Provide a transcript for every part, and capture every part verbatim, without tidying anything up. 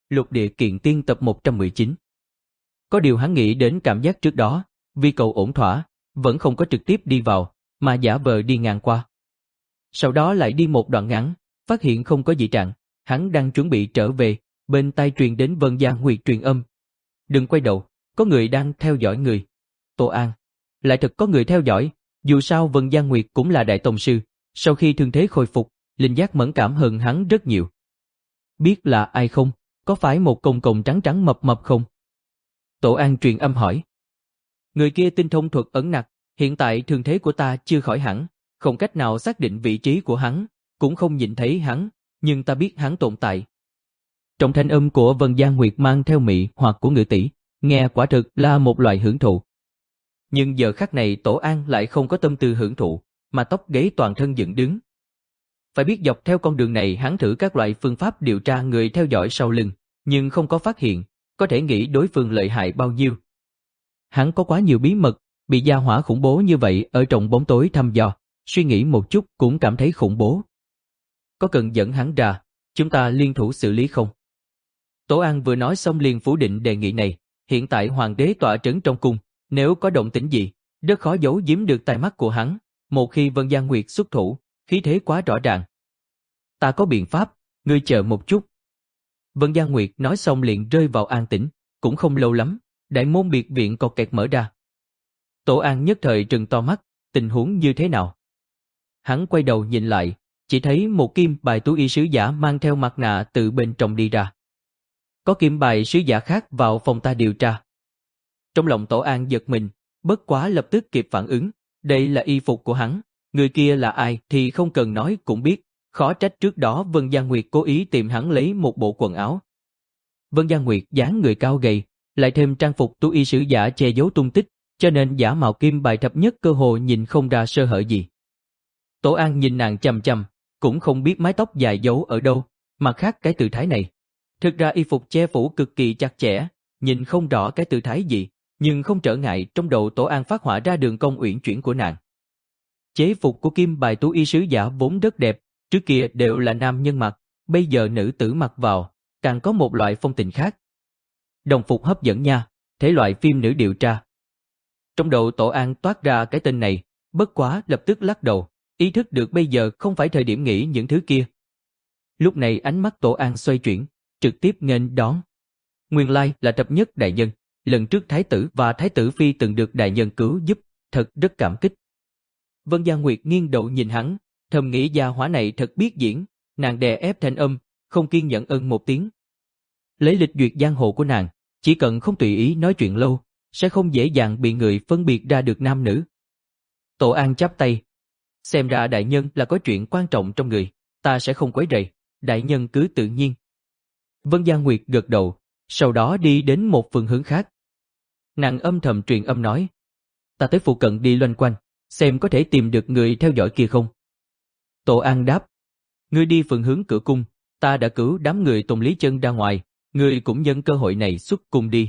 Lục địa kiện tiên tập một trăm mười chín. Có điều hắn nghĩ đến cảm giác trước đó, vì cầu ổn thỏa, vẫn không có trực tiếp đi vào, mà giả vờ đi ngang qua. Sau đó lại đi một đoạn ngắn, phát hiện không có dị trạng, hắn đang chuẩn bị trở về, bên tai truyền đến Vân Gia Nguyệt truyền âm. Đừng quay đầu, có người đang theo dõi người. Tô An. Lại thật có người theo dõi, dù sao Vân Gia Nguyệt cũng là đại tông sư, sau khi thương thế khôi phục, linh giác mẫn cảm hơn hắn rất nhiều. Biết là ai không? Có phải một cồng cồng trắng trắng mập mập không? Tổ An truyền âm hỏi. Người kia tinh thông thuật ẩn nặc, hiện tại thương thế của ta chưa khỏi hẳn, không cách nào xác định vị trí của hắn, cũng không nhìn thấy hắn, nhưng ta biết hắn tồn tại. Trong thanh âm của Vân Gia Nguyệt mang theo mị hoặc của ngự tỷ, nghe quả thực là một loại hưởng thụ. Nhưng giờ khắc này Tổ An lại không có tâm tư hưởng thụ, mà tóc gáy toàn thân dựng đứng. Phải biết dọc theo con đường này hắn thử các loại phương pháp điều tra người theo dõi sau lưng, nhưng không có phát hiện, có thể nghĩ đối phương lợi hại bao nhiêu. Hắn có quá nhiều bí mật, bị gia hỏa khủng bố như vậy ở trong bóng tối thăm dò, suy nghĩ một chút cũng cảm thấy khủng bố. Có cần dẫn hắn ra, chúng ta liên thủ xử lý không? Tổ An vừa nói xong liền phủ định đề nghị này, hiện tại hoàng đế tọa trấn trong cung, nếu có động tĩnh gì, rất khó giấu giếm được tai mắt của hắn, một khi Vân Gia Nguyệt xuất thủ, khí thế quá rõ ràng. Ta có biện pháp, ngươi chờ một chút. Vân Gia Nguyệt nói xong liền rơi vào an tĩnh, cũng không lâu lắm, đại môn biệt viện cộc kẹt mở ra. Tổ An nhất thời trừng to mắt, tình huống như thế nào? Hắn quay đầu nhìn lại, chỉ thấy một kim bài tú y sứ giả mang theo mặt nạ từ bên trong đi ra. Có kim bài sứ giả khác vào phòng ta điều tra. Trong lòng Tổ An giật mình, bất quá lập tức kịp phản ứng, đây là y phục của hắn, người kia là ai thì không cần nói cũng biết, khó trách trước đó Vân Gia Nguyệt cố ý tìm hắn lấy một bộ quần áo. Vân Gia Nguyệt dáng người cao gầy, lại thêm trang phục tú y sứ giả che giấu tung tích, cho nên giả mạo kim bài thập nhất cơ hồ nhìn không ra sơ hở gì. Tổ An nhìn nàng chằm chằm, cũng không biết mái tóc dài giấu ở đâu, mà khác cái tư thái này. Thực ra y phục che phủ cực kỳ chặt chẽ, nhìn không rõ cái tư thái gì, nhưng không trở ngại trong đầu Tổ An phát họa ra đường cong uyển chuyển của nàng. Chế phục của kim bài tú y sứ giả vốn rất đẹp, trước kia đều là nam nhân mặc, bây giờ nữ tử mặc vào, càng có một loại phong tình khác. Đồng phục hấp dẫn nha, thể loại phim nữ điều tra. Trong đầu Tổ An toát ra cái tên này, bất quá lập tức lắc đầu, ý thức được bây giờ không phải thời điểm nghĩ những thứ kia. Lúc này ánh mắt Tổ An xoay chuyển, trực tiếp nghênh đón. Nguyên lai là thập nhất đại nhân, lần trước thái tử và thái tử phi từng được đại nhân cứu giúp, thật rất cảm kích. Vân Gia Nguyệt nghiêng đầu nhìn hắn, thầm nghĩ gia hỏa này thật biết diễn, nàng đè ép thanh âm, không kiên nhẫn ân một tiếng. Lấy lịch duyệt giang hồ của nàng, chỉ cần không tùy ý nói chuyện lâu, sẽ không dễ dàng bị người phân biệt ra được nam nữ. Tổ An chắp tay, xem ra đại nhân là có chuyện quan trọng trong người, ta sẽ không quấy rầy, đại nhân cứ tự nhiên. Vân Gia Nguyệt gật đầu, sau đó đi đến một phương hướng khác. Nàng âm thầm truyền âm nói, ta tới phụ cận đi loanh quanh, xem có thể tìm được người theo dõi kia không. Tổ An đáp, ngươi đi phương hướng cửa cung, ta đã cứu đám người Tùng Lý Chân ra ngoài, ngươi cũng nhân cơ hội này xuất cung đi.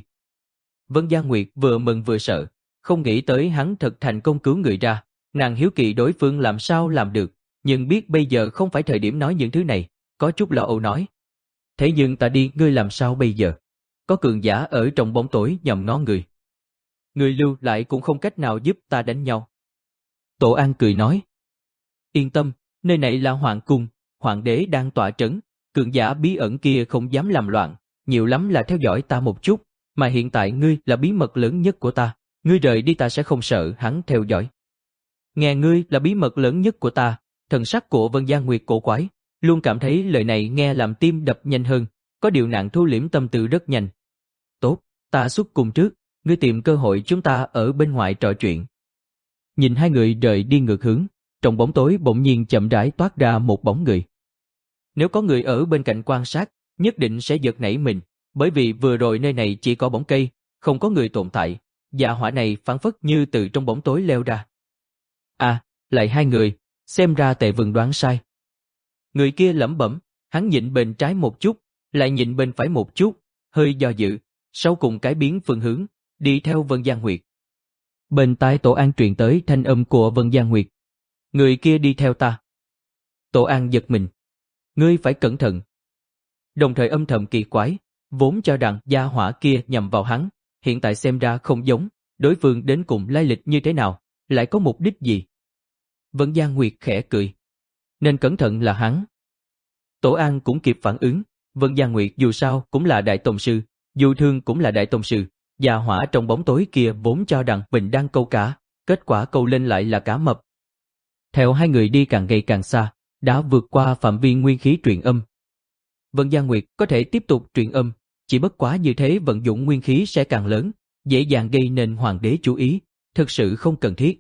Vân Gia Nguyệt vừa mừng vừa sợ, không nghĩ tới hắn thật thành công cứu người ra, nàng hiếu kỳ đối phương làm sao làm được, nhưng biết bây giờ không phải thời điểm nói những thứ này, có chút lo âu nói. Thế nhưng ta đi, ngươi làm sao bây giờ? Có cường giả ở trong bóng tối nhằm ngó người. Người lưu lại cũng không cách nào giúp ta đánh nhau. Tổ An cười nói, yên tâm, nơi này là hoàng cung, hoàng đế đang tọa trấn, cường giả bí ẩn kia không dám làm loạn, nhiều lắm là theo dõi ta một chút, mà hiện tại ngươi là bí mật lớn nhất của ta, ngươi rời đi ta sẽ không sợ hắn theo dõi. Nghe ngươi là bí mật lớn nhất của ta, thần sắc của Vân Gia Nguyệt cổ quái, luôn cảm thấy lời này nghe làm tim đập nhanh hơn, có điều nàng thu liễm tâm tư rất nhanh. Tốt, ta xuất cung trước, ngươi tìm cơ hội chúng ta ở bên ngoài trò chuyện. Nhìn hai người rời đi ngược hướng, trong bóng tối bỗng nhiên chậm rãi toát ra một bóng người. Nếu có người ở bên cạnh quan sát, nhất định sẽ giật nảy mình, bởi vì vừa rồi nơi này chỉ có bóng cây, không có người tồn tại, dạ hỏa này phảng phất như từ trong bóng tối leo ra. À, lại hai người, xem ra Tề Vân đoán sai. Người kia lẩm bẩm, hắn nhịn bên trái một chút, lại nhịn bên phải một chút, hơi do dự, sau cùng cải biến phương hướng, đi theo Vân Gia Nguyệt. Bên tai Tổ An truyền tới thanh âm của Vân Gia Nguyệt. Người kia đi theo ta. Tổ An giật mình. Ngươi phải cẩn thận. Đồng thời âm thầm kỳ quái, vốn cho rằng gia hỏa kia nhằm vào hắn, hiện tại xem ra không giống, đối phương đến cùng lai lịch như thế nào, lại có mục đích gì. Vân Gia Nguyệt khẽ cười. Nên cẩn thận là hắn. Tổ An cũng kịp phản ứng, Vân Gia Nguyệt dù sao cũng là đại tông sư, dù thương cũng là đại tông sư, gia hỏa trong bóng tối kia vốn cho rằng mình đang câu cá, kết quả câu lên lại là cá mập. Theo hai người đi càng ngày càng xa, đã vượt qua phạm vi nguyên khí truyền âm. Vân Gia Nguyệt có thể tiếp tục truyền âm, chỉ bất quá như thế vận dụng nguyên khí sẽ càng lớn, dễ dàng gây nên hoàng đế chú ý, thực sự không cần thiết.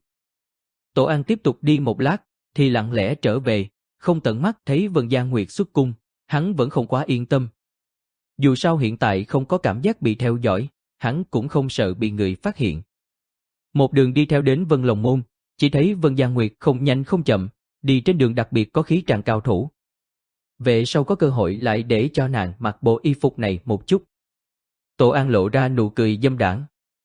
Tổ An tiếp tục đi một lát, thì lặng lẽ trở về, không tận mắt thấy Vân Gia Nguyệt xuất cung, hắn vẫn không quá yên tâm. Dù sao hiện tại không có cảm giác bị theo dõi, hắn cũng không sợ bị người phát hiện. Một đường đi theo đến Vân Long Môn, chỉ thấy Vân Gia Nguyệt không nhanh không chậm, đi trên đường đặc biệt có khí tràng cao thủ. Về sau có cơ hội lại để cho nàng mặc bộ y phục này một chút. Tổ An lộ ra nụ cười dâm đãng.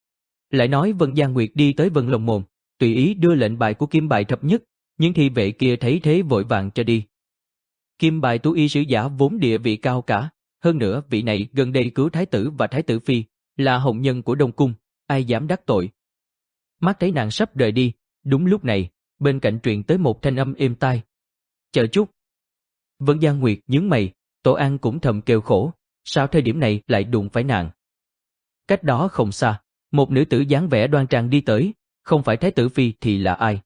Lại nói Vân Gia Nguyệt đi tới Vân Long Môn, tùy ý đưa lệnh bài của Kim Bài thập nhất, nhưng thị vệ kia thấy thế vội vàng cho đi. Kim Bài tú y sứ giả vốn địa vị cao cả, hơn nữa vị này gần đây cứu thái tử và thái tử phi, là hồng nhân của Đông Cung, ai dám đắc tội. Mắt thấy nàng sắp rời đi, đúng lúc này, bên cạnh truyền tới một thanh âm êm tai. Chờ chút. Vân Gia Nguyệt nhướng mày, Tổ An cũng thầm kêu khổ, sao thời điểm này lại đụng phải nàng. Cách đó không xa, một nữ tử dáng vẻ đoan trang đi tới, không phải thái tử phi thì là ai.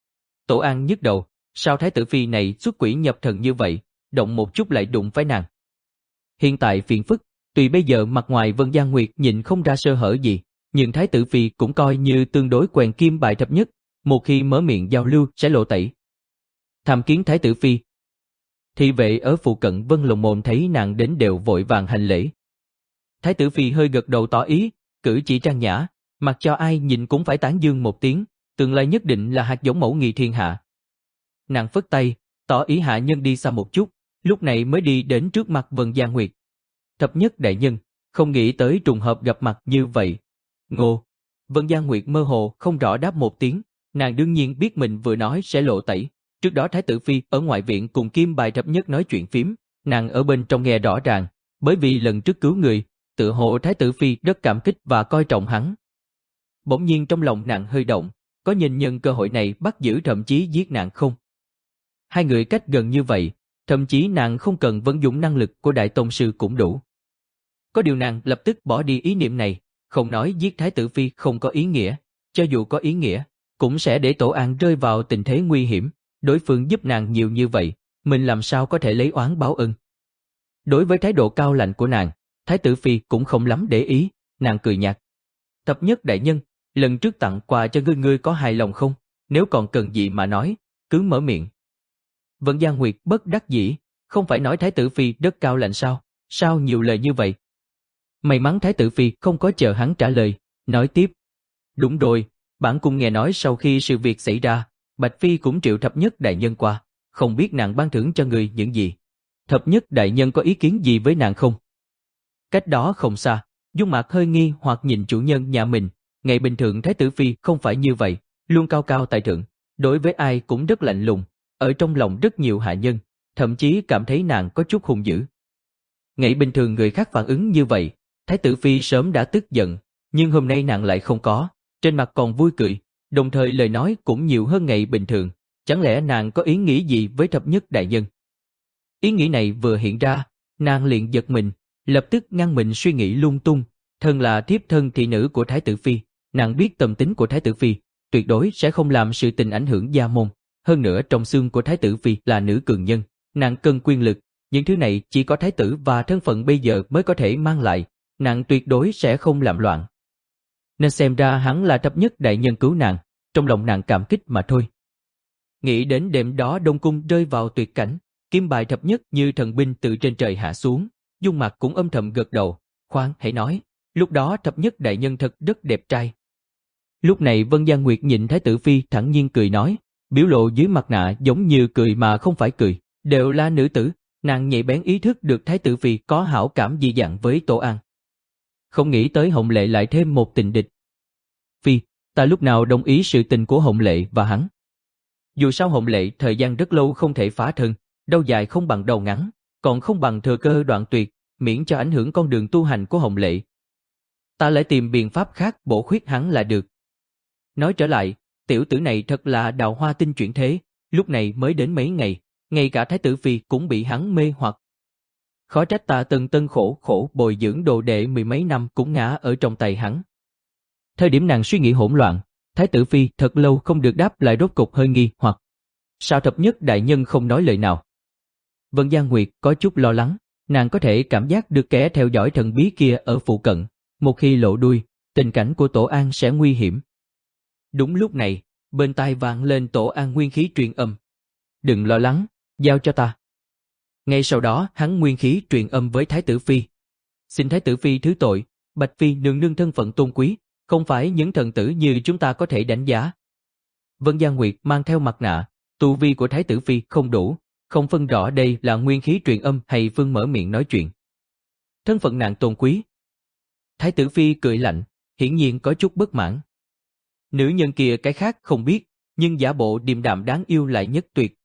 Tổ An nhức đầu, sao thái tử phi này xuất quỷ nhập thần như vậy, động một chút lại đụng phải nàng. Hiện tại phiền phức, tuy bây giờ mặt ngoài Vân Gia Nguyệt nhìn không ra sơ hở gì, nhưng thái tử phi cũng coi như tương đối quen Kim Bài thập nhất, một khi mở miệng giao lưu sẽ lộ tẩy. Tham kiến thái tử phi. Thị vệ ở phụ cận Vân Long Môn thấy nàng đến đều vội vàng hành lễ. Thái tử phi hơi gật đầu tỏ ý, cử chỉ trang nhã, mặc cho ai nhìn cũng phải tán dương một tiếng, tương lai nhất định là hạt giống mẫu nghị thiên hạ. Nàng phất tay, tỏ ý hạ nhân đi xa một chút, lúc này mới đi đến trước mặt Vân Gia Nguyệt. Thập nhất đại nhân, không nghĩ tới trùng hợp gặp mặt như vậy. Ngô. Vân Gia Nguyệt mơ hồ không rõ đáp một tiếng, nàng đương nhiên biết mình vừa nói sẽ lộ tẩy. Trước đó thái tử phi ở ngoại viện cùng Kim Bài thập nhất nói chuyện phím, nàng ở bên trong nghe rõ ràng, bởi vì lần trước cứu người, tự hồ thái tử phi rất cảm kích và coi trọng hắn. Bỗng nhiên trong lòng nàng hơi động, có nhìn nhân cơ hội này bắt giữ thậm chí giết nàng không? Hai người cách gần như vậy, thậm chí nàng không cần vận dụng năng lực của đại tông sư cũng đủ. Có điều nàng lập tức bỏ đi ý niệm này, không nói giết thái tử phi không có ý nghĩa, cho dù có ý nghĩa, cũng sẽ để Tổ An rơi vào tình thế nguy hiểm, đối phương giúp nàng nhiều như vậy, mình làm sao có thể lấy oán báo ân. Đối với thái độ cao lạnh của nàng, thái tử phi cũng không lắm để ý, nàng cười nhạt. Thập nhất đại nhân, lần trước tặng quà cho ngươi ngươi có hài lòng không? Nếu còn cần gì mà nói, cứ mở miệng. Vân Gia Nguyệt bất đắc dĩ, không phải nói thái tử phi rất cao lạnh sao, sao nhiều lời như vậy? May mắn thái tử phi không có chờ hắn trả lời, nói tiếp. Đúng rồi, bản cung nghe nói sau khi sự việc xảy ra, Bạch Phi cũng triệu thập nhất đại nhân qua, không biết nàng ban thưởng cho người những gì. Thập nhất đại nhân có ý kiến gì với nàng không? Cách đó không xa, dung mạc hơi nghi hoặc nhìn chủ nhân nhà mình, ngày bình thường thái tử phi không phải như vậy, luôn cao cao tại thượng, đối với ai cũng rất lạnh lùng, ở trong lòng rất nhiều hạ nhân, thậm chí cảm thấy nàng có chút hung dữ. Ngày bình thường người khác phản ứng như vậy, thái tử phi sớm đã tức giận, nhưng hôm nay nàng lại không có, trên mặt còn vui cười, đồng thời lời nói cũng nhiều hơn ngày bình thường, chẳng lẽ nàng có ý nghĩ gì với thập nhất đại nhân? Ý nghĩ này vừa hiện ra, nàng liền giật mình, lập tức ngăn mình suy nghĩ lung tung, thân là thiếp thân thị nữ của thái tử phi, nàng biết tâm tính của thái tử phi, tuyệt đối sẽ không làm sự tình ảnh hưởng gia môn, hơn nữa trong xương của thái tử phi là nữ cường nhân, nàng cần quyền lực, những thứ này chỉ có thái tử và thân phận bây giờ mới có thể mang lại, nàng tuyệt đối sẽ không làm loạn. Nên xem ra hắn là thập nhất đại nhân cứu nàng, trong lòng nàng cảm kích mà thôi. Nghĩ đến đêm đó Đông Cung rơi vào tuyệt cảnh, Kim Bài thập nhất như thần binh từ trên trời hạ xuống, dung mặt cũng âm thầm gật đầu, khoan hãy nói, lúc đó thập nhất đại nhân thật rất đẹp trai. Lúc này Vân Gia Nguyệt nhìn thái tử phi thẳng nhiên cười nói, biểu lộ dưới mặt nạ giống như cười mà không phải cười, đều là nữ tử, nàng nhạy bén ý thức được thái tử phi có hảo cảm dị dạng với Tổ An. Không nghĩ tới Hồng Lệ lại thêm một tình địch. Phi, ta lúc nào đồng ý sự tình của Hồng Lệ và hắn. Dù sao Hồng Lệ thời gian rất lâu không thể phá thân, đầu dài không bằng đầu ngắn, còn không bằng thừa cơ đoạn tuyệt, miễn cho ảnh hưởng con đường tu hành của Hồng Lệ. Ta lại tìm biện pháp khác bổ khuyết hắn là được. Nói trở lại, tiểu tử này thật là đào hoa tinh chuyển thế, lúc này mới đến mấy ngày, ngay cả Thái tử Phi cũng bị hắn mê hoặc. Khó trách ta từng tân khổ khổ bồi dưỡng đồ đệ mười mấy năm cũng ngã ở trong tay hắn. Thời điểm nàng suy nghĩ hỗn loạn, Thái tử Phi thật lâu không được đáp lại rốt cục hơi nghi hoặc. Sao thập nhất đại nhân không nói lời nào? Vân Giang Nguyệt có chút lo lắng, nàng có thể cảm giác được kẻ theo dõi thần bí kia ở phụ cận, một khi lộ đuôi, tình cảnh của Tổ An sẽ nguy hiểm. Đúng lúc này, bên tai vang lên Tổ An nguyên khí truyền âm. Đừng lo lắng, giao cho ta. Ngay sau đó hắn nguyên khí truyền âm với Thái tử Phi. Xin Thái tử Phi thứ tội, Bạch Phi nương nương thân phận tôn quý, không phải những thần tử như chúng ta có thể đánh giá. Vân Giang Nguyệt mang theo mặt nạ, tu vi của Thái tử Phi không đủ, không phân rõ đây là nguyên khí truyền âm hay Phương mở miệng nói chuyện. Thân phận nàng tôn quý. Thái tử Phi cười lạnh, hiển nhiên có chút bất mãn. Nữ nhân kia cái khác không biết, nhưng giả bộ điềm đạm đáng yêu lại nhất tuyệt.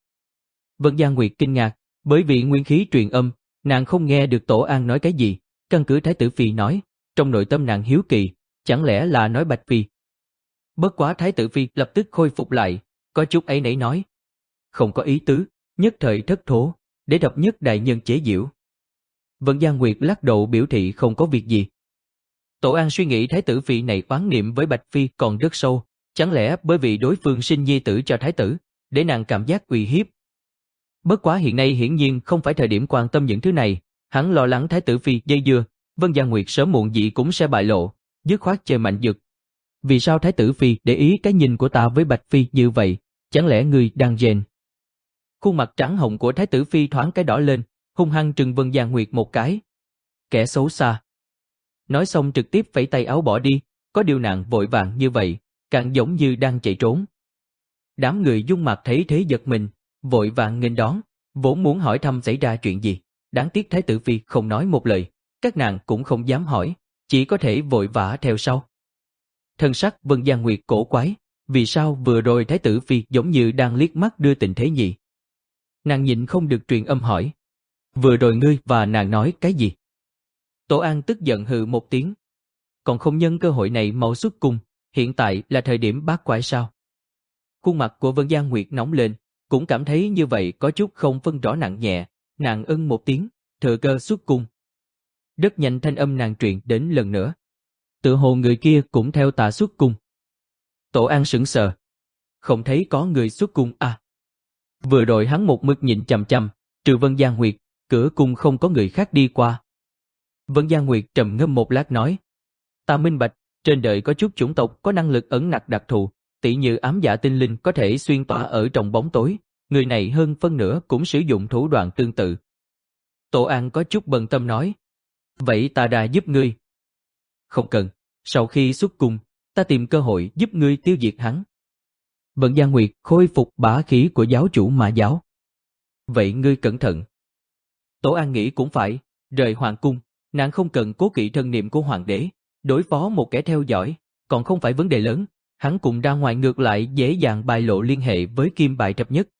Vân Giang Nguyệt kinh ngạc, bởi vì nguyên khí truyền âm, nàng không nghe được Tổ An nói cái gì, căn cứ Thái tử Phi nói, trong nội tâm nàng hiếu kỳ, chẳng lẽ là nói Bạch Phi. Bất quá Thái tử Phi lập tức khôi phục lại, có chút áy náy nói. Không có ý tứ, nhất thời thất thố, để thập nhất đại nhân chế giễu. Vân Giang Nguyệt lắc đầu biểu thị không có việc gì. Tổ An suy nghĩ Thái tử Phi này oán niệm với Bạch Phi còn rất sâu, chẳng lẽ bởi vì đối phương sinh nhi tử cho Thái tử, để nàng cảm giác uy hiếp. Bất quá hiện nay hiển nhiên không phải thời điểm quan tâm những thứ này, hắn lo lắng Thái tử Phi dây dưa, Vân Giang Nguyệt sớm muộn gì cũng sẽ bại lộ, dứt khoát chơi mạnh dực. Vì sao Thái tử Phi để ý cái nhìn của ta với Bạch Phi như vậy, chẳng lẽ ngươi đang ghen? Khuôn mặt trắng hồng của Thái tử Phi thoáng cái đỏ lên, hung hăng trừng Vân Giang Nguyệt một cái. Kẻ xấu xa. Nói xong trực tiếp phẩy tay áo bỏ đi, có điều nàng vội vàng như vậy, càng giống như đang chạy trốn. Đám người Dung Mạc thấy thế giật mình, vội vàng nghênh đón, vốn muốn hỏi thăm xảy ra chuyện gì, đáng tiếc Thái tử Phi không nói một lời, các nàng cũng không dám hỏi, chỉ có thể vội vã theo sau. Thân sắc Vân Giang Nguyệt cổ quái, vì sao vừa rồi Thái tử Phi giống như đang liếc mắt đưa tình thế nhỉ? Nàng nhịn không được truyền âm hỏi. Vừa rồi ngươi và nàng nói cái gì? Tổ An tức giận hừ một tiếng. Còn không nhân cơ hội này mau xuất cung, hiện tại là thời điểm bát quái sao? Khuôn mặt của Vân Giang Nguyệt nóng lên, cũng cảm thấy như vậy có chút không phân rõ nặng nhẹ, nàng ưng một tiếng, thừa cơ xuất cung. Rất nhanh thanh âm nàng truyền đến lần nữa. Tự hồ người kia cũng theo ta xuất cung. Tổ An sững sờ. Không thấy có người xuất cung à? Vừa rồi hắn một mực nhìn chằm chằm, trừ Vân Giang Nguyệt, cửa cung không có người khác đi qua. Vân Giang Nguyệt trầm ngâm một lát nói. Ta minh bạch, trên đời có chút chủng tộc có năng lực ẩn nặc đặc thù, tỉ như ám dạ tinh linh có thể xuyên tỏa ở trong bóng tối, người này hơn phân nửa cũng sử dụng thủ đoạn tương tự. Tổ An có chút bận tâm nói. Vậy ta ra giúp ngươi. Không cần, sau khi xuất cung, ta tìm cơ hội giúp ngươi tiêu diệt hắn. Vân Giang Nguyệt khôi phục bá khí của giáo chủ Mã giáo. Vậy ngươi cẩn thận. Tổ An nghĩ cũng phải, rời hoàng cung, nàng không cần cố kỵ thân niệm của hoàng đế, đối phó một kẻ theo dõi, còn không phải vấn đề lớn, hắn cùng ra ngoài ngược lại dễ dàng bại lộ liên hệ với Kim Bại Thập Nhất.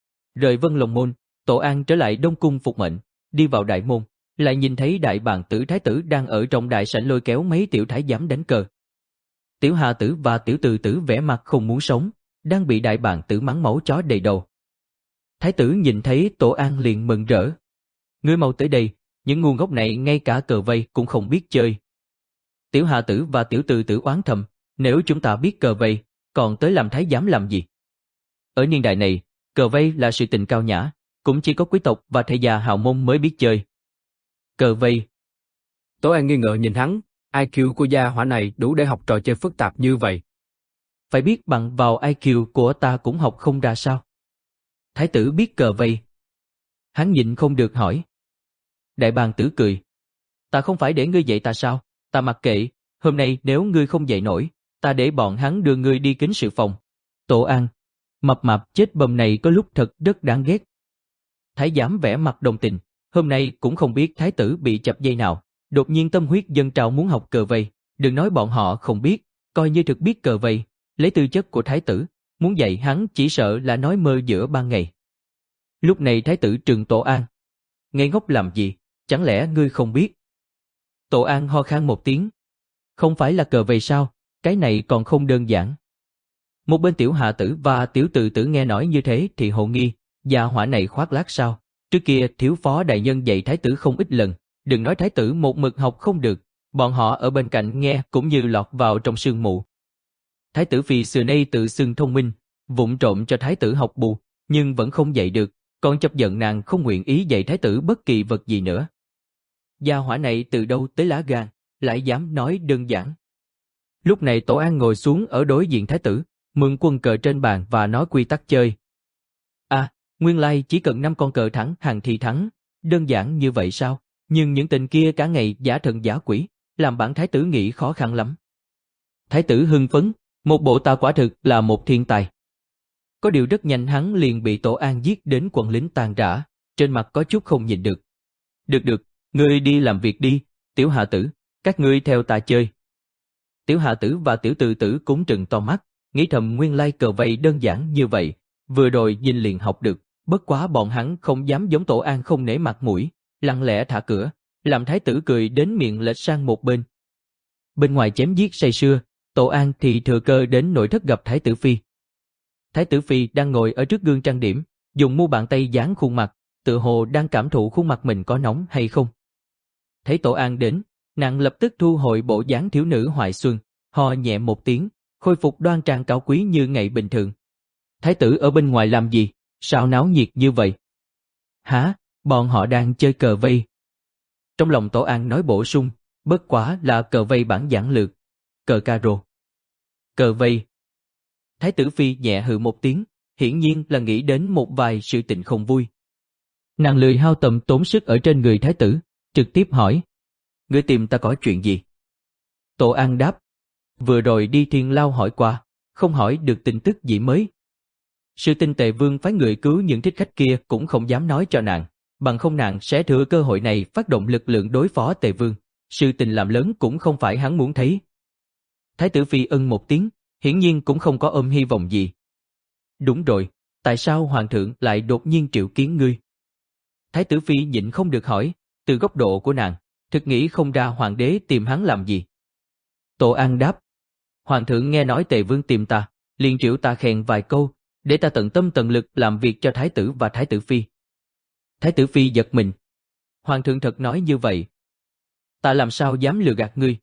Rời Vân Long Môn, Tổ An trở lại Đông Cung phục mệnh, đi vào đại môn, lại nhìn thấy đại bàng tử thái tử đang ở trong đại sảnh lôi kéo mấy tiểu thái giám đánh cờ. Tiểu Hà tử và tiểu Từ tử vẻ mặt không muốn sống, đang bị đại bàng tử mắng máu chó đầy đầu. Thái tử nhìn thấy Tổ An liền mừng rỡ. Ngươi mau tới đây, những ngu ngốc này ngay cả cờ vây cũng không biết chơi. Tiểu Hà tử và tiểu Từ tử oán thầm, nếu chúng ta biết cờ vây, còn tới làm thái giám làm gì? Ở niên đại này, cờ vây là sự tình cao nhã, cũng chỉ có quý tộc và thầy già hào môn mới biết chơi. Cờ vây. Tổ An nghi ngờ nhìn hắn, i kiu của gia hỏa này đủ để học trò chơi phức tạp như vậy. Phải biết bằng vào i kiu của ta cũng học không ra sao. Thái tử biết cờ vây. Hắn nhịn không được hỏi. Đại bàng tử cười. Ta không phải để ngươi dạy ta sao, ta mặc kệ, hôm nay nếu ngươi không dạy nổi, ta để bọn hắn đưa ngươi đi kính sự phòng. Tổ An, mập mạp chết bầm này có lúc thật rất đáng ghét. Thái giám vẻ mặt đồng tình, hôm nay cũng không biết thái tử bị chập dây nào, đột nhiên tâm huyết dâng trào muốn học cờ vây, đừng nói bọn họ không biết, coi như thực biết cờ vây, lấy tư chất của thái tử, muốn dạy hắn chỉ sợ là nói mơ giữa ban ngày. Lúc này thái tử trừng Tổ An. Ngây ngốc làm gì, chẳng lẽ ngươi không biết? Tổ An ho khan một tiếng. Không phải là cờ vây sao, cái này còn không đơn giản. Một bên Tiểu Hạ Tử và Tiểu Từ Tử nghe nói như thế thì hồ nghi, gia hỏa này khoác lác sao? Trước kia thiếu phó đại nhân dạy thái tử không ít lần, đừng nói thái tử một mực học không được, bọn họ ở bên cạnh nghe cũng như lọt vào trong sương mù. Thái tử Phi xưa nay tự xưng thông minh, vụng trộm cho thái tử học bù, nhưng vẫn không dạy được, còn chấp giận nàng không nguyện ý dạy thái tử bất kỳ vật gì nữa. Gia hỏa này từ đâu tới lá gan, lại dám nói đơn giản. Lúc này Tổ An ngồi xuống ở đối diện thái tử, mượn quân cờ trên bàn và nói quy tắc chơi. À, nguyên lai chỉ cần năm con cờ thắng hàng thì thắng, đơn giản như vậy sao? Nhưng những tên kia cả ngày giả thần giả quỷ, làm bản thái tử nghĩ khó khăn lắm. Thái tử hưng phấn, một bộ ta quả thực là một thiên tài. Có điều rất nhanh hắn liền bị Tổ An giết đến quần lính tàn rã, trên mặt có chút không nhìn được. Được được, ngươi đi làm việc đi, Tiểu Hạ Tử, các ngươi theo ta chơi. Tiểu Hạ Tử và Tiểu Từ Tử cũng trừng to mắt, nghĩ thầm nguyên lai cờ vây đơn giản như vậy, vừa rồi nhìn liền học được, bất quá bọn hắn không dám giống Tổ An không nể mặt mũi, lặng lẽ thả cửa, làm thái tử cười đến miệng lệch sang một bên. Bên ngoài chém giết say sưa, Tổ An thì thừa cơ đến nội thất gặp Thái tử Phi. Thái tử Phi đang ngồi ở trước gương trang điểm, dùng mu bàn tay dán khuôn mặt, tự hồ đang cảm thụ khuôn mặt mình có nóng hay không. Thấy Tổ An đến, nàng lập tức thu hồi bộ dáng thiếu nữ hoài xuân, ho nhẹ một tiếng, khôi phục đoan trang cao quý như ngày bình thường. Thái tử ở bên ngoài làm gì, sao náo nhiệt như vậy? Hả, bọn họ đang chơi cờ vây. Trong lòng Tổ An nói bổ sung, bất quá là cờ vây bản giản lược, cờ caro. Cờ vây. Thái tử Phi nhẹ hừ một tiếng, hiển nhiên là nghĩ đến một vài sự tình không vui. Nàng lười hao tầm tốn sức ở trên người thái tử, trực tiếp hỏi, ngươi tìm ta có chuyện gì? Tổ An đáp, vừa rồi đi Thiên Lao hỏi qua, không hỏi được tin tức gì mới. Sự tinh Tề Vương phái người cứu những thích khách kia cũng không dám nói cho nàng, bằng không nàng sẽ thừa cơ hội này phát động lực lượng đối phó Tề Vương. Sự tình làm lớn cũng không phải hắn muốn thấy. Thái tử Phi ân một tiếng, hiển nhiên cũng không có ôm hy vọng gì. Đúng rồi, tại sao hoàng thượng lại đột nhiên triệu kiến ngươi? Thái tử Phi nhịn không được hỏi, từ góc độ của nàng, thực nghĩ không ra hoàng đế tìm hắn làm gì. Tổ An đáp, hoàng thượng nghe nói Tề Vương tìm ta, liền triệu ta khen vài câu, để ta tận tâm tận lực làm việc cho thái tử và thái tử Phi. Thái tử Phi giật mình. Hoàng thượng thật nói như vậy. Ta làm sao dám lừa gạt ngươi?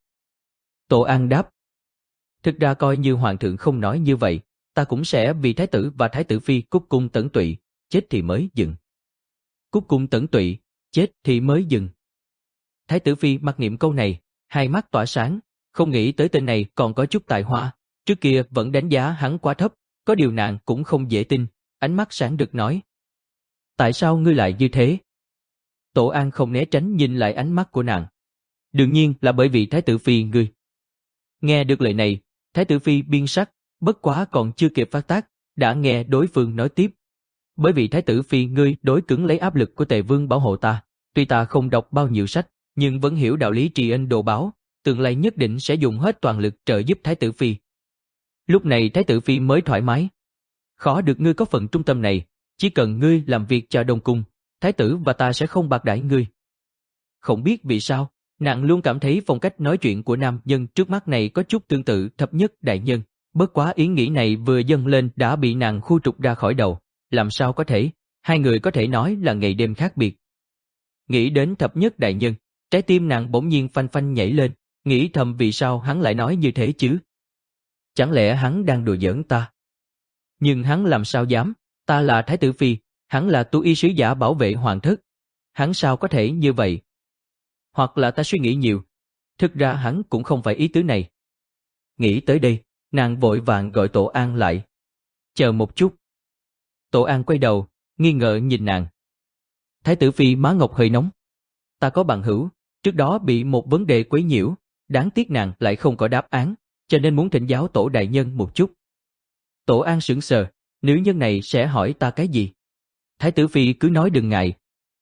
Tổ An đáp, thực ra coi như hoàng thượng không nói như vậy, ta cũng sẽ vì thái tử và thái tử Phi cúc cung tẩn tụy, chết thì mới dừng. Cúc cung tẩn tụy, chết thì mới dừng. Thái tử Phi mặc niệm câu này, hai mắt tỏa sáng, không nghĩ tới tên này còn có chút tài hoa, trước kia vẫn đánh giá hắn quá thấp, có điều nàng cũng không dễ tin, ánh mắt sáng rực nói. Tại sao ngươi lại như thế? Tổ An không né tránh nhìn lại ánh mắt của nàng. Đương nhiên là bởi vì thái tử Phi ngươi. Nghe được lời này, thái tử Phi biên sắc, bất quá còn chưa kịp phát tác, đã nghe đối phương nói tiếp. Bởi vì thái tử Phi ngươi đối cứng lấy áp lực của Tề Vương bảo hộ ta, tuy ta không đọc bao nhiêu sách, nhưng vẫn hiểu đạo lý tri ân đồ báo, tương lai nhất định sẽ dùng hết toàn lực trợ giúp thái tử Phi. Lúc này thái tử Phi mới thoải mái. Khó được ngươi có phần trung tâm này, chỉ cần ngươi làm việc cho Đông Cung, thái tử và ta sẽ không bạc đãi ngươi. Không biết vì sao, nàng luôn cảm thấy phong cách nói chuyện của nam nhân trước mắt này có chút tương tự thập nhất đại nhân, bất quá ý nghĩ này vừa dâng lên đã bị nàng khu trục ra khỏi đầu, làm sao có thể, hai người có thể nói là ngày đêm khác biệt. Nghĩ đến thập nhất đại nhân, trái tim nàng bỗng nhiên phanh phanh nhảy lên, nghĩ thầm vì sao hắn lại nói như thế chứ? Chẳng lẽ hắn đang đùa giỡn ta? Nhưng hắn làm sao dám, ta là thái tử Phi, hắn là tu y sứ giả bảo vệ hoàng thất, hắn sao có thể như vậy? Hoặc là ta suy nghĩ nhiều, thực ra hắn cũng không phải ý tứ này. Nghĩ tới đây, nàng vội vàng gọi Tổ An lại. Chờ một chút. Tổ An quay đầu, nghi ngờ nhìn nàng. Thái tử Phi má ngọc hơi nóng. Ta có bằng hữu, trước đó bị một vấn đề quấy nhiễu, đáng tiếc nàng lại không có đáp án, cho nên muốn thỉnh giáo Tổ đại nhân một chút. Tổ An sững sờ, nữ nhân này sẽ hỏi ta cái gì? Thái tử Phi cứ nói đừng ngại.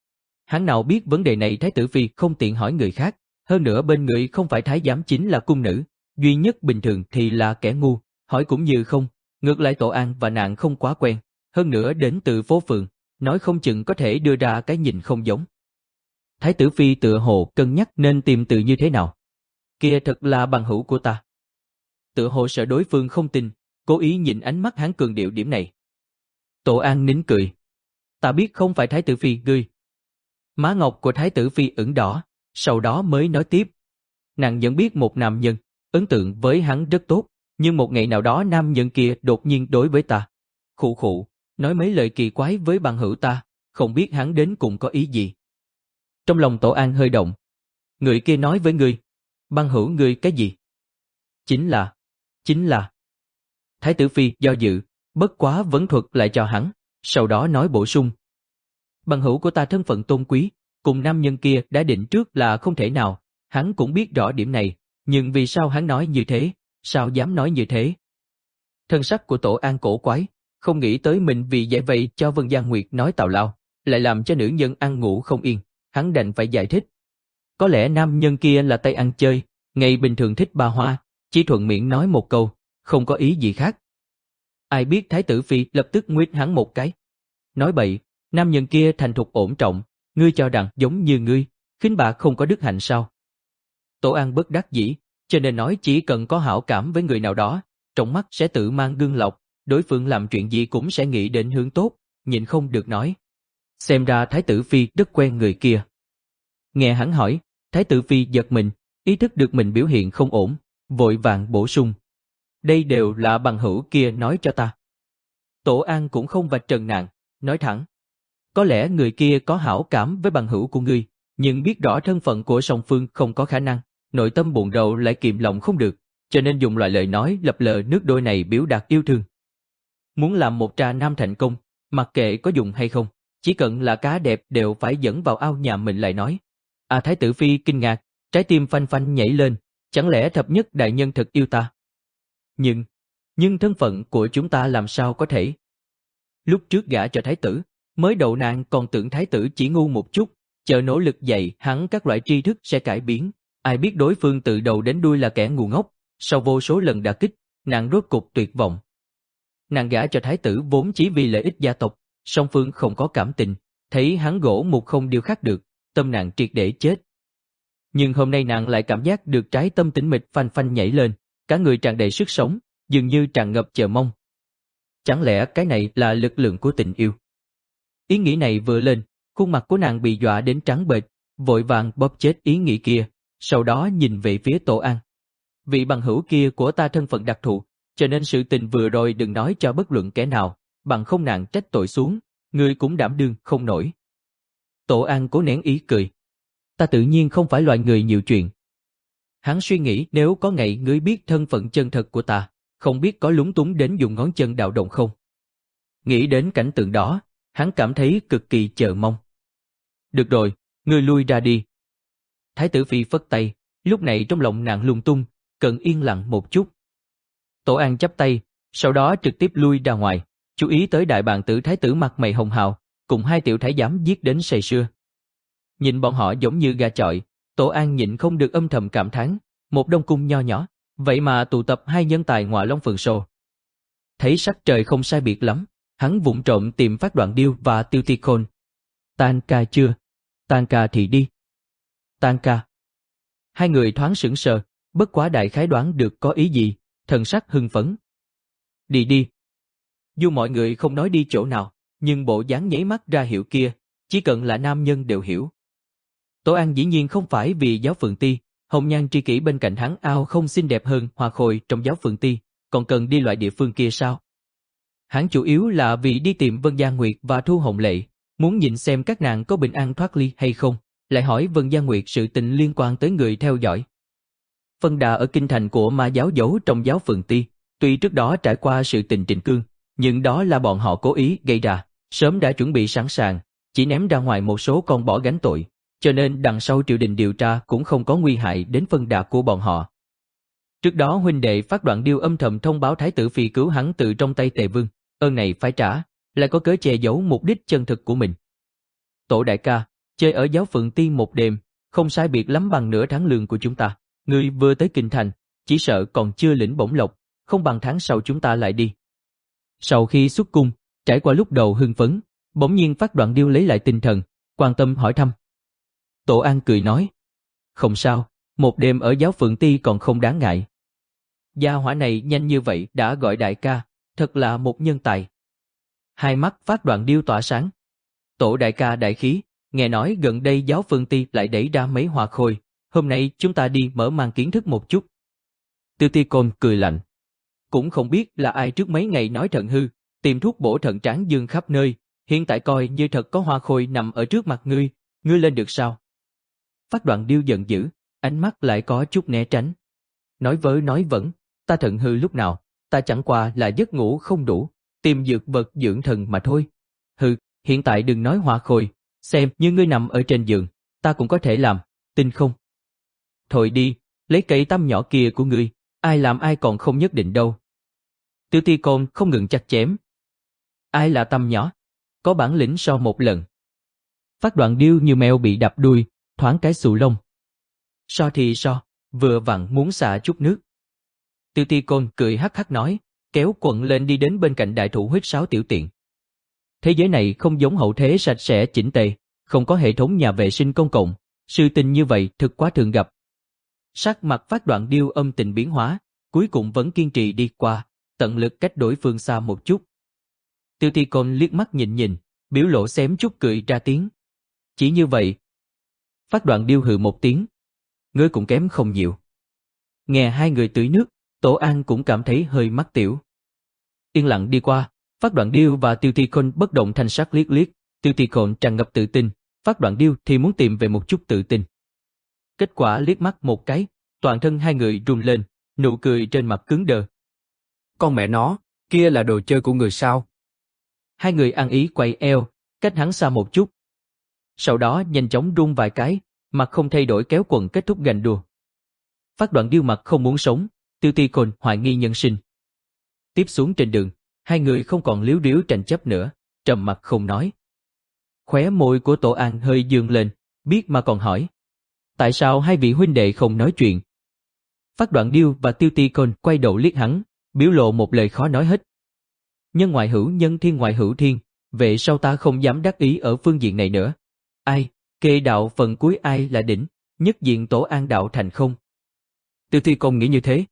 Hắn nào biết vấn đề này thái tử Phi không tiện hỏi người khác, hơn nữa bên người không phải thái giám chính là cung nữ, duy nhất bình thường thì là kẻ ngu, hỏi cũng như không, ngược lại Tổ An và nàng không quá quen, hơn nữa đến từ phố phường, nói không chừng có thể đưa ra cái nhìn không giống. Thái tử phi tựa hồ cân nhắc nên tìm từ như thế nào. Kia thật là bằng hữu của ta. Tựa hồ sợ đối phương không tin, cố ý nhìn ánh mắt hắn cường điệu điểm này. Tổ An nín cười. Ta biết không phải Thái tử phi ngươi. Má ngọc của Thái tử phi ửng đỏ, sau đó mới nói tiếp. Nàng nhận biết một nam nhân, ấn tượng với hắn rất tốt, nhưng một ngày nào đó nam nhân kia đột nhiên đối với ta. Khụ khụ, nói mấy lời kỳ quái với bằng hữu ta, không biết hắn đến cùng có ý gì. Trong lòng Tổ An hơi động. Người kia nói với ngươi, bằng hữu ngươi cái gì? Chính là, chính là. Thái tử phi do dự, bất quá vấn thuật lại cho hắn, sau đó nói bổ sung. Bằng hữu của ta thân phận tôn quý, cùng nam nhân kia đã định trước là không thể nào, hắn cũng biết rõ điểm này, nhưng vì sao hắn nói như thế, sao dám nói như thế? Thân sắc của Tổ An cổ quái, không nghĩ tới mình vì giải vây cho Vân Giang Nguyệt nói tào lao, lại làm cho nữ nhân ăn ngủ không yên, hắn đành phải giải thích. Có lẽ nam nhân kia là tay ăn chơi, ngày bình thường thích ba hoa, chỉ thuận miệng nói một câu, không có ý gì khác. Ai biết Thái tử phi lập tức nguyết hắn một cái. Nói bậy, nam nhân kia thành thục ổn trọng, ngươi cho rằng giống như ngươi, khinh bạc không có đức hạnh sao? Tổ An bất đắc dĩ, cho nên nói chỉ cần có hảo cảm với người nào đó, trong mắt sẽ tự mang gương lọc, đối phương làm chuyện gì cũng sẽ nghĩ đến hướng tốt, nhịn không được nói. Xem ra Thái tử phi rất quen người kia. Nghe hắn hỏi, Thái tử phi giật mình, ý thức được mình biểu hiện không ổn, vội vàng bổ sung. Đây đều là bằng hữu kia nói cho ta. Tổ An cũng không vạch trần nàng, nói thẳng. Có lẽ người kia có hảo cảm với bằng hữu của ngươi, nhưng biết rõ thân phận của song phương không có khả năng, nội tâm buồn rầu lại kìm lòng không được, cho nên dùng loại lời nói lập lờ nước đôi này biểu đạt yêu thương. Muốn làm một trà nam thành công, mặc kệ có dùng hay không, chỉ cần là cá đẹp đều phải dẫn vào ao nhà mình lại nói. À Thái tử phi kinh ngạc, trái tim phanh phanh nhảy lên, chẳng lẽ thập nhất đại nhân thật yêu ta? Nhưng, nhưng thân phận của chúng ta làm sao có thể? Lúc trước gả cho thái tử, mới đầu nàng còn tưởng thái tử chỉ ngu một chút, chờ nỗ lực dạy hắn các loại tri thức sẽ cải biến, ai biết đối phương từ đầu đến đuôi là kẻ ngu ngốc, sau vô số lần đả kích, nàng rốt cục tuyệt vọng. Nàng gả cho thái tử vốn chỉ vì lợi ích gia tộc, song phương không có cảm tình, thấy hắn gỗ mục không điều khác được, tâm nàng triệt để chết. Nhưng hôm nay nàng lại cảm giác được trái tâm tĩnh mịch phanh phanh nhảy lên, cả người tràn đầy sức sống, dường như tràn ngập chờ mong. Chẳng lẽ cái này là lực lượng của tình yêu? Ý nghĩ này vừa lên, khuôn mặt của nàng bị dọa đến trắng bệch, vội vàng bóp chết ý nghĩ kia, sau đó nhìn về phía Tổ An. Vị bằng hữu kia của ta thân phận đặc thù, cho nên sự tình vừa rồi đừng nói cho bất luận kẻ nào, bằng không nàng trách tội xuống, ngươi cũng đảm đương không nổi. Tổ An cố nén ý cười. Ta tự nhiên không phải loại người nhiều chuyện. Hắn suy nghĩ nếu có ngày ngươi biết thân phận chân thật của ta, không biết có lúng túng đến dùng ngón chân đào động không? Nghĩ đến cảnh tượng đó, hắn cảm thấy cực kỳ chờ mong. Được rồi, ngươi lui ra đi. Thái tử phi phất tay, lúc này trong lòng nàng lung tung, cần yên lặng một chút. Tổ An chắp tay, sau đó trực tiếp lui ra ngoài, chú ý tới đại bàng tử thái tử mặt mày hồng hào, cùng hai tiểu thái giám giết đến say sưa. Nhìn bọn họ giống như gà chọi, Tổ An nhịn không được âm thầm cảm thán, một đông cung nho nhỏ, vậy mà tụ tập hai nhân tài ngọa long phượng sồ. Thấy sắc trời không sai biệt lắm, hắn vụng trộm tìm Phát Đoạn Điêu và Tiêu Ti Khôn. Tan ca chưa? Tan ca thì đi. Tan ca. Hai người thoáng sững sờ, bất quá đại khái đoán được có ý gì, thần sắc hưng phấn. Đi đi. Dù mọi người không nói đi chỗ nào, nhưng bộ dáng nháy mắt ra hiệu kia, chỉ cần là nam nhân đều hiểu. Tổ An dĩ nhiên không phải vì giáo phượng ti, hồng nhan tri kỷ bên cạnh hắn ao không xinh đẹp hơn hoa khôi trong giáo phượng ti, còn cần đi loại địa phương kia sao? Hắn chủ yếu là vì đi tìm Vân Gia Nguyệt và Thu Hồng Lệ, muốn nhìn xem các nàng có bình an thoát ly hay không, lại hỏi Vân Gia Nguyệt sự tình liên quan tới người theo dõi. Phân đà ở kinh thành của ma giáo giấu trong giáo phượng ti, tuy trước đó trải qua sự tình Trịnh Cương, nhưng đó là bọn họ cố ý gây ra, sớm đã chuẩn bị sẵn sàng, chỉ ném ra ngoài một số con bỏ gánh tội, cho nên đằng sau triều đình điều tra cũng không có nguy hại đến phân đà của bọn họ. Trước đó huynh đệ Phát Đoạn Điêu âm thầm thông báo thái tử phi cứu hắn từ trong tay Tề Vương, ơn này phải trả, lại có cớ che giấu mục đích chân thực của mình. Tổ đại ca, chơi ở giáo phượng ti một đêm, không sai biệt lắm bằng nửa tháng lương của chúng ta, ngươi vừa tới kinh thành, chỉ sợ còn chưa lĩnh bổng lộc, không bằng tháng sau chúng ta lại đi. Sau khi xuất cung, trải qua lúc đầu hưng phấn, bỗng nhiên Phát Đoạn Điêu lấy lại tinh thần, quan tâm hỏi thăm. Tổ An cười nói. Không sao, một đêm ở giáo phượng ti còn không đáng ngại. Gia hỏa này nhanh như vậy đã gọi đại ca, thật là một nhân tài. Hai mắt Phát Đoạn Điêu tỏa sáng. Tổ đại ca đại khí, nghe nói gần đây giáo phượng ti lại đẩy ra mấy hoa khôi, hôm nay chúng ta đi mở mang kiến thức một chút. Tiêu Ti Côn cười lạnh. Cũng không biết là ai trước mấy ngày nói thận hư, tìm thuốc bổ thận tráng dương khắp nơi, hiện tại coi như thật có hoa khôi nằm ở trước mặt ngươi, ngươi lên được sao? Phát Đoạn Điêu giận dữ, ánh mắt lại có chút né tránh. Nói vớ nói vẩn, ta thận hư lúc nào, ta chẳng qua là giấc ngủ không đủ, tìm dược vật dưỡng thần mà thôi. Hừ, hiện tại đừng nói hoa khôi, xem như ngươi nằm ở trên giường, ta cũng có thể làm, tin không? Thôi đi, lấy cây tăm nhỏ kia của ngươi, ai làm ai còn không nhất định đâu. Tiêu Ti Côn không ngừng chặt chém. Ai là tăm nhỏ? Có bản lĩnh so một lần. Phát Đoạn Điêu như mèo bị đạp đuôi, thoáng cái xù lông. So thì so, vừa vặn muốn xả chút nước. Tiêu Ti Côn cười hắc hắc nói, kéo quần lên đi đến bên cạnh đại thủ huyết sáo tiểu tiện. Thế giới này không giống hậu thế sạch sẽ chỉnh tề, không có hệ thống nhà vệ sinh công cộng, sự tình như vậy thực quá thường gặp. Sắc mặt Phát Đoạn Điêu âm tình biến hóa, cuối cùng vẫn kiên trì đi qua, tận lực cách đối phương xa một chút. Tiêu Ti Côn liếc mắt nhìn nhìn, biểu lộ xém chút cười ra tiếng. Chỉ như vậy. Phát Đoạn Điêu hừ một tiếng. Ngươi cũng kém không nhiều. Nghe hai người tưới nước, Tổ An cũng cảm thấy hơi mắc tiểu. Yên lặng đi qua, Phát Đoạn Điêu và Tiêu Ti Côn bất động thanh sắc liếc liếc, Tiêu Ti Côn tràn ngập tự tin, Phát Đoạn Điêu thì muốn tìm về một chút tự tin. Kết quả liếc mắt một cái, toàn thân hai người run lên, nụ cười trên mặt cứng đờ. Con mẹ nó, kia là đồ chơi của người sao? Hai người ăn ý quay eo, cách hắn xa một chút. Sau đó nhanh chóng run vài cái, mặt không thay đổi kéo quần kết thúc gành đùa. Phát Đoạn Điêu mặt không muốn sống, Tiêu Ti Côn hoài nghi nhân sinh. Tiếp xuống trên đường, hai người không còn líu ríu tranh chấp nữa, trầm mặt không nói. Khóe môi của Tổ An hơi dương lên, biết mà còn hỏi. Tại sao hai vị huynh đệ không nói chuyện? Phát Đoạn Điêu và Tiêu Ti Côn quay đầu liếc hắn, biểu lộ một lời khó nói hết. Nhân ngoại hữu nhân thiên ngoại hữu thiên, vậy sao ta không dám đắc ý ở phương diện này nữa? Ai, kê đạo phần cuối ai là đỉnh, nhất diện Tổ An đạo thành không? Tiêu Ti Côn nghĩ như thế.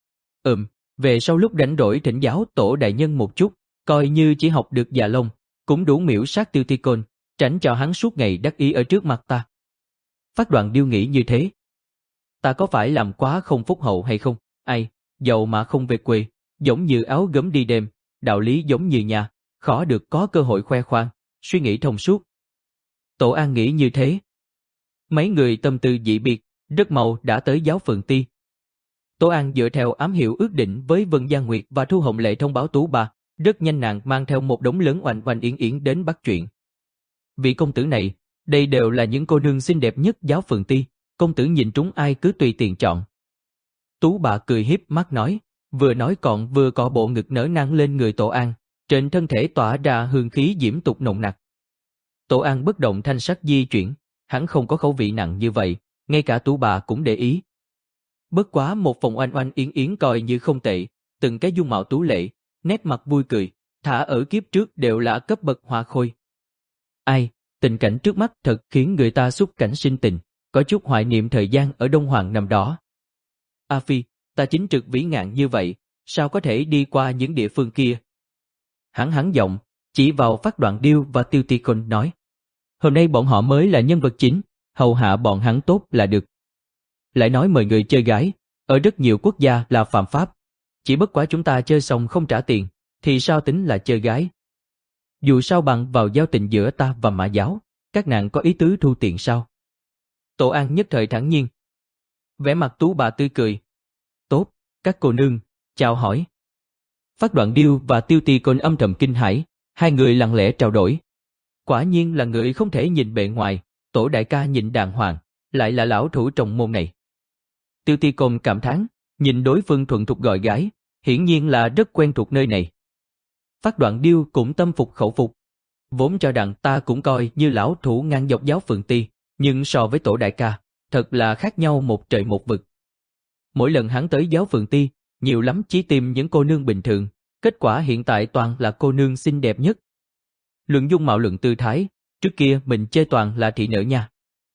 Ừm, về sau lúc rảnh rỗi thỉnh giáo Tổ đại nhân một chút, coi như chỉ học được già lông, cũng đủ miễu sát Tiêu Ti Côn, tránh cho hắn suốt ngày đắc ý ở trước mặt ta. Phát Đoạn Điêu nghĩ như thế. Ta có phải làm quá không phúc hậu hay không? Ai, giàu mà không về quê, giống như áo gấm đi đêm, đạo lý giống như nhà, khó được có cơ hội khoe khoang, suy nghĩ thông suốt. Tổ An nghĩ như thế. Mấy người tâm tư dị biệt, rất mau đã tới giáo phượng ti. Tổ An dựa theo ám hiệu ước định với Vân Gia Nguyệt và Thu Hồng Lệ thông báo Tú Bà, rất nhanh nàng mang theo một đống lớn oanh oanh yến yến đến bắt chuyện. Vị công tử này, đây đều là những cô nương xinh đẹp nhất giáo phượng ti, công tử nhìn trúng ai cứ tùy tiện chọn. Tú Bà cười hiếp mắt nói, vừa nói còn vừa cọ bộ ngực nở nang lên người Tổ An, trên thân thể tỏa ra hương khí diễm tục nồng nặc. Tổ An bất động thanh sắc di chuyển, hắn không có khẩu vị nặng như vậy, ngay cả Tú Bà cũng để ý. Bất quá một phòng oanh oanh yến yến coi như không tệ, từng cái dung mạo tú lệ, nét mặt vui cười, thả ở kiếp trước đều là cấp bậc hoa khôi. Ai, tình cảnh trước mắt thật khiến người ta xúc cảnh sinh tình, có chút hoài niệm thời gian ở Đông Hoàng năm đó. A Phi, ta chính trực vĩ ngạn như vậy, sao có thể đi qua những địa phương kia? Hắn hắn giọng, chỉ vào Phát Đoạn Điêu và Tiêu Ti Côn nói. Hôm nay bọn họ mới là nhân vật chính, hầu hạ bọn hắn tốt là được. Lại nói mời người chơi gái, ở rất nhiều quốc gia là phạm pháp. Chỉ bất quá chúng ta chơi xong không trả tiền, thì sao tính là chơi gái? Dù sao bằng vào giao tình giữa ta và Mã giáo, các nàng có ý tứ thu tiền sao? Tổ An nhất thời thản nhiên. Vẻ mặt Tú Bà tươi cười. Tốt, các cô nương, chào hỏi. Phát Đoạn Điêu và Tiêu Ti Côn âm thầm kinh hãi, hai người lặng lẽ trao đổi. Quả nhiên là người không thể nhìn bề ngoài, Tổ đại ca nhìn đàng hoàng, lại là lão thủ trong môn này. Tiêu Ti Côn cảm thán, nhìn đối phương thuận thục gọi gái, hiển nhiên là rất quen thuộc nơi này. Phát Đoạn Điêu cũng tâm phục khẩu phục. Vốn cho rằng ta cũng coi như lão thủ ngang dọc giáo phượng ti, nhưng so với Tổ đại ca, thật là khác nhau một trời một vực. Mỗi lần hắn tới giáo phượng ti, nhiều lắm chỉ tìm những cô nương bình thường, kết quả hiện tại toàn là cô nương xinh đẹp nhất. Luận dung mạo luận tư thái, trước kia mình chơi toàn là thị nữ nha.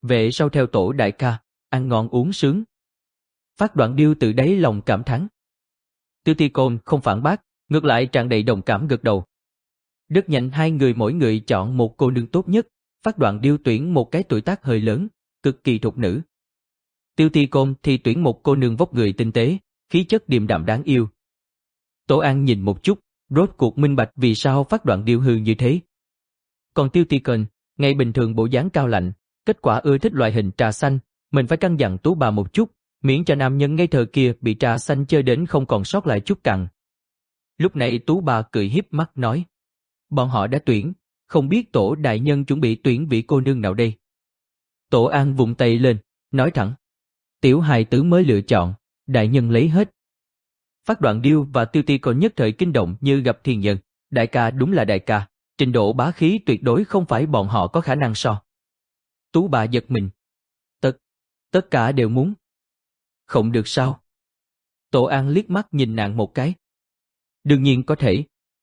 về sau theo tổ đại ca, ăn ngon uống sướng. Phát Đoạn Điêu từ đáy lòng cảm thán. Tiêu Ti Côn không phản bác, ngược lại tràn đầy đồng cảm gật đầu. Rất nhanh hai người mỗi người chọn một cô nương tốt nhất, Phát Đoạn Điêu tuyển một cái tuổi tác hơi lớn, cực kỳ thục nữ. Tiêu Ti Côn thì tuyển một cô nương vóc người tinh tế, khí chất điềm đạm đáng yêu. Tổ An nhìn một chút, rốt cuộc minh bạch vì sao Phát Đoạn Điêu hư như thế. Còn Tiêu Ti Côn, ngày bình thường bộ dáng cao lạnh, kết quả ưa thích loại hình trà xanh, mình phải căn dặn Tú bà một chút, miễn cho nam nhân ngây thơ kia bị trà xanh chơi đến không còn sót lại chút cặn. Lúc này Tú bà cười hiếp mắt nói, bọn họ đã tuyển, không biết tổ đại nhân chuẩn bị tuyển vị cô nương nào đây. Tổ An vùng tay lên, nói thẳng, tiểu hài tử mới lựa chọn, đại nhân lấy hết. Phát Đoạn Điêu và Tiêu Ti còn nhất thời kinh động như gặp thiên nhân, đại ca đúng là đại ca, trình độ bá khí tuyệt đối không phải bọn họ có khả năng so. Tú bà giật mình. Tất, tất cả đều muốn. Không được sao? Tổ An liếc mắt nhìn nàng một cái. Đương nhiên có thể.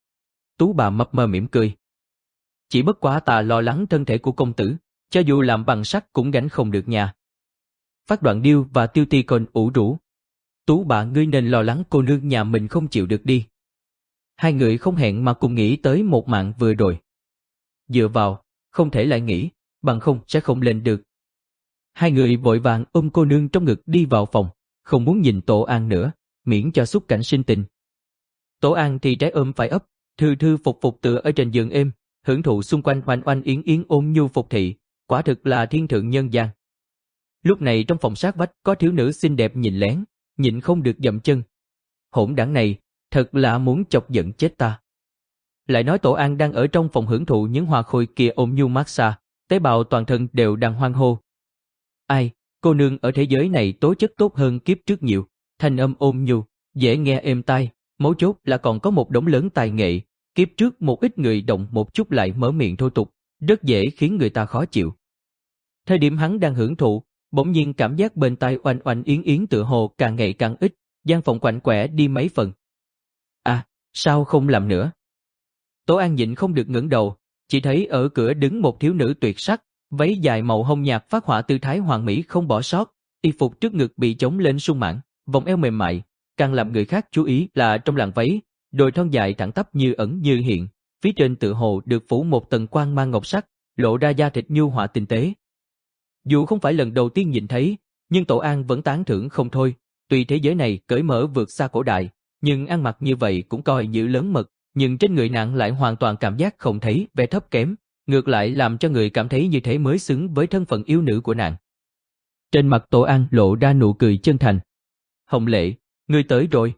Tú bà mập mờ mỉm cười. Chỉ bất quá ta lo lắng thân thể của công tử, cho dù làm bằng sắt cũng gánh không được nhà. Phát Đoạn Điêu và Tiêu Ti còn ủ rũ. Tú bà ngươi nên lo lắng cô nương nhà mình không chịu được đi. Hai người không hẹn mà cùng nghĩ tới một mạng vừa rồi. Dựa vào, không thể lại nghĩ, bằng không sẽ không lên được. Hai người vội vàng ôm cô nương trong ngực đi vào phòng, không muốn nhìn Tổ An nữa, miễn cho xúc cảnh sinh tình. Tổ An thì trái ôm phải ấp, thư thư phục phục tựa ở trên giường êm, hưởng thụ xung quanh oanh oanh yến yến ôn nhu phục thị, quả thực là thiên thượng nhân gian. Lúc này trong phòng sát vách có thiếu nữ xinh đẹp nhìn lén, nhịn không được dậm chân. Hỗn đảng này, thật là muốn chọc giận chết ta. Lại nói Tổ An đang ở trong phòng hưởng thụ những hoa khôi kia ôm nhu mát xa, tế bào toàn thân đều đang hoan hô. Ai, cô nương ở thế giới này tố chất tốt hơn kiếp trước nhiều, thanh âm ôm nhu, dễ nghe êm tai, mấu chốt là còn có một đống lớn tài nghệ, kiếp trước một ít người động một chút lại mở miệng thô tục, rất dễ khiến người ta khó chịu. Thời điểm hắn đang hưởng thụ, bỗng nhiên cảm giác bên tai oanh oanh yến yến tựa hồ càng ngày càng ít, gian phòng quạnh quẻ đi mấy phần. À, sao không làm nữa? Tổ An nhịn không được ngẩng đầu, chỉ thấy ở cửa đứng một thiếu nữ tuyệt sắc, váy dài màu hồng nhạt phát họa tư thái hoàn mỹ không bỏ sót, y phục trước ngực bị chống lên sung mãn, vòng eo mềm mại, càng làm người khác chú ý là trong làn váy, đôi thon dài thẳng tắp như ẩn như hiện, phía trên tựa hồ được phủ một tầng quang mang ngọc sắc, lộ ra da thịt nhu hòa tinh tế. Dù không phải lần đầu tiên nhìn thấy, nhưng Tổ An vẫn tán thưởng không thôi, tuy thế giới này cởi mở vượt xa cổ đại, nhưng ăn mặc như vậy cũng coi như lớn mật, nhưng trên người nàng lại hoàn toàn cảm giác không thấy vẻ thấp kém, ngược lại làm cho người cảm thấy như thế mới xứng với thân phận yêu nữ của nàng. Trên mặt Tổ An lộ ra nụ cười chân thành. Hồng Lệ, ngươi tới rồi.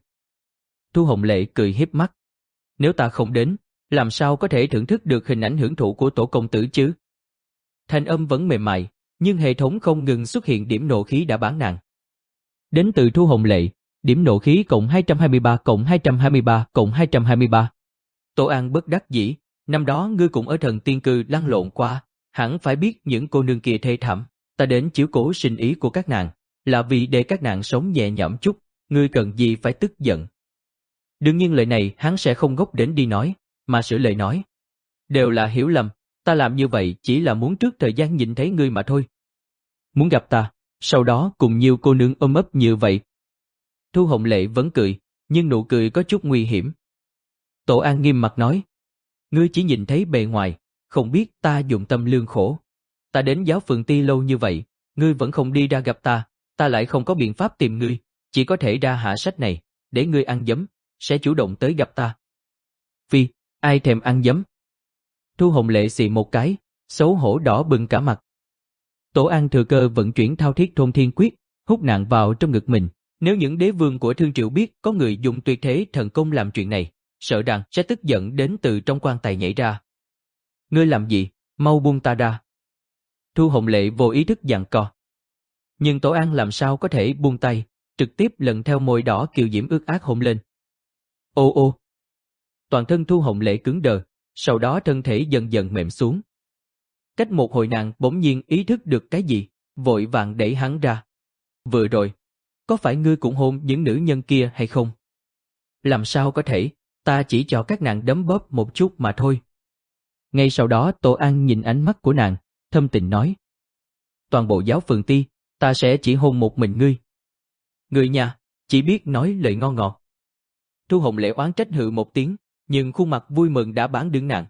Thu Hồng Lệ cười hiếp mắt. Nếu ta không đến, làm sao có thể thưởng thức được hình ảnh hưởng thụ của Tổ công tử chứ? Thanh âm vẫn mềm mại, nhưng hệ thống không ngừng xuất hiện điểm nộ khí đã bán nàng. Đến từ Thu Hồng Lệ, điểm nộ khí cộng hai trăm hai mươi ba cộng hai trăm hai mươi ba cộng hai trăm hai mươi ba. Tổ An bất đắc dĩ, năm đó ngươi cũng ở thần tiên cư lăn lộn qua, hẳn phải biết những cô nương kia thê thảm, ta đến chiếu cố sinh ý của các nàng, là vì để các nàng sống nhẹ nhõm chút, ngươi cần gì phải tức giận. Đương nhiên lời này hắn sẽ không gốc đến đi nói, mà sửa lời nói. Đều là hiểu lầm, ta làm như vậy chỉ là muốn trước thời gian nhìn thấy ngươi mà thôi. Muốn gặp ta, sau đó cùng nhiều cô nương ôm ấp như vậy. Thu Hồng Lệ vẫn cười, nhưng nụ cười có chút nguy hiểm. Tổ An nghiêm mặt nói, ngươi chỉ nhìn thấy bề ngoài, không biết ta dụng tâm lương khổ. Ta đến giáo phường Ti lâu như vậy, ngươi vẫn không đi ra gặp ta, ta lại không có biện pháp tìm ngươi, chỉ có thể ra hạ sách này, để ngươi ăn dấm, sẽ chủ động tới gặp ta. Phi, ai thèm ăn dấm? Thu Hồng Lệ xì một cái, xấu hổ đỏ bừng cả mặt. Tổ An thừa cơ vận chuyển thao thiết thôn thiên quyết, hút nàng vào trong ngực mình. Nếu những đế vương của Thương Triệu biết có người dùng tuyệt thế thần công làm chuyện này, sợ rằng sẽ tức giận đến từ trong quan tài nhảy ra. Ngươi làm gì, mau buông ta ra. Thu Hồng Lệ vô ý thức giằng co. Nhưng Tổ An làm sao có thể buông tay, trực tiếp lần theo môi đỏ kiều diễm ướt át hôn lên. Ô ô. Toàn thân Thu Hồng Lệ cứng đờ, sau đó thân thể dần dần mềm xuống. Cách một hồi nàng bỗng nhiên ý thức được cái gì, vội vàng đẩy hắn ra. Vừa rồi, có phải ngươi cũng hôn những nữ nhân kia hay không? Làm sao có thể, ta chỉ cho các nàng đấm bóp một chút mà thôi. Ngay sau đó Tổ An nhìn ánh mắt của nàng, thâm tình nói. toàn bộ giáo phường ti, ta sẽ chỉ hôn một mình ngươi. Người nhà, chỉ biết nói lời ngon ngọt. Thu Hồng Lệ oán trách hự một tiếng, nhưng khuôn mặt vui mừng đã bán đứng nàng.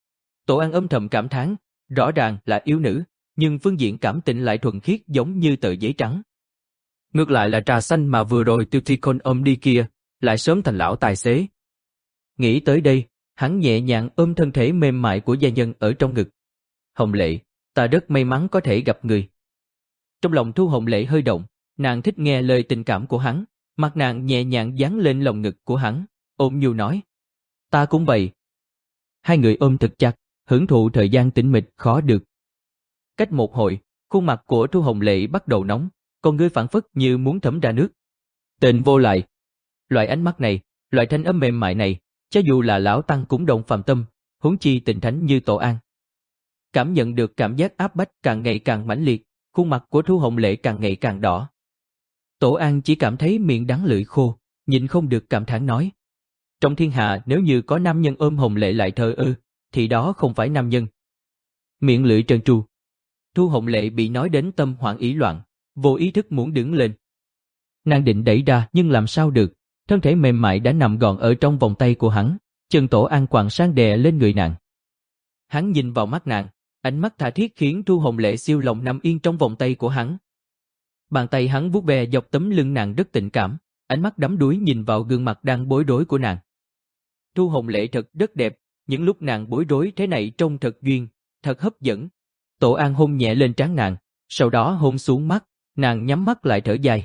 Tổ An âm thầm cảm thán, rõ ràng là yêu nữ, nhưng phương diện cảm tình lại thuần khiết giống như tờ giấy trắng. Ngược lại là trà xanh mà vừa rồi Tiêu Thi Khôn ôm đi kia, lại sớm thành lão tài xế. Nghĩ tới đây, hắn nhẹ nhàng ôm thân thể mềm mại của gia nhân ở trong ngực. Hồng Lệ, ta rất may mắn có thể gặp người. Trong lòng Thu Hồng Lệ hơi động, nàng thích nghe lời tình cảm của hắn, mặt nàng nhẹ nhàng dán lên lòng ngực của hắn, ôm nhu nói. Ta cũng vậy. Hai người ôm thật chặt, hưởng thụ thời gian tĩnh mịch khó được. Cách một hồi, khuôn mặt của Thu Hồng Lệ bắt đầu nóng, con ngươi phảng phất như muốn thấm ra nước. Tên vô lại. Loại ánh mắt này, loại thanh âm mềm mại này, cho dù là lão tăng cũng động phàm tâm, huống chi tình thánh như Tổ An. Cảm nhận được cảm giác áp bách càng ngày càng mãnh liệt, khuôn mặt của Thu Hồng Lệ càng ngày càng đỏ. Tổ An chỉ cảm thấy miệng đắng lưỡi khô, nhịn không được cảm thán nói. Trong thiên hạ nếu như có nam nhân ôm Hồng Lệ lại thờ ơ, thì đó không phải nam nhân. Miệng lưỡi trơn tru. Thu Hồng Lệ bị nói đến tâm hoảng ý loạn, vô ý thức muốn đứng lên. Nàng định đẩy ra nhưng làm sao được, thân thể mềm mại đã nằm gọn ở trong vòng tay của hắn, chân Tổ An quàng sang đè lên người nàng. Hắn nhìn vào mắt nàng, ánh mắt tha thiết khiến Thu Hồng Lệ siêu lòng nằm yên trong vòng tay của hắn. Bàn tay hắn vuốt ve dọc tấm lưng nàng rất tình cảm, ánh mắt đắm đuối nhìn vào gương mặt đang bối rối của nàng. Thu Hồng Lệ thật rất đẹp, những lúc nàng bối rối thế này trông thật duyên, thật hấp dẫn. Tổ An hôn nhẹ lên trán nàng, sau đó hôn xuống mắt, nàng nhắm mắt lại thở dài.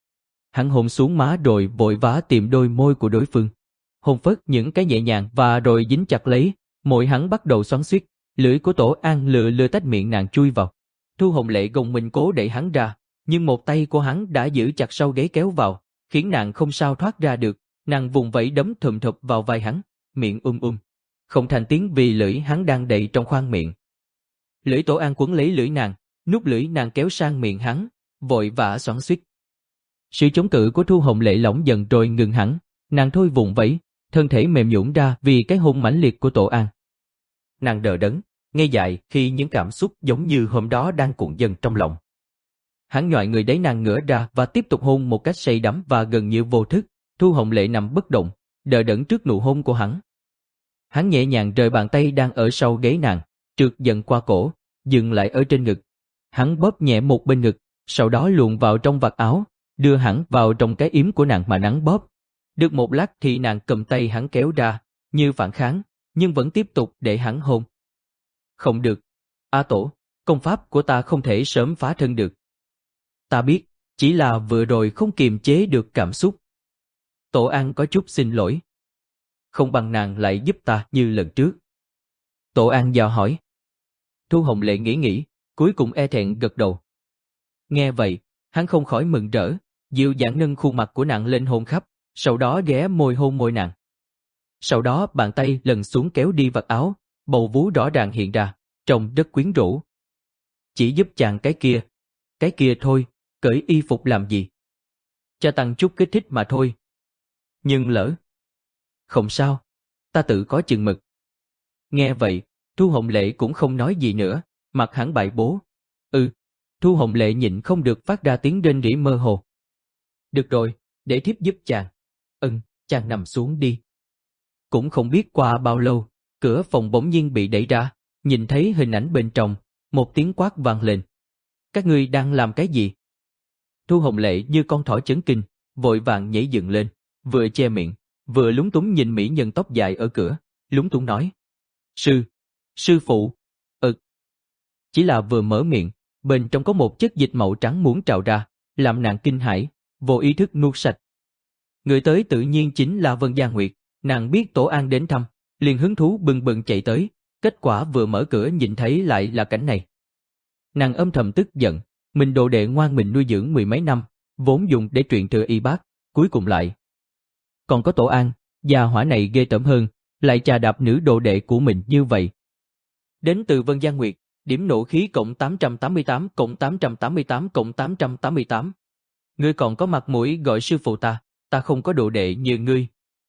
Hắn hôn xuống má rồi vội vã tìm đôi môi của đối phương. Hôn phớt những cái nhẹ nhàng và rồi dính chặt lấy, môi hắn bắt đầu xoắn xuýt, lưỡi của Tổ An lựa lưa tách miệng nàng chui vào. Thu Hồng Lệ gồng mình cố đẩy hắn ra, nhưng một tay của hắn đã giữ chặt sau ghế kéo vào, khiến nàng không sao thoát ra được. Nàng vùng vẫy đấm thùm thụp vào vai hắn, miệng um um, không thành tiếng vì lưỡi hắn đang đầy trong khoang miệng. Lưỡi Tổ An quấn lấy lưỡi nàng, nút lưỡi nàng kéo sang miệng hắn, vội vã xoắn xuýt. Sự chống cự của Thu Hồng Lệ lỏng dần rồi ngừng hẳn, nàng thôi vùng vẫy, thân thể mềm nhũn ra vì cái hôn mãnh liệt của Tổ An. Nàng đờ đẫn, ngây dại khi những cảm xúc giống như hôm đó đang cuộn dần trong lòng. Hắn nhọi người đẩy nàng ngửa ra và tiếp tục hôn một cách say đắm và gần như vô thức. Thu Hồng Lệ nằm bất động, đờ đẫn trước nụ hôn của hắn. Hắn nhẹ nhàng rời bàn tay đang ở sau gáy nàng, trượt dần qua cổ, dừng lại ở trên ngực. Hắn bóp nhẹ một bên ngực, sau đó luồn vào trong vạt áo, đưa hắn vào trong cái yếm của nàng mà nắn bóp. Được một lát thì nàng cầm tay hắn kéo ra, như phản kháng, nhưng vẫn tiếp tục để hắn hôn. Không được. A Tổ, công pháp của ta không thể sớm phá thân được. Ta biết, chỉ là vừa rồi không kiềm chế được cảm xúc. Tổ An có chút xin lỗi. Không bằng nàng lại giúp ta như lần trước. Tổ An dò hỏi. Thu Hồng Lệ nghĩ nghĩ, cuối cùng e thẹn gật đầu. Nghe vậy, hắn không khỏi mừng rỡ, dịu dàng nâng khuôn mặt của nàng lên hôn khắp, sau đó ghé môi hôn môi nàng. Sau đó bàn tay lần xuống kéo đi vạt áo, bầu vú rõ ràng hiện ra, trông rất quyến rũ. Chỉ giúp chàng cái kia, cái kia thôi, cởi y phục làm gì? Cho tăng chút kích thích mà thôi. Nhưng lỡ. Không sao, ta tự có chừng mực. Nghe vậy, Thu Hồng Lệ cũng không nói gì nữa, mặt hắn bại bố. Ừ, Thu Hồng Lệ nhịn không được phát ra tiếng rên rỉ mơ hồ. Được rồi, để thiếp giúp chàng. Ừm, chàng nằm xuống đi. Cũng không biết qua bao lâu, cửa phòng bỗng nhiên bị đẩy ra, nhìn thấy hình ảnh bên trong, một tiếng quát vang lên. Các ngươi đang làm cái gì? Thu Hồng Lệ như con thỏ chấn kinh, vội vàng nhảy dựng lên, vừa che miệng, vừa lúng túng nhìn mỹ nhân tóc dài ở cửa, lúng túng nói. Sư, sư phụ, ừ. Chỉ là vừa mở miệng, bên trong có một chất dịch màu trắng muốn trào ra, làm nàng kinh hãi, vô ý thức nuốt sạch. Người tới tự nhiên chính là Vân Gia Nguyệt, nàng biết Tổ An đến thăm, liền hứng thú bừng bừng chạy tới, kết quả vừa mở cửa nhìn thấy lại là cảnh này. Nàng âm thầm tức giận, mình đồ đệ ngoan mình nuôi dưỡng mười mấy năm, vốn dùng để truyền thừa y bác, cuối cùng lại. Còn có Tổ An, gia hỏa này ghê tởm hơn, lại chà đạp nữ đồ đệ của mình như vậy. Đến từ Vân Gia Nguyệt, điểm nộ khí cộng tám trăm tám mươi tám cộng tám trăm tám mươi tám cộng tám trăm tám mươi tám. Ngươi còn có mặt mũi gọi sư phụ ta, ta không có đồ đệ như ngươi.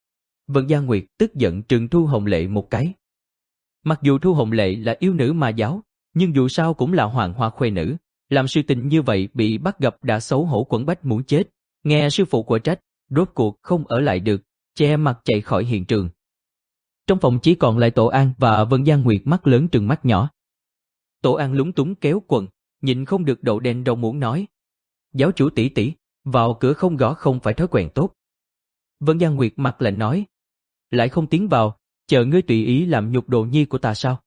Vân Gia Nguyệt tức giận trừng Thu Hồng Lệ một cái. Mặc dù Thu Hồng Lệ là yêu nữ mà giáo, nhưng dù sao cũng là hoàng hoa khuê nữ, Làm sự tình như vậy bị bắt gặp đã xấu hổ quẫn bách muốn chết, nghe sư phụ của trách, rốt cuộc không ở lại được, che mặt chạy khỏi hiện trường. Trong phòng chỉ còn lại Tổ An và Vân Giang Nguyệt mắt lớn trừng mắt nhỏ. Tổ An lúng túng kéo quần, nhịn không được đậu đen rau muống nói. Giáo chủ tỷ tỷ, vào cửa không gõ không phải thói quen tốt. Vân Giang Nguyệt mặt lạnh nói. Lại không tiến vào, chờ ngươi tùy ý làm nhục đồ nhi của ta sao?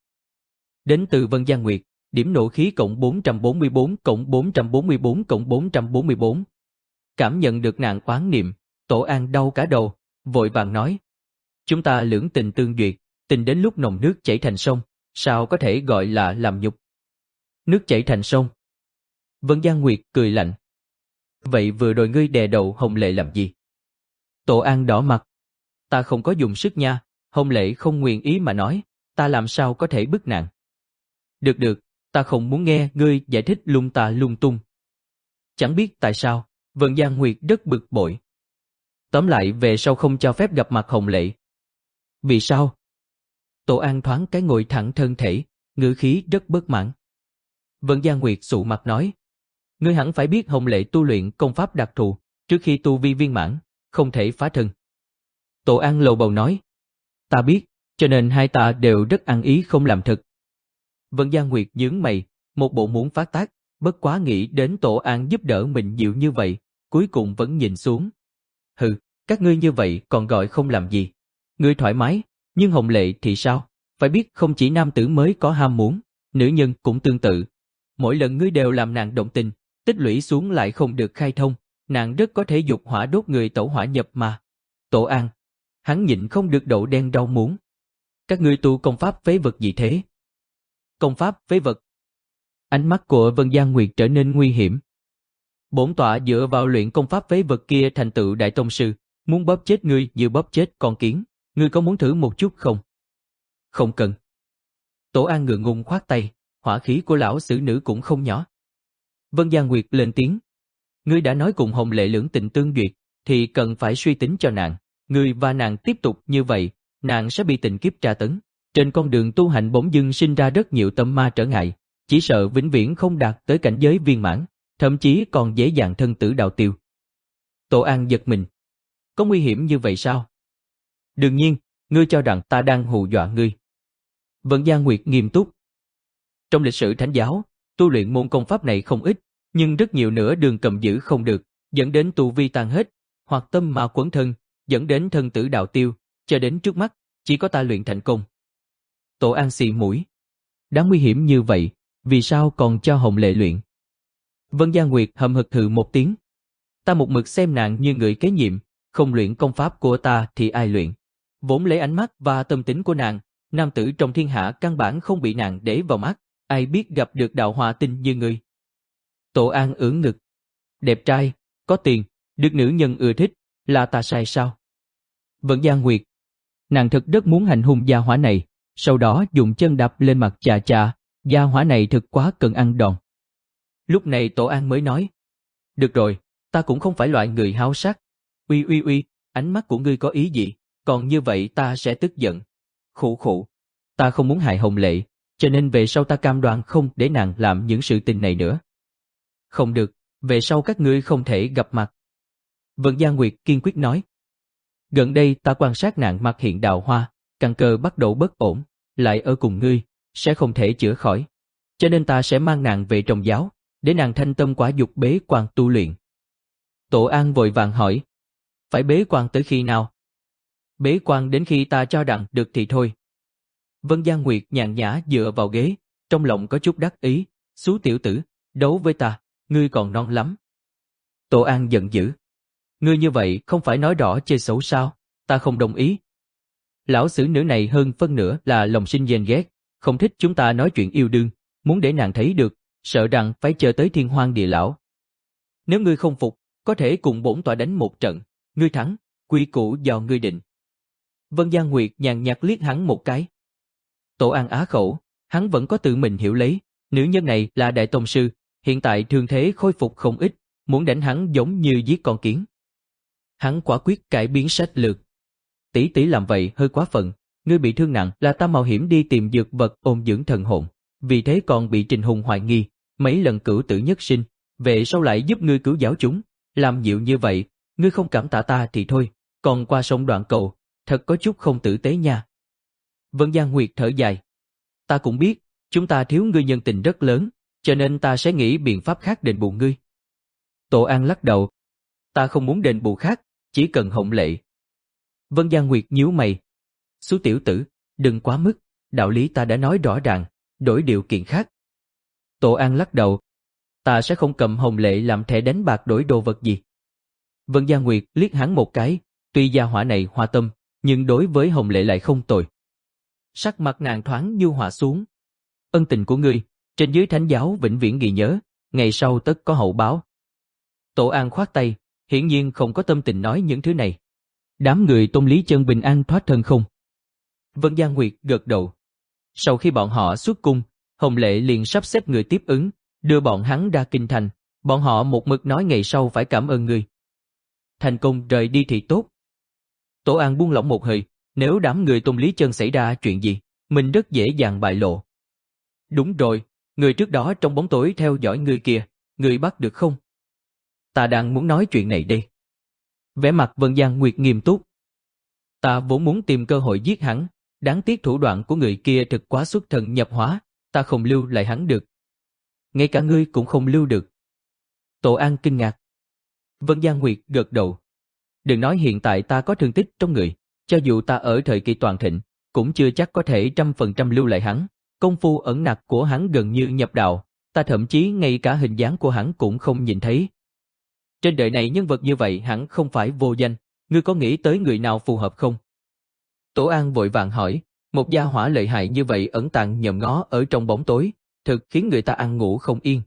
Đến từ Vân Giang Nguyệt, điểm nộ khí cộng bốn trăm bốn mươi bốn cộng bốn trăm bốn mươi bốn cộng bốn trăm bốn mươi bốn. Cảm nhận được nạn oán niệm, Tổ An đau cả đầu, vội vàng nói. Chúng ta lưỡng tình tương duyệt, tình đến lúc nồng nước chảy thành sông, sao có thể gọi là làm nhục? Nước chảy thành sông. Vân Giang Nguyệt cười lạnh. Vậy vừa rồi ngươi đè đầu Hồng Lệ làm gì? Tổ An đỏ mặt. Ta không có dùng sức nha, Hồng Lệ không nguyện ý mà nói, ta làm sao có thể bức nàng? Được được, ta không muốn nghe ngươi giải thích lung ta lung tung. Chẳng biết tại sao, Vân Giang Nguyệt rất bực bội. Tóm lại về sau không cho phép gặp mặt Hồng Lệ. Vì sao? Tổ An thoáng cái ngồi thẳng thân thể, ngữ khí rất bất mãn. Vân Giang Nguyệt sụ mặt nói. Ngươi hẳn phải biết Hồng Lệ tu luyện công pháp đặc thù, trước khi tu vi viên mãn, không thể phá thân. Tổ An lầu bầu nói. Ta biết, cho nên hai ta đều rất ăn ý không làm thật. Vân Giang Nguyệt nhướng mày, một bộ muốn phát tác, bất quá nghĩ đến Tổ An giúp đỡ mình nhiều như vậy, cuối cùng vẫn nhìn xuống. Hừ, các ngươi như vậy còn gọi không làm gì. Ngươi thoải mái, nhưng Hồng Lệ thì sao? Phải biết không chỉ nam tử mới có ham muốn, nữ nhân cũng tương tự. Mỗi lần ngươi đều làm nàng động tình, tích lũy xuống lại không được khai thông, nàng rất có thể dục hỏa đốt người tẩu hỏa nhập mà. Tổ An, hắn nhịn không được đậu đen rau muống. Các ngươi tu công pháp phế vật gì thế? Công pháp phế vật. Ánh mắt của Vân Giang Nguyệt trở nên nguy hiểm. Bổn tọa dựa vào luyện công pháp phế vật kia thành tựu đại tông sư, muốn bóp chết ngươi như bóp chết con kiến, ngươi có muốn thử một chút không? Không cần. Tổ An ngượng ngùng khoát tay, hỏa khí của lão xử nữ cũng không nhỏ. Vân Giang Nguyệt lên tiếng. Ngươi đã nói cùng Hồng Lệ lưỡng tình tương duyệt, thì cần phải suy tính cho nàng. Ngươi và nàng tiếp tục như vậy, nàng sẽ bị tình kiếp tra tấn. Trên con đường tu hành bỗng dưng sinh ra rất nhiều tâm ma trở ngại, chỉ sợ vĩnh viễn không đạt tới cảnh giới viên mãn, thậm chí còn dễ dàng thân tử đạo tiêu. Tổ An giật mình. Có nguy hiểm như vậy sao? Đương nhiên, ngươi cho rằng ta đang hù dọa ngươi. Vân Giang Nguyệt nghiêm túc. Trong lịch sử Thánh giáo, tu luyện môn công pháp này không ít, nhưng rất nhiều nữa đường cầm giữ không được, dẫn đến tu vi tan hết, hoặc tâm ma quấn thân, dẫn đến thân tử đạo tiêu, cho đến trước mắt, chỉ có ta luyện thành công. Tổ An xì mũi. Đáng nguy hiểm như vậy, vì sao còn cho Hồng Lệ luyện? Vân Giang Nguyệt hầm hực hừ một tiếng. Ta một mực xem nàng như người kế nhiệm, không luyện công pháp của ta thì ai luyện? Vốn lấy ánh mắt và tâm tính của nàng, nam tử trong thiên hạ căn bản không bị nàng để vào mắt, ai biết gặp được đạo hòa tinh như ngươi. Tổ An ưỡn ngực. Đẹp trai, có tiền, được nữ nhân ưa thích, là ta sai sao? Vân Giang Nguyệt. Nàng thật rất muốn hành hung gia hỏa này, sau đó dùng chân đạp lên mặt chà chà, gia hỏa này thật quá cần ăn đòn. Lúc này Tổ An mới nói. Được rồi, ta cũng không phải loại người háo sắc. Uy uy uy, ánh mắt của ngươi có ý gì, còn như vậy ta sẽ tức giận. Khụ khụ, ta không muốn hại Hồng Lệ, cho nên về sau ta cam đoan không để nàng làm những sự tình này nữa. Không được, về sau các ngươi không thể gặp mặt. Vân Giang Nguyệt kiên quyết nói. Gần đây ta quan sát nàng mặt hiện đào hoa, căn cơ bắt đầu bất ổn, lại ở cùng ngươi, sẽ không thể chữa khỏi. Cho nên ta sẽ mang nàng về trong giáo, để nàng thanh tâm quả dục bế quan tu luyện. Tổ An vội vàng hỏi. Phải bế quan tới khi nào? Bế quan đến khi ta cho rằng được thì thôi. Vân Giang Nguyệt nhàn nhã dựa vào ghế, trong lòng có chút đắc ý. Xú tiểu tử, đấu với ta, ngươi còn non lắm. Tổ An giận dữ. Ngươi như vậy không phải nói rõ chơi xấu sao, ta không đồng ý. Lão xử nữ này hơn phân nửa là lòng sinh ghen ghét, không thích chúng ta nói chuyện yêu đương, muốn để nàng thấy được, sợ rằng phải chờ tới thiên hoang địa lão. Nếu ngươi không phục, có thể cùng bổn tọa đánh một trận, ngươi thắng, quy củ do ngươi định. Vân Giang Nguyệt nhàn nhạt liếc hắn một cái. Tổ An á khẩu, hắn vẫn có tự mình hiểu lấy, nữ nhân này là đại tông sư, hiện tại thương thế khôi phục không ít, muốn đánh hắn giống như giết con kiến. Hắn quả quyết cải biến sách lược. Tỷ tỷ làm vậy hơi quá phận, ngươi bị thương nặng là ta mạo hiểm đi tìm dược vật ôn dưỡng thần hồn, vì thế còn bị Trình Hùng hoài nghi, mấy lần cửu tử nhất sinh, về sau lại giúp ngươi cứu giáo chúng, làm nhiều như vậy, ngươi không cảm tạ ta thì thôi, còn qua sông đoạn cầu, thật có chút không tử tế nha. Vân Giang Nguyệt thở dài. Ta cũng biết, chúng ta thiếu ngươi nhân tình rất lớn, cho nên ta sẽ nghĩ biện pháp khác đền bù ngươi. Tổ An lắc đầu. Ta không muốn đền bù khác, chỉ cần hồng lệ. Vân Giang Nguyệt nhíu mày. Xú tiểu tử, đừng quá mức, đạo lý ta đã nói rõ ràng, đổi điều kiện khác. Tổ An lắc đầu. Ta sẽ không cầm hồng lệ làm thẻ đánh bạc đổi đồ vật gì. Vân Giang Nguyệt liếc hắn một cái, tuy gia hỏa này hoa tâm, nhưng đối với hồng lệ lại không tồi. Sắc mặt nàng thoáng nhu hòa xuống. Ân tình của ngươi, trên dưới thánh giáo vĩnh viễn ghi nhớ, ngày sau tất có hậu báo. Tổ An khoát tay, hiển nhiên không có tâm tình nói những thứ này. Đám người Tôn Lý Chân bình an thoát thân không? Vân Giang Nguyệt gật đầu. Sau khi bọn họ xuất cung, Hồng Lệ liền sắp xếp người tiếp ứng, đưa bọn hắn ra kinh thành. Bọn họ một mực nói ngày sau phải cảm ơn người. Thành công rời đi thì tốt. Tổ An buông lỏng một hơi, nếu đám người Tôn Lý Chân xảy ra chuyện gì, mình rất dễ dàng bại lộ. Đúng rồi, người trước đó trong bóng tối theo dõi người kia, người bắt được không? Ta đang muốn nói chuyện này đây. Vẻ mặt Vân Giang Nguyệt nghiêm túc. Ta vốn muốn tìm cơ hội giết hắn, đáng tiếc thủ đoạn của người kia thực quá xuất thần nhập hóa, ta không lưu lại hắn được. Ngay cả ngươi cũng không lưu được. Tổ An kinh ngạc. Vân Giang Nguyệt gật đầu. Đừng nói hiện tại ta có thương tích trong người, cho dù ta ở thời kỳ toàn thịnh, cũng chưa chắc có thể trăm phần trăm lưu lại hắn. Công phu ẩn nặc của hắn gần như nhập đạo, ta thậm chí ngay cả hình dáng của hắn cũng không nhìn thấy. Trên đời này nhân vật như vậy hẳn không phải vô danh, ngươi có nghĩ tới người nào phù hợp không? Tổ An vội vàng hỏi, một gia hỏa lợi hại như vậy ẩn tàng nhòm ngó ở trong bóng tối, thực khiến người ta ăn ngủ không yên.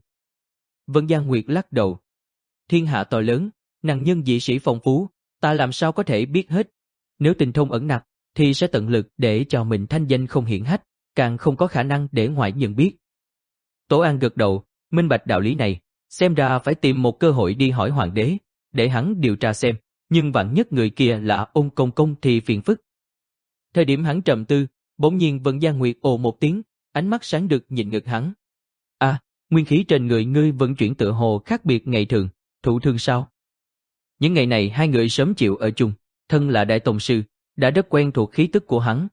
Vân Giang Nguyệt lắc đầu. Thiên hạ to lớn, năng nhân dị sĩ phong phú, ta làm sao có thể biết hết. Nếu tình thông ẩn nặc, thì sẽ tận lực để cho mình thanh danh không hiển hách, càng không có khả năng để ngoại nhân biết. Tổ An gật đầu, minh bạch đạo lý này, xem ra phải tìm một cơ hội đi hỏi hoàng đế, để hắn điều tra xem, nhưng vạn nhất người kia là Ôn Công Công thì phiền phức. Thời điểm hắn trầm tư, bỗng nhiên Vân Giang Nguyệt ồ một tiếng, ánh mắt sáng rực nhìn ngực hắn. À, nguyên khí trên người ngươi vận chuyển tựa hồ khác biệt ngày thường, thụ thương sao? Những ngày này hai người sớm chịu ở chung, thân là đại tông sư, đã rất quen thuộc khí tức của hắn.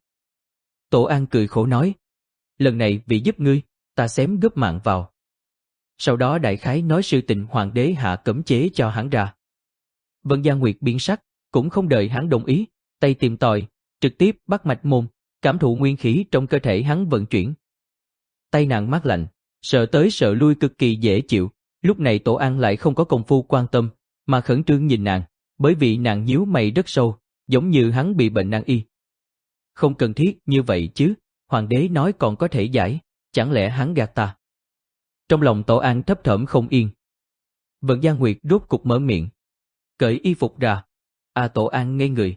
Tổ An cười khổ nói, lần này vì giúp ngươi, ta xém gấp mạng vào. Sau đó đại khái nói sự tình hoàng đế hạ cấm chế cho hắn ra. Vân Giang Nguyệt biến sắc, cũng không đợi hắn đồng ý, tay tìm tòi, trực tiếp bắt mạch môn, cảm thụ nguyên khí trong cơ thể hắn vận chuyển. Tay nàng mát lạnh, sợ tới sợ lui cực kỳ dễ chịu, lúc này Tổ An lại không có công phu quan tâm, mà khẩn trương nhìn nàng, bởi vì nàng nhíu mày rất sâu, giống như hắn bị bệnh nan y. Không cần thiết như vậy chứ, hoàng đế nói còn có thể giải, chẳng lẽ hắn gạt ta? Trong lòng Tổ An thấp thởm không yên. Vân Giang Nguyệt rốt cục mở miệng. Cởi y phục ra. À Tổ An ngây người.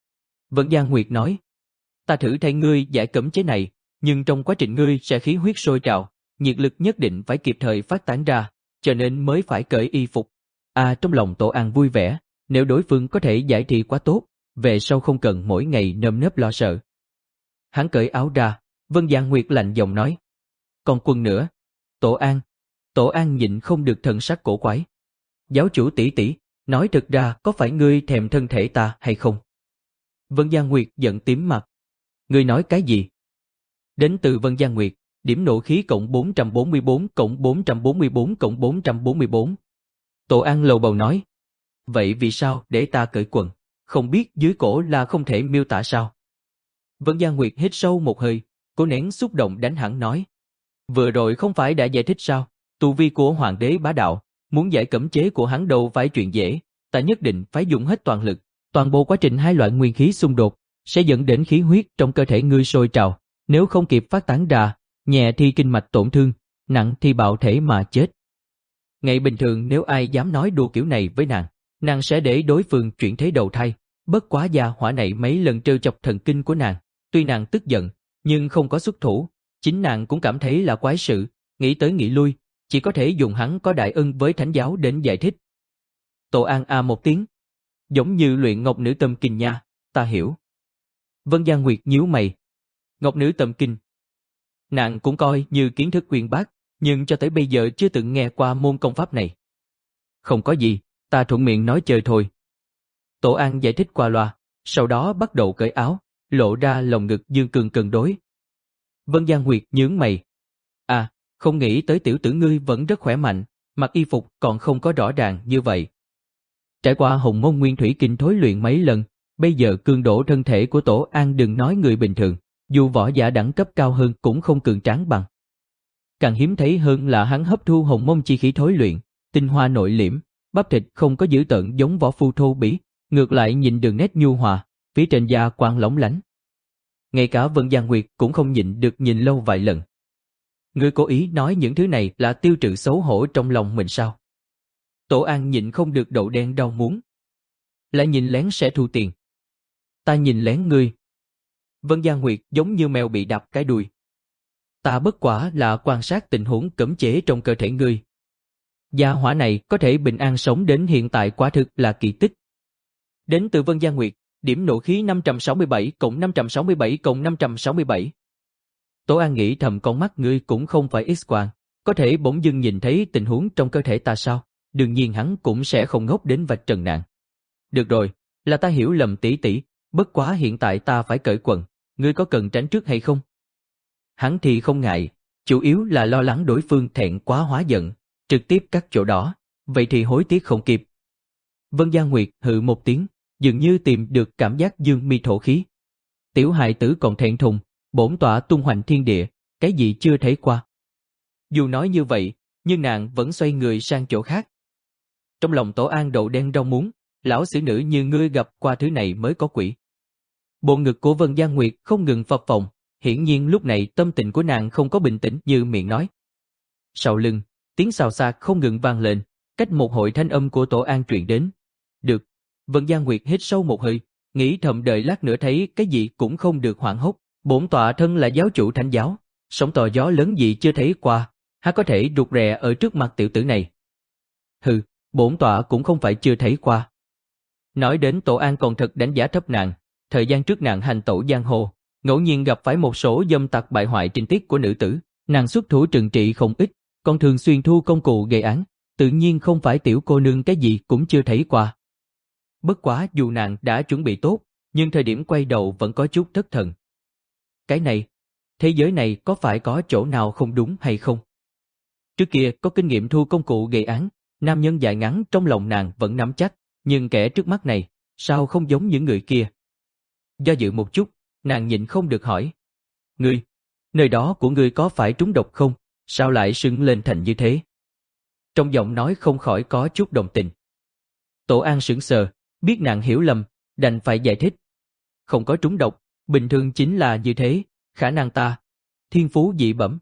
Vân Giang Nguyệt nói. Ta thử thay ngươi giải cấm chế này, nhưng trong quá trình ngươi sẽ khí huyết sôi trào, nhiệt lực nhất định phải kịp thời phát tán ra, cho nên mới phải cởi y phục. À trong lòng Tổ An vui vẻ, nếu đối phương có thể giải thì quá tốt, về sau không cần mỗi ngày nơm nớp lo sợ. Hắn cởi áo ra, Vân Giang Nguyệt lạnh giọng nói. Còn quần nữa. Tổ An. Tổ An nhịn không được thần sắc cổ quái. Giáo chủ tỷ tỷ, nói thực ra có phải ngươi thèm thân thể ta hay không? Vân Giang Nguyệt giận tím mặt. Ngươi nói cái gì? Đến từ Vân Giang Nguyệt, điểm nộ khí cộng bốn trăm bốn mươi bốn cộng bốn trăm bốn mươi bốn cộng bốn trăm bốn mươi bốn. Tổ An lầu bầu nói. Vậy vì sao để ta cởi quần? Không biết dưới cổ là không thể miêu tả sao? Vân Giang Nguyệt hít sâu một hơi, cố nén xúc động đánh hẳn nói. Vừa rồi không phải đã giải thích sao? Tu vi của hoàng đế bá đạo, muốn giải cấm chế của hắn đâu phải chuyện dễ, ta nhất định phải dùng hết toàn lực. Toàn bộ quá trình hai loại nguyên khí xung đột sẽ dẫn đến khí huyết trong cơ thể ngươi sôi trào, nếu không kịp phát tán ra, nhẹ thì kinh mạch tổn thương, nặng thì bạo thể mà chết. Ngày bình thường nếu ai dám nói đùa kiểu này với nàng, nàng sẽ để đối phương chuyển thế đầu thai. Bất quá gia hỏa này mấy lần trêu chọc thần kinh của nàng, tuy nàng tức giận, nhưng không có xuất thủ, chính nàng cũng cảm thấy là quái sự, nghĩ tới nghĩ lui, chỉ có thể dùng hắn có đại ân với thánh giáo đến giải thích. Tổ An a một tiếng, giống như luyện ngọc nữ tâm kinh nha, ta hiểu. Vân Giang Nguyệt nhíu mày. Ngọc nữ tâm kinh. Nàng cũng coi như kiến thức uyên bác, nhưng cho tới bây giờ chưa từng nghe qua môn công pháp này. Không có gì, ta thuận miệng nói chơi thôi. Tổ An giải thích qua loa, sau đó bắt đầu cởi áo, lộ ra lồng ngực dương cường cân đối. Vân Giang Nguyệt nhướng mày. À, không nghĩ tới tiểu tử ngươi vẫn rất khỏe mạnh, mặc y phục còn không có rõ ràng như vậy. Trải qua Hồng Môn Nguyên Thủy Kinh thối luyện mấy lần, bây giờ cường độ thân thể của Tổ An đừng nói người bình thường, dù võ giả đẳng cấp cao hơn cũng không cường tráng bằng. Càng hiếm thấy hơn là hắn hấp thu Hồng Môn chi khí thối luyện, tinh hoa nội liễm, bắp thịt không có dữ tợn giống võ phu thô bỉ, ngược lại nhìn đường nét nhu hòa, phía trên da quang lóng lánh. Ngay cả Vân Giang Nguyệt cũng không nhịn được nhìn lâu vài lần. Ngươi cố ý nói những thứ này là tiêu trừ xấu hổ trong lòng mình sao? Tổ An nhịn không được đậu đen đau muốn. Lại nhìn lén sẽ thu tiền. Ta nhìn lén ngươi. Vân Giang Nguyệt giống như mèo bị đạp cái đuôi. Ta bất quả là quan sát tình huống cấm chế trong cơ thể ngươi. Gia hỏa này có thể bình an sống đến hiện tại quả thực là kỳ tích. Đến từ Vân Giang Nguyệt, điểm nộ khí năm trăm sáu mươi bảy cộng năm trăm sáu mươi bảy cộng năm trăm sáu mươi bảy. Tổ An nghĩ thầm con mắt ngươi cũng không phải X-quang, có thể bỗng dưng nhìn thấy tình huống trong cơ thể ta sao? Đương nhiên hắn cũng sẽ không ngốc đến vạch trần nạn. Được rồi, là ta hiểu lầm tỷ tỷ, bất quá hiện tại ta phải cởi quần, ngươi có cần tránh trước hay không? Hắn thì không ngại, chủ yếu là lo lắng đối phương thẹn quá hóa giận, trực tiếp cắt chỗ đó, vậy thì hối tiếc không kịp. Vân Giang Nguyệt hừ một tiếng, dường như tìm được cảm giác dương mi thổ khí. Tiểu hài tử còn thẹn thùng, bổn tọa tung hoành thiên địa, cái gì chưa thấy qua. Dù nói như vậy, nhưng nàng vẫn xoay người sang chỗ khác. Trong lòng Tổ An đậu đen rau muống, lão xử nữ như ngươi gặp qua thứ này mới có quỷ. Bộ ngực của Vân Giang Nguyệt không ngừng phập phồng, hiển nhiên lúc này tâm tình của nàng không có bình tĩnh như miệng nói. Sau lưng, tiếng xào xạc không ngừng vang lên, cách một hội thanh âm của Tổ An truyền đến. Được, Vân Giang Nguyệt hít sâu một hơi, nghĩ thầm đợi lát nữa thấy cái gì cũng không được hoảng hốt. Bổn tọa thân là giáo chủ thánh giáo, sóng to gió lớn gì chưa thấy qua, há có thể rụt rè ở trước mặt tiểu tử này. Hừ, bổn tọa cũng không phải chưa thấy qua. Nói đến Tổ An còn thật đánh giá thấp nàng, thời gian trước nàng hành tẩu giang hồ, ngẫu nhiên gặp phải một số dâm tặc bại hoại trinh tiết của nữ tử, nàng xuất thủ trừng trị không ít, còn thường xuyên thu công cụ gây án, tự nhiên không phải tiểu cô nương cái gì cũng chưa thấy qua. Bất quá dù nàng đã chuẩn bị tốt, nhưng thời điểm quay đầu vẫn có chút thất thần. Cái này, thế giới này có phải có chỗ nào không đúng hay không? Trước kia có kinh nghiệm thu công cụ gây án, nam nhân dài ngắn trong lòng nàng vẫn nắm chắc, nhưng kẻ trước mắt này, sao không giống những người kia? Do dự một chút, nàng nhịn không được hỏi. Ngươi, nơi đó của ngươi có phải trúng độc không? Sao lại sưng lên thành như thế? Trong giọng nói không khỏi có chút đồng tình. Tổ An sững sờ, biết nàng hiểu lầm, đành phải giải thích. Không có trúng độc, bình thường chính là như thế, khả năng ta, thiên phú dị bẩm.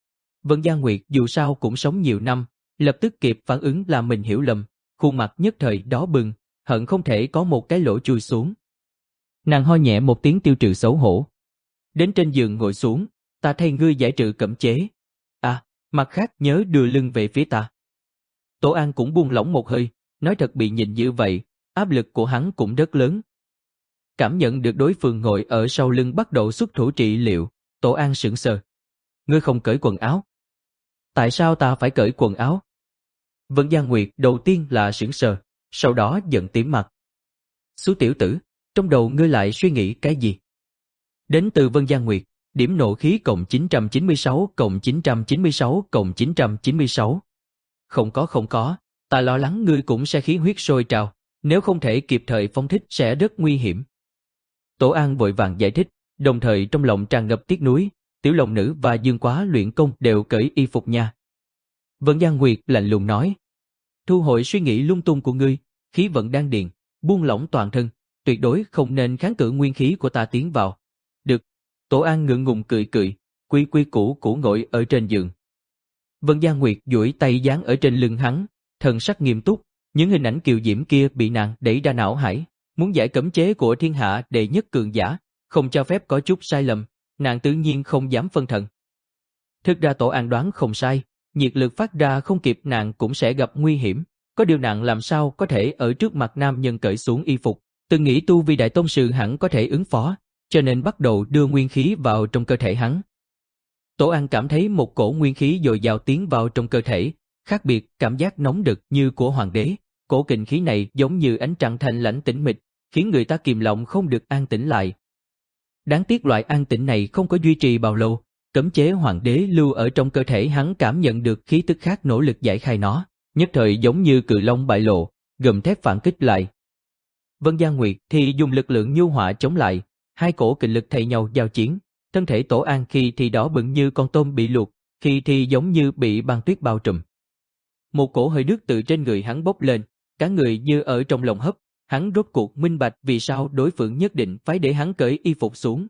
Vân Giang Nguyệt dù sao cũng sống nhiều năm, lập tức kịp phản ứng là mình hiểu lầm, khuôn mặt nhất thời đỏ bừng, hận không thể có một cái lỗ chui xuống. Nàng ho nhẹ một tiếng tiêu trừ xấu hổ. Đến trên giường ngồi xuống, ta thay ngươi giải trừ cấm chế. À, mặt khác nhớ đưa lưng về phía ta. Tổ An cũng buông lỏng một hơi, nói thật bị nhìn như vậy, áp lực của hắn cũng rất lớn. Cảm nhận được đối phương ngồi ở sau lưng bắt đầu xuất thủ trị liệu, Tổ An sững sờ. Ngươi không cởi quần áo. Tại sao ta phải cởi quần áo? Vân Giang Nguyệt đầu tiên là sững sờ, sau đó giận tím mặt. Xú tiểu tử, trong đầu ngươi lại suy nghĩ cái gì? Đến từ Vân Giang Nguyệt, điểm nộ khí cộng chín trăm chín mươi sáu cộng chín trăm chín mươi sáu cộng chín trăm chín mươi sáu. Không có không có, ta lo lắng ngươi cũng sẽ khí huyết sôi trào, nếu không thể kịp thời phóng thích sẽ rất nguy hiểm. Tổ An vội vàng giải thích, đồng thời trong lòng tràn ngập tiếc nuối, tiểu lòng nữ và Dương Quá luyện công đều cởi y phục nha. Vân Giang Nguyệt lạnh lùng nói, thu hồi suy nghĩ lung tung của ngươi, khí vận đan điền, buông lỏng toàn thân, tuyệt đối không nên kháng cự nguyên khí của ta tiến vào. Được, Tổ An ngượng ngùng cười cười, quy quy củ củ ngồi ở trên giường. Vân Giang Nguyệt duỗi tay dán ở trên lưng hắn, thần sắc nghiêm túc, những hình ảnh kiều diễm kia bị nàng đẩy ra não hải, muốn giải cấm chế của thiên hạ đệ nhất cường giả, không cho phép có chút sai lầm, nàng tự nhiên không dám phân thần. Thực ra Tổ An đoán không sai, nhiệt lực phát ra không kịp nàng cũng sẽ gặp nguy hiểm, có điều nàng làm sao có thể ở trước mặt nam nhân cởi xuống y phục, từng nghĩ tu vi đại tông sư hẳn có thể ứng phó, cho nên bắt đầu đưa nguyên khí vào trong cơ thể hắn. Tổ An cảm thấy một cổ nguyên khí dồi dào tiến vào trong cơ thể, khác biệt cảm giác nóng đực như của hoàng đế. Cổ kình khí này giống như ánh trăng thanh lãnh tĩnh mịch, khiến người ta kìm lòng không được an tĩnh lại. Đáng tiếc loại an tĩnh này không có duy trì bao lâu, cấm chế hoàng đế lưu ở trong cơ thể hắn cảm nhận được khí tức khác nỗ lực giải khai nó, nhất thời giống như cự long bại lộ, gầm thét phản kích lại. Vân Gia Nguyệt thì dùng lực lượng nhu hỏa chống lại, hai cổ kình lực thay nhau giao chiến, thân thể Tổ An khi thì đỏ bừng như con tôm bị luộc, khi thì giống như bị băng tuyết bao trùm. Một cổ hơi nước từ trên người hắn bốc lên, cả người như ở trong lồng hấp, hắn rốt cuộc minh bạch vì sao đối phương nhất định phải để hắn cởi y phục xuống.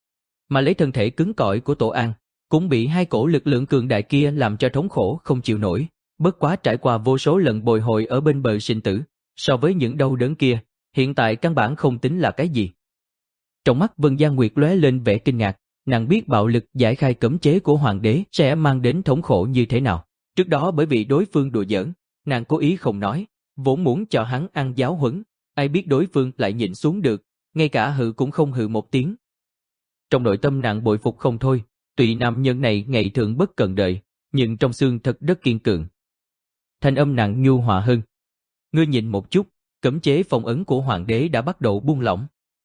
Mà lấy thân thể cứng cỏi của Tổ An, cũng bị hai cổ lực lượng cường đại kia làm cho thống khổ không chịu nổi, bất quá trải qua vô số lần bồi hồi ở bên bờ sinh tử, so với những đau đớn kia, hiện tại căn bản không tính là cái gì. Trong mắt Vân Gia Nguyệt lóe lên vẻ kinh ngạc, nàng biết bạo lực giải khai cấm chế của hoàng đế sẽ mang đến thống khổ như thế nào. Trước đó bởi vì đối phương đùa giỡn, nàng cố ý không nói, vốn muốn cho hắn ăn giáo huấn, ai biết đối phương lại nhịn xuống được, ngay cả hừ cũng không hừ một tiếng. Trong nội tâm nàng bội phục không thôi, tuy nam nhân này ngày thường bất cần đời, nhưng trong xương thật rất kiên cường. Thanh âm nàng nhu hòa hơn. Ngươi nhìn một chút, cấm chế phong ấn của hoàng đế đã bắt đầu buông lỏng.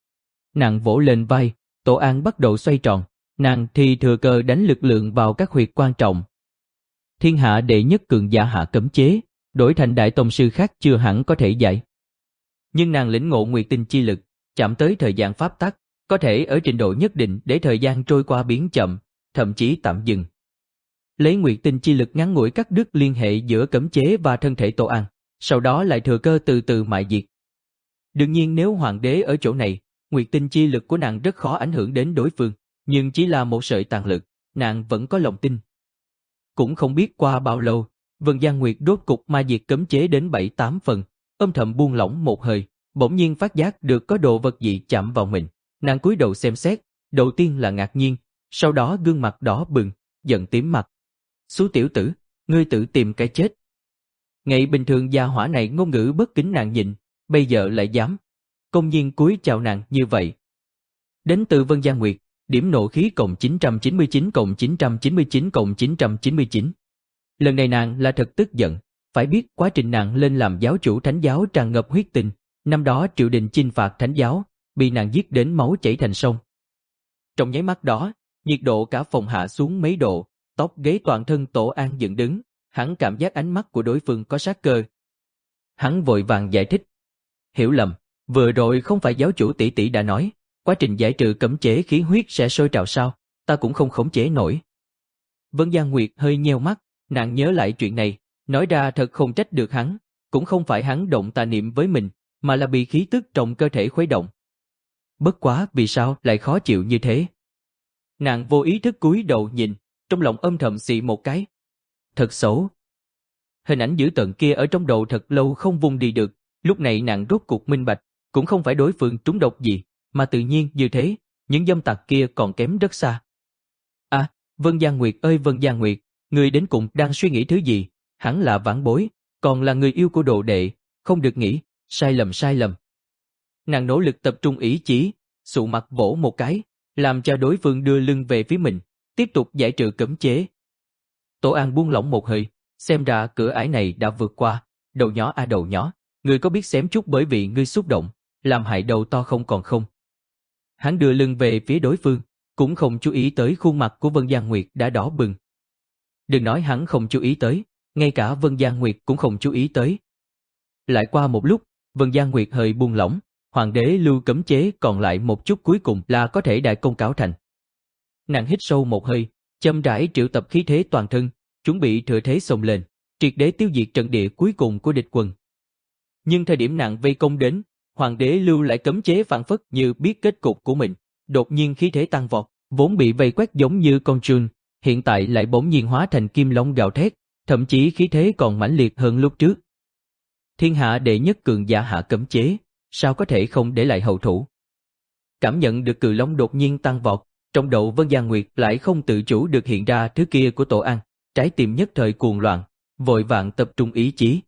Nàng vỗ lên vai, Tổ An bắt đầu xoay tròn, nàng thì thừa cơ đánh lực lượng vào các huyệt quan trọng. Thiên hạ đệ nhất cường giả hạ cấm chế, đổi thành đại tông sư khác chưa hẳn có thể giải. Nhưng nàng lĩnh ngộ nguyệt tinh chi lực, chạm tới thời gian pháp tắc, có thể ở trình độ nhất định để thời gian trôi qua biến chậm, thậm chí tạm dừng. Lấy nguyệt tinh chi lực ngắn ngủi cắt đứt liên hệ giữa cấm chế và thân thể Tổ An, sau đó lại thừa cơ từ từ mại diệt. Đương nhiên nếu hoàng đế ở chỗ này, nguyệt tinh chi lực của nàng rất khó ảnh hưởng đến đối phương, nhưng chỉ là một sợi tàn lực, nàng vẫn có lòng tin. Cũng không biết qua bao lâu, Vân Gia Nguyệt đốt cục ma diệt cấm chế đến bảy tám phần, âm thầm buông lỏng một hơi, bỗng nhiên phát giác được có đồ vật gì chạm vào mình. Nàng cúi đầu xem xét, đầu tiên là ngạc nhiên, sau đó gương mặt đỏ bừng, giận tím mặt. Xú tiểu tử, ngươi tự tìm cái chết. Ngày bình thường gia hỏa này ngôn ngữ bất kính nàng nhịn, bây giờ lại dám công nhiên cúi chào nàng như vậy. Đến từ Vân Gia Nguyệt, điểm nộ khí cộng chín trăm chín mươi chín cộng chín trăm chín mươi chín cộng chín trăm chín mươi chín. Lần này nàng là thật tức giận, phải biết quá trình nàng lên làm giáo chủ thánh giáo tràn ngập huyết tình, năm đó triều đình chinh phạt thánh giáo, bị nàng giết đến máu chảy thành sông. Trong nháy mắt đó, nhiệt độ cả phòng hạ xuống mấy độ, tóc gáy toàn thân Tổ An dựng đứng, hắn cảm giác ánh mắt của đối phương có sát cơ. Hắn vội vàng giải thích. Hiểu lầm, vừa rồi không phải giáo chủ tỷ tỷ đã nói, quá trình giải trừ cấm chế khí huyết sẽ sôi trào sao, ta cũng không khống chế nổi. Vân Gia Nguyệt hơi nheo mắt, nàng nhớ lại chuyện này, nói ra thật không trách được hắn, cũng không phải hắn động tà niệm với mình, mà là bị khí tức trong cơ thể khuấy động. Bất quá vì sao lại khó chịu như thế? Nàng vô ý thức cúi đầu nhìn, trong lòng âm thầm xì một cái. Thật xấu. Hình ảnh dữ tợn kia ở trong đầu thật lâu không vung đi được, lúc này nàng rốt cuộc minh bạch, cũng không phải đối phương trúng độc gì, mà tự nhiên như thế, những dâm tặc kia còn kém rất xa. À, Vân Gia Nguyệt ơi Vân Gia Nguyệt, người đến cùng đang suy nghĩ thứ gì? Hắn là vãn bối, còn là người yêu của đồ đệ, không được nghĩ, sai lầm sai lầm. Nàng nỗ lực tập trung ý chí, sụ mặt vỗ một cái, làm cho đối phương đưa lưng về phía mình, tiếp tục giải trừ cấm chế. Tổ An buông lỏng một hơi, xem ra cửa ải này đã vượt qua, đầu nhỏ a à đầu nhỏ, ngươi có biết xém chút bởi vì ngươi xúc động, làm hại đầu to không còn không. Hắn đưa lưng về phía đối phương, cũng không chú ý tới khuôn mặt của Vân Gia Nguyệt đã đỏ bừng. Đừng nói hắn không chú ý tới, ngay cả Vân Gia Nguyệt cũng không chú ý tới. Lại qua một lúc, Vân Gia Nguyệt hơi buông lỏng, hoàng đế lưu cấm chế còn lại một chút cuối cùng là có thể đại công cáo thành. Nàng hít sâu một hơi, chậm rãi triệu tập khí thế toàn thân, chuẩn bị thừa thế xông lên, triệt để tiêu diệt trận địa cuối cùng của địch quân. Nhưng thời điểm nàng vây công đến, hoàng đế lưu lại cấm chế phản phất như biết kết cục của mình, đột nhiên khí thế tăng vọt, vốn bị vây quét giống như con trùng, hiện tại lại bỗng nhiên hóa thành kim long gào thét, thậm chí khí thế còn mãnh liệt hơn lúc trước. Thiên hạ đệ nhất cường giả hạ cấm chế, sao có thể không để lại hậu thủ? Cảm nhận được cự long đột nhiên tăng vọt, trong đầu Vân Gia Nguyệt lại không tự chủ được hiện ra thứ kia của Tổ An, trái tim nhất thời cuồng loạn, vội vàng tập trung ý chí.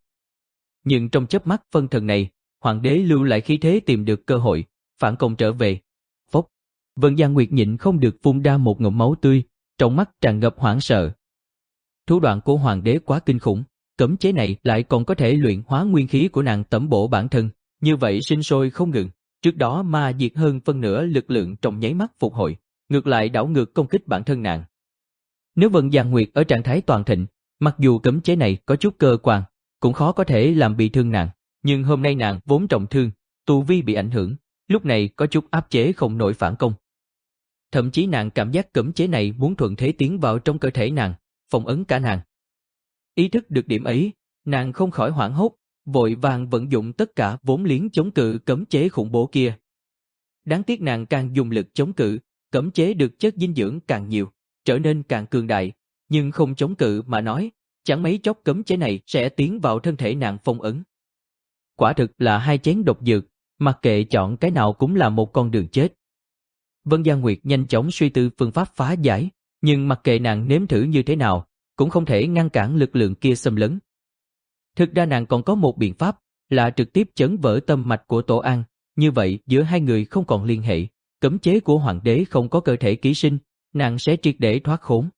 Nhưng trong chớp mắt phân thần này, hoàng đế lưu lại khí thế tìm được cơ hội, phản công trở về. Phốc, Vân Gia Nguyệt nhịn không được phun ra một ngụm máu tươi, trong mắt tràn ngập hoảng sợ. Thủ đoạn của hoàng đế quá kinh khủng, cấm chế này lại còn có thể luyện hóa nguyên khí của nàng tẩm bổ bản thân, như vậy sinh sôi không ngừng. Trước đó ma diệt hơn phân nửa lực lượng trong nháy mắt phục hồi, ngược lại đảo ngược công kích bản thân nàng. Nếu Vân Giang Nguyệt ở trạng thái toàn thịnh, mặc dù cấm chế này có chút cơ quan, cũng khó có thể làm bị thương nàng, nhưng hôm nay nàng vốn trọng thương, tu vi bị ảnh hưởng, lúc này có chút áp chế không nổi phản công. Thậm chí nàng cảm giác cấm chế này muốn thuận thế tiến vào trong cơ thể nàng, phong ấn cả nàng. Ý thức được điểm ấy, nàng không khỏi hoảng hốt, vội vàng vận dụng tất cả vốn liếng chống cự cấm chế khủng bố kia. Đáng tiếc nàng càng dùng lực chống cự, cấm chế được chất dinh dưỡng càng nhiều, trở nên càng cường đại, nhưng không chống cự mà nói, chẳng mấy chốc cấm chế này sẽ tiến vào thân thể nàng phong ấn. Quả thực là hai chén độc dược, mặc kệ chọn cái nào cũng là một con đường chết. Vân Giang Nguyệt nhanh chóng suy tư phương pháp phá giải, nhưng mặc kệ nàng nếm thử như thế nào, cũng không thể ngăn cản lực lượng kia xâm lấn. Thực ra nàng còn có một biện pháp, là trực tiếp chấn vỡ tâm mạch của Tổ An, như vậy giữa hai người không còn liên hệ, cấm chế của hoàng đế không có cơ thể ký sinh, nàng sẽ triệt để thoát khốn.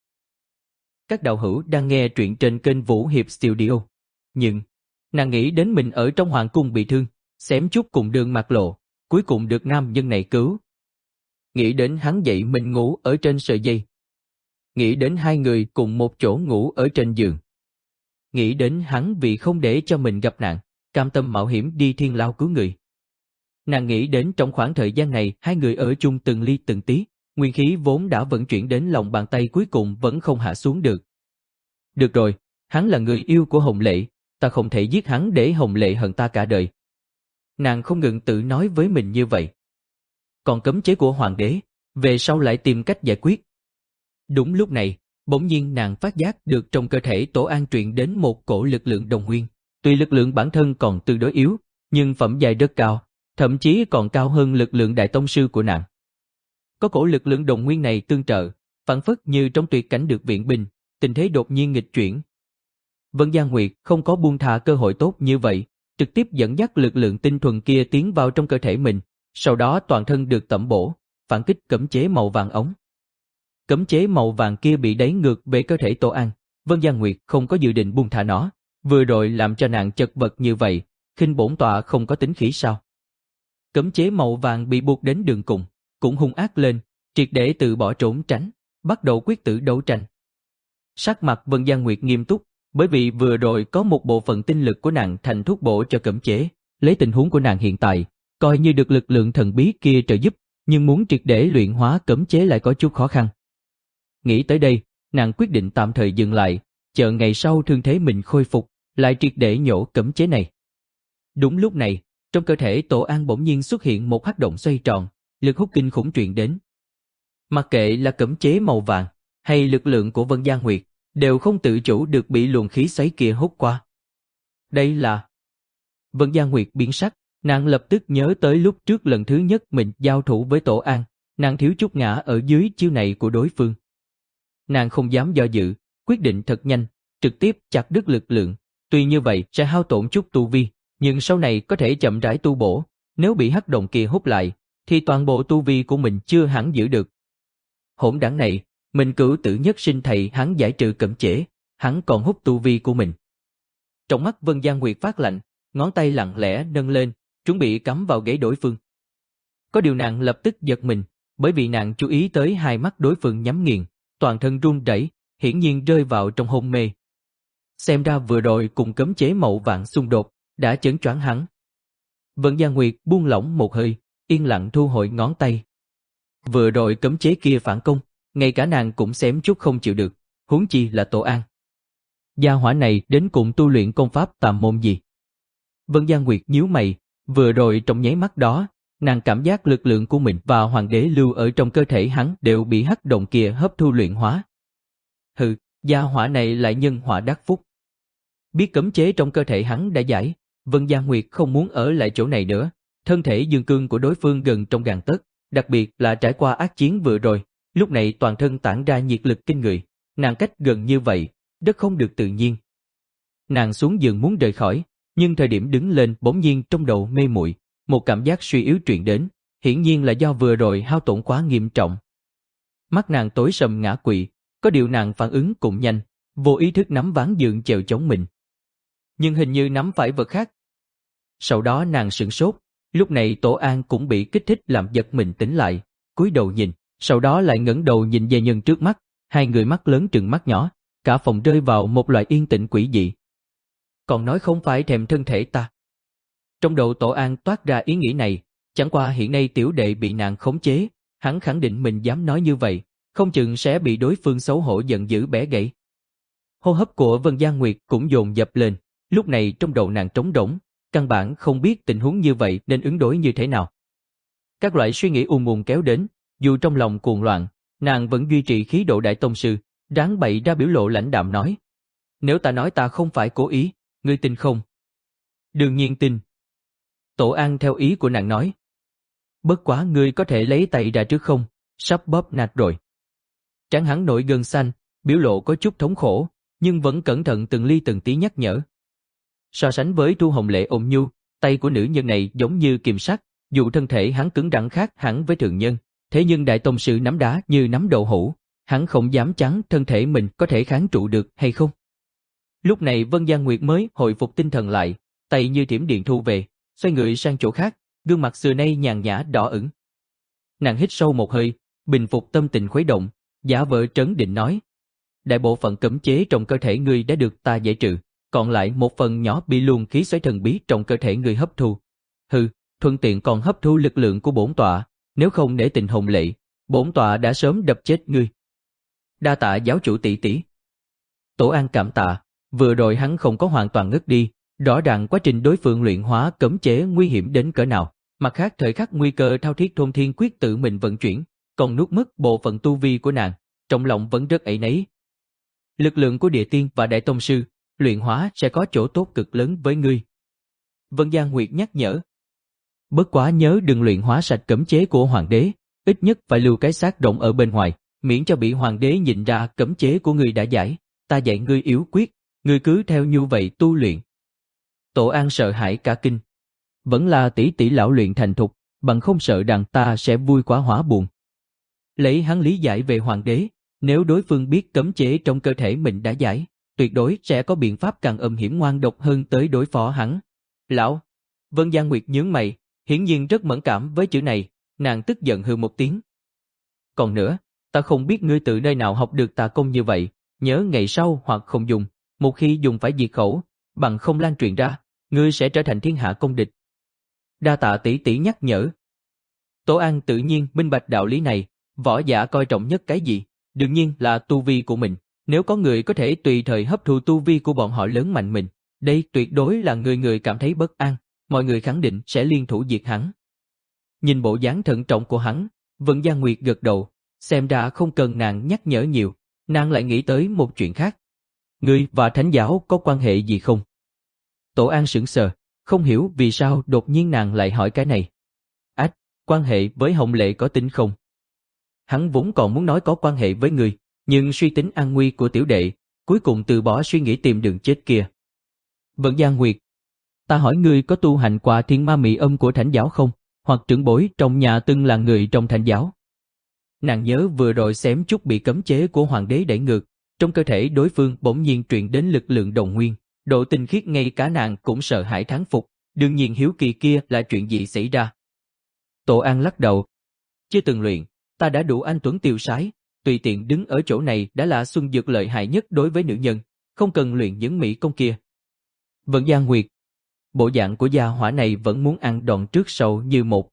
Các đạo hữu đang nghe truyện trên kênh Vũ Hiệp Studio. Nhưng, nàng nghĩ đến mình ở trong hoàng cung bị thương, xém chút cùng đường mạc lộ, cuối cùng được nam nhân này cứu. Nghĩ đến hắn dậy mình ngủ ở trên sợi dây. Nghĩ đến hai người cùng một chỗ ngủ ở trên giường. Nghĩ đến hắn vì không để cho mình gặp nạn, cam tâm mạo hiểm đi thiên lao cứu người. Nàng nghĩ đến trong khoảng thời gian này hai người ở chung từng ly từng tí, nguyên khí vốn đã vận chuyển đến lòng bàn tay cuối cùng vẫn không hạ xuống được. Được rồi, hắn là người yêu của Hồng Lệ, ta không thể giết hắn để Hồng Lệ hận ta cả đời. Nàng không ngừng tự nói với mình như vậy. Còn cấm chế của hoàng đế, về sau lại tìm cách giải quyết. Đúng lúc này, bỗng nhiên nàng phát giác được trong cơ thể Tổ An truyền đến một cổ lực lượng đồng nguyên. Tuy lực lượng bản thân còn tương đối yếu, nhưng phẩm giai rất cao, thậm chí còn cao hơn lực lượng đại tông sư của nàng. Có cổ lực lượng đồng nguyên này tương trợ, phản phất như trong tuyệt cảnh được viện binh, tình thế đột nhiên nghịch chuyển. Vân Giang Nguyệt không có buông tha cơ hội tốt như vậy, trực tiếp dẫn dắt lực lượng tinh thuần kia tiến vào trong cơ thể mình, sau đó toàn thân được tẩm bổ, phản kích cấm chế màu vàng ống. Cấm chế màu vàng kia bị đẩy ngược về cơ thể Tổ An, Vân Giang Nguyệt không có dự định buông thả nó, vừa rồi làm cho nàng chật vật như vậy, khinh bổn tọa không có tính khí sao? Cấm chế màu vàng bị buộc đến đường cùng, cũng hung ác lên, triệt để từ bỏ trốn tránh, bắt đầu quyết tử đấu tranh. Sắc mặt Vân Giang Nguyệt nghiêm túc, bởi vì vừa rồi có một bộ phận tinh lực của nàng thành thuốc bổ cho cấm chế, lấy tình huống của nàng hiện tại, coi như được lực lượng thần bí kia trợ giúp, nhưng muốn triệt để luyện hóa cấm chế lại có chút khó khăn. Nghĩ tới đây, nàng quyết định tạm thời dừng lại, chờ ngày sau thương thế mình khôi phục, lại triệt để nhổ cấm chế này. Đúng lúc này, trong cơ thể Tổ An bỗng nhiên xuất hiện một hắc động xoay tròn, lực hút kinh khủng truyền đến. Mặc kệ là cấm chế màu vàng, hay lực lượng của Vân Giang Nguyệt, đều không tự chủ được bị luồng khí xoáy kia hút qua. Đây là... Vân Giang Nguyệt biến sắc, nàng lập tức nhớ tới lúc trước lần thứ nhất mình giao thủ với Tổ An, nàng thiếu chút ngã ở dưới chiêu này của đối phương. Nàng không dám do dự, quyết định thật nhanh, trực tiếp chặt đứt lực lượng, tuy như vậy sẽ hao tổn chút tu vi, nhưng sau này có thể chậm rãi tu bổ, nếu bị hắc động kia hút lại, thì toàn bộ tu vi của mình chưa hẳn giữ được. Hỗn đảng này, mình cửu tử nhất sinh thầy hắn giải trừ cấm chế, hắn còn hút tu vi của mình. Trong mắt Vân Giang Nguyệt phát lạnh, ngón tay lặng lẽ nâng lên, chuẩn bị cắm vào gáy đối phương. Có điều nàng lập tức giật mình, bởi vì nàng chú ý tới hai mắt đối phương nhắm nghiền, toàn thân run rẩy, hiển nhiên rơi vào trong hôn mê. Xem ra vừa rồi cùng cấm chế màu vàng xung đột, đã chấn choáng hắn. Vân Giang Nguyệt buông lỏng một hơi, yên lặng thu hồi ngón tay. Vừa rồi cấm chế kia phản công, ngay cả nàng cũng xém chút không chịu được, huống chi là Tổ An. Gia hỏa này đến cùng tu luyện công pháp tà môn gì? Vân Giang Nguyệt nhíu mày, vừa rồi trong nháy mắt đó, nàng cảm giác lực lượng của mình và hoàng đế lưu ở trong cơ thể hắn đều bị hắc động kia hấp thu luyện hóa. Hừ, gia hỏa này lại nhân họa đắc phúc. Biết cấm chế trong cơ thể hắn đã giải, Vân Giang Nguyệt không muốn ở lại chỗ này nữa, thân thể dương cương của đối phương gần trong gang tấc, đặc biệt là trải qua ác chiến vừa rồi, lúc này toàn thân tản ra nhiệt lực kinh người, nàng cách gần như vậy, rất không được tự nhiên. Nàng xuống giường muốn rời khỏi, nhưng thời điểm đứng lên bỗng nhiên trong đầu mê muội, một cảm giác suy yếu truyền đến, hiển nhiên là do vừa rồi hao tổn quá nghiêm trọng. mắt nàng tối sầm ngã quỵ, có điều nàng phản ứng cũng nhanh, vô ý thức nắm ván giường chèo chống mình. Nhưng hình như nắm phải vật khác. Sau đó nàng sửng sốt, lúc này Tổ An cũng bị kích thích làm giật mình tỉnh lại, cúi đầu nhìn, sau đó lại ngẩng đầu nhìn gia nhân trước mắt, hai người mắt lớn trừng mắt nhỏ, cả phòng rơi vào một loại yên tĩnh quỷ dị. Còn nói không phải thèm thân thể ta. Trong đầu Tổ An toát ra ý nghĩ này, chẳng qua hiện nay tiểu đệ bị nàng khống chế, hắn khẳng định mình dám nói như vậy, không chừng sẽ bị đối phương xấu hổ giận dữ bẻ gãy. Hô hấp của Vân Giang Nguyệt cũng dồn dập lên, lúc này trong đầu nàng trống rỗng, căn bản không biết tình huống như vậy nên ứng đối như thế nào. Các loại suy nghĩ ùn ùn kéo đến, dù trong lòng cuồng loạn, nàng vẫn duy trì khí độ đại tông sư, ráng bày ra biểu lộ lãnh đạm nói. Nếu ta nói ta không phải cố ý, ngươi tin không? Đương nhiên tin. Tổ An theo ý của nàng nói. Bất quá ngươi có thể lấy tay ra trước không, sắp bóp nát rồi. Trán hắn nổi gân xanh, biểu lộ có chút thống khổ, nhưng vẫn cẩn thận từng ly từng tí nhắc nhở. So sánh với Thu Hồng Lệ ôn nhu, tay của nữ nhân này giống như kiềm sắt, dù thân thể hắn cứng rắn khác hẳn với thường nhân, thế nhưng đại tông sư nắm đá như nắm đậu hũ, hắn không dám chắn thân thể mình có thể kháng trụ được hay không. Lúc này Vân Giang Nguyệt mới hồi phục tinh thần lại, tay như thiểm điện thu về, xoay người sang chỗ khác, gương mặt xưa nay nhàn nhã đỏ ửng. Nàng hít sâu một hơi, bình phục tâm tình khuấy động, giả vờ trấn định nói. Đại bộ phận cấm chế trong cơ thể ngươi đã được ta giải trừ, còn lại một phần nhỏ bị luồng khí xoáy thần bí trong cơ thể ngươi hấp thu. Hừ, thuận tiện còn hấp thu lực lượng của bổn tọa, nếu không để tình Hồng Lệ, bổn tọa đã sớm đập chết ngươi. Đa tạ giáo chủ tỷ tỷ. Tổ An cảm tạ, vừa rồi hắn không có hoàn toàn ngất đi, rõ ràng quá trình đối phương luyện hóa cấm chế nguy hiểm đến cỡ nào, mặt khác thời khắc nguy cơ thao thiết thôn thiên quyết tự mình vận chuyển, còn nuốt mất bộ phận tu vi của nàng, trong lòng vẫn rất áy náy. Lực lượng của địa tiên và đại tông sư, luyện hóa sẽ có chỗ tốt cực lớn với ngươi. Vân Giang Nguyệt nhắc nhở. Bất quá nhớ đừng luyện hóa sạch cấm chế của hoàng đế, ít nhất phải lưu cái xác rộng ở bên ngoài, miễn cho bị hoàng đế nhìn ra cấm chế của ngươi đã giải, ta dạy ngươi yếu quyết, ngươi cứ theo như vậy tu luyện. Tổ An sợ hãi cả kinh. Vẫn là tỷ tỷ lão luyện thành thục, bằng không sợ rằng ta sẽ vui quá hóa buồn. Lấy hắn lý giải về hoàng đế, nếu đối phương biết cấm chế trong cơ thể mình đã giải, tuyệt đối sẽ có biện pháp càng âm hiểm ngoan độc hơn tới đối phó hắn. Lão, Vân Giang Nguyệt nhướng mày, hiển nhiên rất mẫn cảm với chữ này, nàng tức giận hừ một tiếng. Còn nữa, ta không biết ngươi từ nơi nào học được tà công như vậy, nhớ ngày sau hoặc không dùng, một khi dùng phải diệt khẩu, bằng không lan truyền ra, ngươi sẽ trở thành thiên hạ công địch. Đa tạ tỷ tỷ nhắc nhở. Tổ An tự nhiên minh bạch đạo lý này, võ giả coi trọng nhất cái gì, đương nhiên là tu vi của mình, nếu có người có thể tùy thời hấp thu tu vi của bọn họ lớn mạnh mình, đây tuyệt đối là người người cảm thấy bất an, mọi người khẳng định sẽ liên thủ diệt hắn. Nhìn bộ dáng thận trọng của hắn, Vân Giang Nguyệt gật đầu, xem ra không cần nàng nhắc nhở nhiều, nàng lại nghĩ tới một chuyện khác. Ngươi và thánh giáo có quan hệ gì không? Tổ An sững sờ, không hiểu vì sao đột nhiên nàng lại hỏi cái này. Ách, quan hệ với Hồng Lệ có tính không? Hắn vốn còn muốn nói có quan hệ với ngươi, nhưng suy tính an nguy của tiểu đệ, cuối cùng từ bỏ suy nghĩ tìm đường chết kia. Vân Giang Nguyệt, ta hỏi ngươi có tu hành qua thiên ma mị âm của thánh giáo không, hoặc trưởng bối trong nhà từng là người trong thánh giáo? Nàng nhớ vừa rồi xém chút bị cấm chế của hoàng đế đẩy ngược, trong cơ thể đối phương bỗng nhiên truyền đến lực lượng đồng nguyên, độ tinh khiết ngay cả nàng cũng sợ hãi thán phục, đương nhiên hiếu kỳ kia là chuyện gì xảy ra. Tổ An lắc đầu, chưa từng luyện, ta đã đủ anh tuấn tiêu sái, tùy tiện đứng ở chỗ này đã là xuân dược lợi hại nhất đối với nữ nhân, không cần luyện những mỹ công kia. Vân Giang Nguyệt, bộ dạng của gia hỏa này vẫn muốn ăn đòn trước sau như một.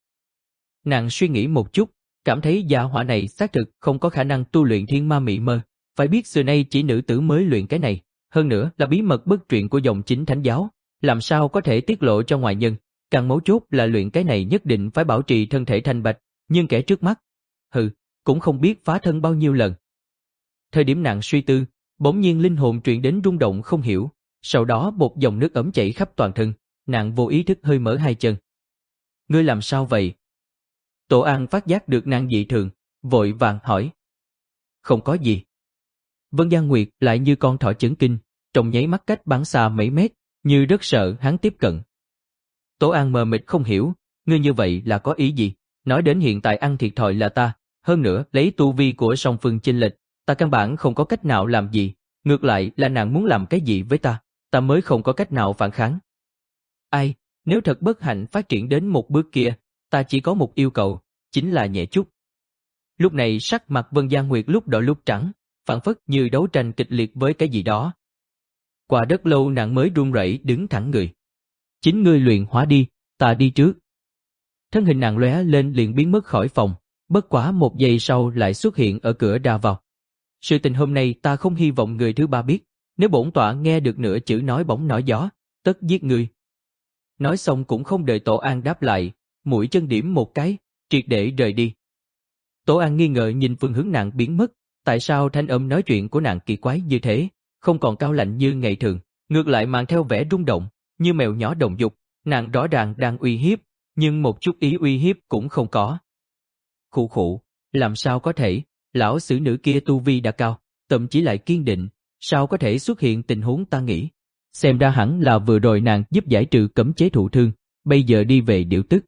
Nàng suy nghĩ một chút, cảm thấy gia hỏa này xác thực không có khả năng tu luyện thiên ma mị mơ, phải biết xưa nay chỉ nữ tử mới luyện cái này, hơn nữa là bí mật bất truyền của dòng chính thánh giáo, làm sao có thể tiết lộ cho ngoại nhân, càng mấu chốt là luyện cái này nhất định phải bảo trì thân thể thanh bạch, nhưng kẻ trước mắt, hừ, cũng không biết phá thân bao nhiêu lần. Thời điểm nàng suy tư, bỗng nhiên linh hồn truyền đến rung động không hiểu, sau đó một dòng nước ấm chảy khắp toàn thân, nàng vô ý thức hơi mở hai chân. Ngươi làm sao vậy? Tổ An phát giác được nàng dị thường, vội vàng hỏi. Không có gì. Vân Giang Nguyệt lại như con thỏ chấn kinh, trong nháy mắt cách bắn xa mấy mét, như rất sợ hắn tiếp cận. Tổ An mờ mịt không hiểu, ngươi như vậy là có ý gì? Nói đến hiện tại ăn thiệt thòi là ta, Hơn nữa, lấy tu vi của song phương chênh lệch, ta căn bản không có cách nào làm gì, ngược lại là nàng muốn làm cái gì với ta, ta mới không có cách nào phản kháng. Ai, nếu thật bất hạnh phát triển đến một bước kia, ta chỉ có một yêu cầu, chính là nhẹ chút. Lúc này sắc mặt Vân Gia Nguyệt lúc đỏ lúc trắng, phảng phất như đấu tranh kịch liệt với cái gì đó. Qua rất lâu nàng mới run rẩy đứng thẳng người. Chính ngươi luyện hóa đi, ta đi trước. Thân hình nàng lóe lên liền biến mất khỏi phòng, bất quá một giây sau lại xuất hiện ở cửa ra vào. Sự tình hôm nay ta không hy vọng người thứ ba biết, nếu bổn tọa nghe được nửa chữ nói bóng nói gió, tất giết ngươi. Nói xong cũng không đợi Tổ An đáp lại, mũi chân điểm một cái, triệt để rời đi. Tổ An nghi ngờ nhìn phương hướng nàng biến mất, tại sao thanh âm nói chuyện của nàng kỳ quái như thế, không còn cao lạnh như ngày thường, ngược lại mang theo vẻ rung động, như mèo nhỏ đồng dục, nàng rõ ràng đang uy hiếp, nhưng một chút ý uy hiếp cũng không có. Khụ khụ, làm sao có thể, lão xử nữ kia tu vi đã cao, thậm chí lại kiên định, sao có thể xuất hiện tình huống ta nghĩ. Xem ra hẳn là vừa rồi nàng giúp giải trừ cấm chế thụ thương, bây giờ đi về điều tức.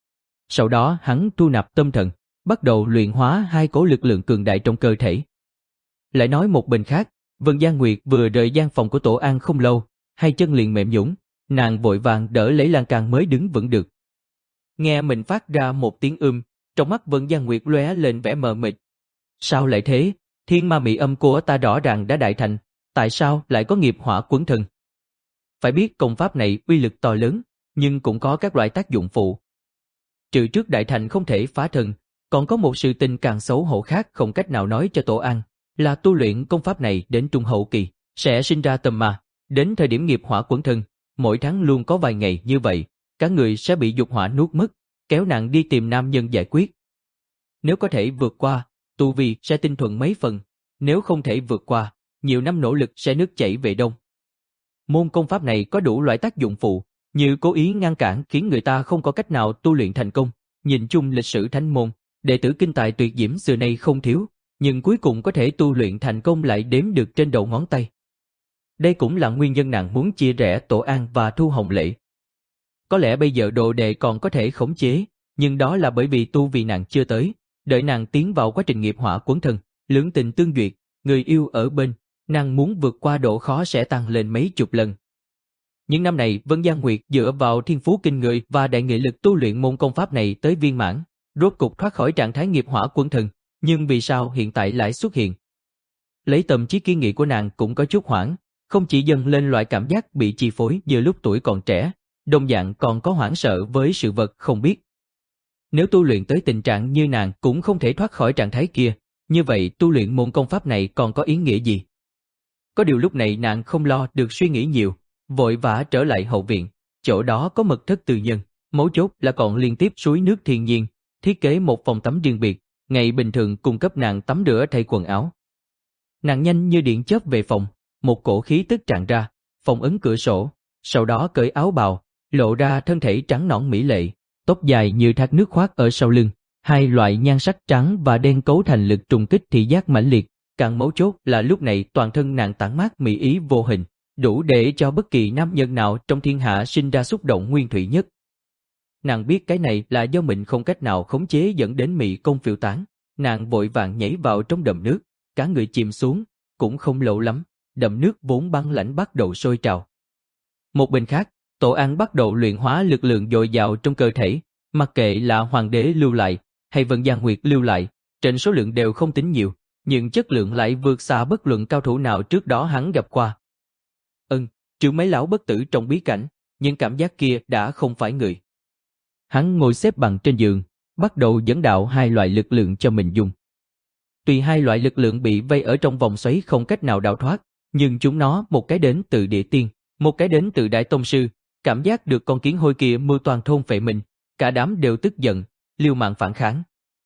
Sau đó hắn thu nạp tâm thần, bắt đầu luyện hóa hai cổ lực lượng cường đại trong cơ thể. Lại nói một bên khác, Vân Gia Nguyệt vừa rời gian phòng của Tổ An không lâu, hai chân liền mềm nhũn, nàng vội vàng đỡ lấy lan can mới đứng vững được. Nghe mình phát ra một tiếng ưm, trong mắt Vân Gia Nguyệt lóe lên vẻ mờ mịt. Sao lại thế? Thiên ma mị âm của ta rõ ràng đã đại thành, tại sao lại có nghiệp hỏa quấn thân? Phải biết công pháp này uy lực to lớn, nhưng cũng có các loại tác dụng phụ. Trừ trước đại thành không thể phá thân, còn có một sự tình càng xấu hổ khác không cách nào nói cho Tổ An, là tu luyện công pháp này đến trung hậu kỳ, sẽ sinh ra tâm ma, đến thời điểm nghiệp hỏa quấn thân, mỗi tháng luôn có vài ngày như vậy, cả người sẽ bị dục hỏa nuốt mất, kéo nàng đi tìm nam nhân giải quyết. Nếu có thể vượt qua, tu vi sẽ tinh thuần mấy phần, nếu không thể vượt qua, nhiều năm nỗ lực sẽ nước chảy về đông. Môn công pháp này có đủ loại tác dụng phụ, như cố ý ngăn cản khiến người ta không có cách nào tu luyện thành công. Nhìn chung lịch sử thánh môn, đệ tử kinh tài tuyệt diễm xưa nay không thiếu, nhưng cuối cùng có thể tu luyện thành công lại đếm được trên đầu ngón tay. Đây cũng là nguyên nhân nàng muốn chia rẽ Tổ An và Thu Hồng Lệ. Có lẽ bây giờ đồ đệ còn có thể khống chế, nhưng đó là bởi vì tu vì nàng chưa tới, đợi nàng tiến vào quá trình nghiệp hỏa quấn thân, lưỡng tình tương duyệt, người yêu ở bên, nàng muốn vượt qua độ khó sẽ tăng lên mấy chục lần. Những năm này Vân Gia Nguyệt dựa vào thiên phú kinh người và đại nghị lực tu luyện môn công pháp này tới viên mãn, rốt cục thoát khỏi trạng thái nghiệp hỏa quấn thân, nhưng vì sao hiện tại lại xuất hiện? Lấy tâm trí kiên nghị của nàng cũng có chút hoảng, không chỉ dâng lên loại cảm giác bị chi phối như lúc tuổi còn trẻ, đồng dạng còn có hoảng sợ với sự vật không biết. Nếu tu luyện tới tình trạng như nàng cũng không thể thoát khỏi trạng thái kia, như vậy tu luyện môn công pháp này còn có ý nghĩa gì? Có điều lúc này nàng không lo được suy nghĩ nhiều, vội vã trở lại hậu viện, chỗ đó có mật thất tư nhân, mấu chốt là còn liên tiếp suối nước thiên nhiên, thiết kế một phòng tắm riêng biệt, ngày bình thường cung cấp nàng tắm rửa thay quần áo. Nàng nhanh như điện chớp về phòng, một cổ khí tức tràn ra, phòng ấn cửa sổ, sau đó cởi áo bào, lộ ra thân thể trắng nõn mỹ lệ, tóc dài như thác nước khoác ở sau lưng, hai loại nhan sắc trắng và đen cấu thành lực trùng kích thị giác mãnh liệt, càng mấu chốt là lúc này toàn thân nàng tản mát mỹ ý vô hình, đủ để cho bất kỳ nam nhân nào trong thiên hạ sinh ra xúc động nguyên thủy nhất. Nàng biết cái này là do mình không cách nào khống chế dẫn đến mị công phiêu tán, nàng vội vàng nhảy vào trong đầm nước, cả người chìm xuống, cũng không lâu lắm, đầm nước vốn băng lãnh bắt đầu sôi trào. Một bên khác, Tổ An bắt đầu luyện hóa lực lượng dồi dào trong cơ thể, mặc kệ là Hoàng đế lưu lại hay Vân Gia Nguyệt lưu lại, trên số lượng đều không tính nhiều, nhưng chất lượng lại vượt xa bất luận cao thủ nào trước đó hắn gặp qua. Ừm, trừ mấy lão bất tử trong bí cảnh, nhưng cảm giác kia đã không phải người. Hắn ngồi xếp bằng trên giường, bắt đầu dẫn đạo hai loại lực lượng cho mình dùng. Tuy hai loại lực lượng bị vây ở trong vòng xoáy không cách nào đào thoát, nhưng chúng nó một cái đến từ địa tiên, một cái đến từ đại tông sư, cảm giác được con kiến hôi kia mưu toàn thôn phệ mình, cả đám đều tức giận, liều mạng phản kháng.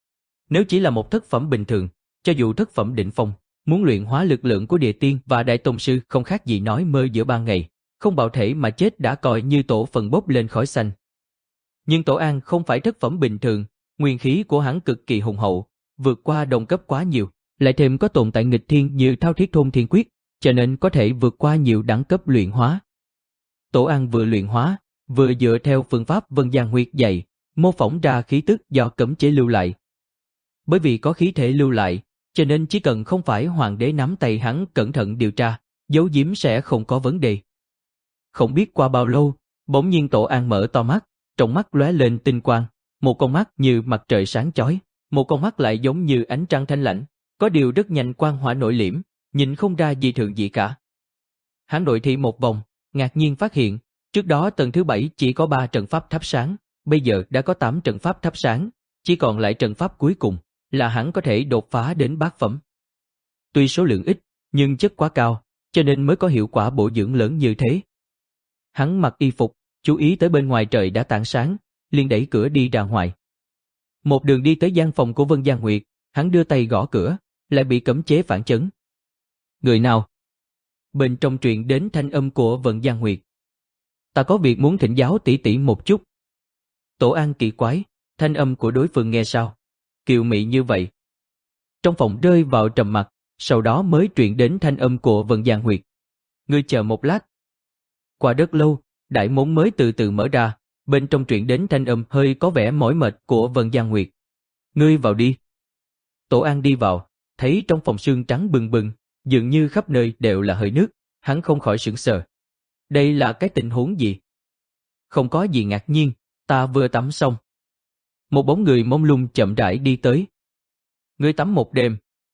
Nếu chỉ là một thất phẩm bình thường, cho dù thất phẩm đỉnh phong, muốn luyện hóa lực lượng của địa tiên và đại tông sư không khác gì nói mơ giữa ban ngày, không bạo thể mà chết đã coi như tổ phần bốc lên khói xanh. Nhưng Tổ An không phải thất phẩm bình thường, nguyên khí của hắn cực kỳ hùng hậu, vượt qua đồng cấp quá nhiều, lại thêm có tồn tại nghịch thiên như Thao Thiết Thôn Thiên Quyết, cho nên có thể vượt qua nhiều đẳng cấp luyện hóa. Tổ An vừa luyện hóa, vừa dựa theo phương pháp Vân Gia Nguyệt dạy, mô phỏng ra khí tức do cấm chế lưu lại. bởi vì có khí thể lưu lại, cho nên chỉ cần không phải hoàng đế nắm tay hắn cẩn thận điều tra, giấu giếm sẽ không có vấn đề. Không biết qua bao lâu, bỗng nhiên Tổ An mở to mắt, trong mắt lóe lên tinh quang, một con mắt như mặt trời sáng chói, một con mắt lại giống như ánh trăng thanh lãnh, có điều rất nhanh quang hỏa nổi liễm, nhìn không ra gì thường gì cả. Hắn đội thị một vòng, ngạc nhiên phát hiện, trước đó tầng thứ bảy chỉ có ba trận pháp thắp sáng, bây giờ đã có tám trận pháp thắp sáng, chỉ còn lại trận pháp cuối cùng, là hắn có thể đột phá đến bát phẩm. Tuy số lượng ít, nhưng chất quá cao, cho nên mới có hiệu quả bổ dưỡng lớn như thế. Hắn mặc y phục, chú ý tới bên ngoài trời đã tảng sáng, liền đẩy cửa đi ra ngoài. Một đường đi tới gian phòng của Vân Gia Nguyệt, hắn đưa tay gõ cửa, lại bị cấm chế phản chấn. Người nào? Bên trong truyền đến thanh âm của Vân Gia Nguyệt. Ta có việc muốn thỉnh giáo tỷ tỷ một chút. Tổ An kỳ quái, thanh âm của đối phương nghe sao? Kiều mị như vậy. Trong phòng rơi vào trầm mặc, sau đó mới truyền đến thanh âm của Vân Gia Nguyệt. Ngươi chờ một lát. Qua rất lâu, đại môn mới từ từ mở ra, bên trong truyền đến thanh âm hơi có vẻ mỏi mệt của Vân Gia Nguyệt. Ngươi vào đi. Tổ An đi vào, thấy trong phòng sương trắng bừng bừng, dường như khắp nơi đều là hơi nước, hắn không khỏi sửng sờ. Đây là cái tình huống gì? Không có gì ngạc nhiên, ta vừa tắm xong. Một bóng người mông lung chậm rãi đi tới. Ngươi tắm một đêm.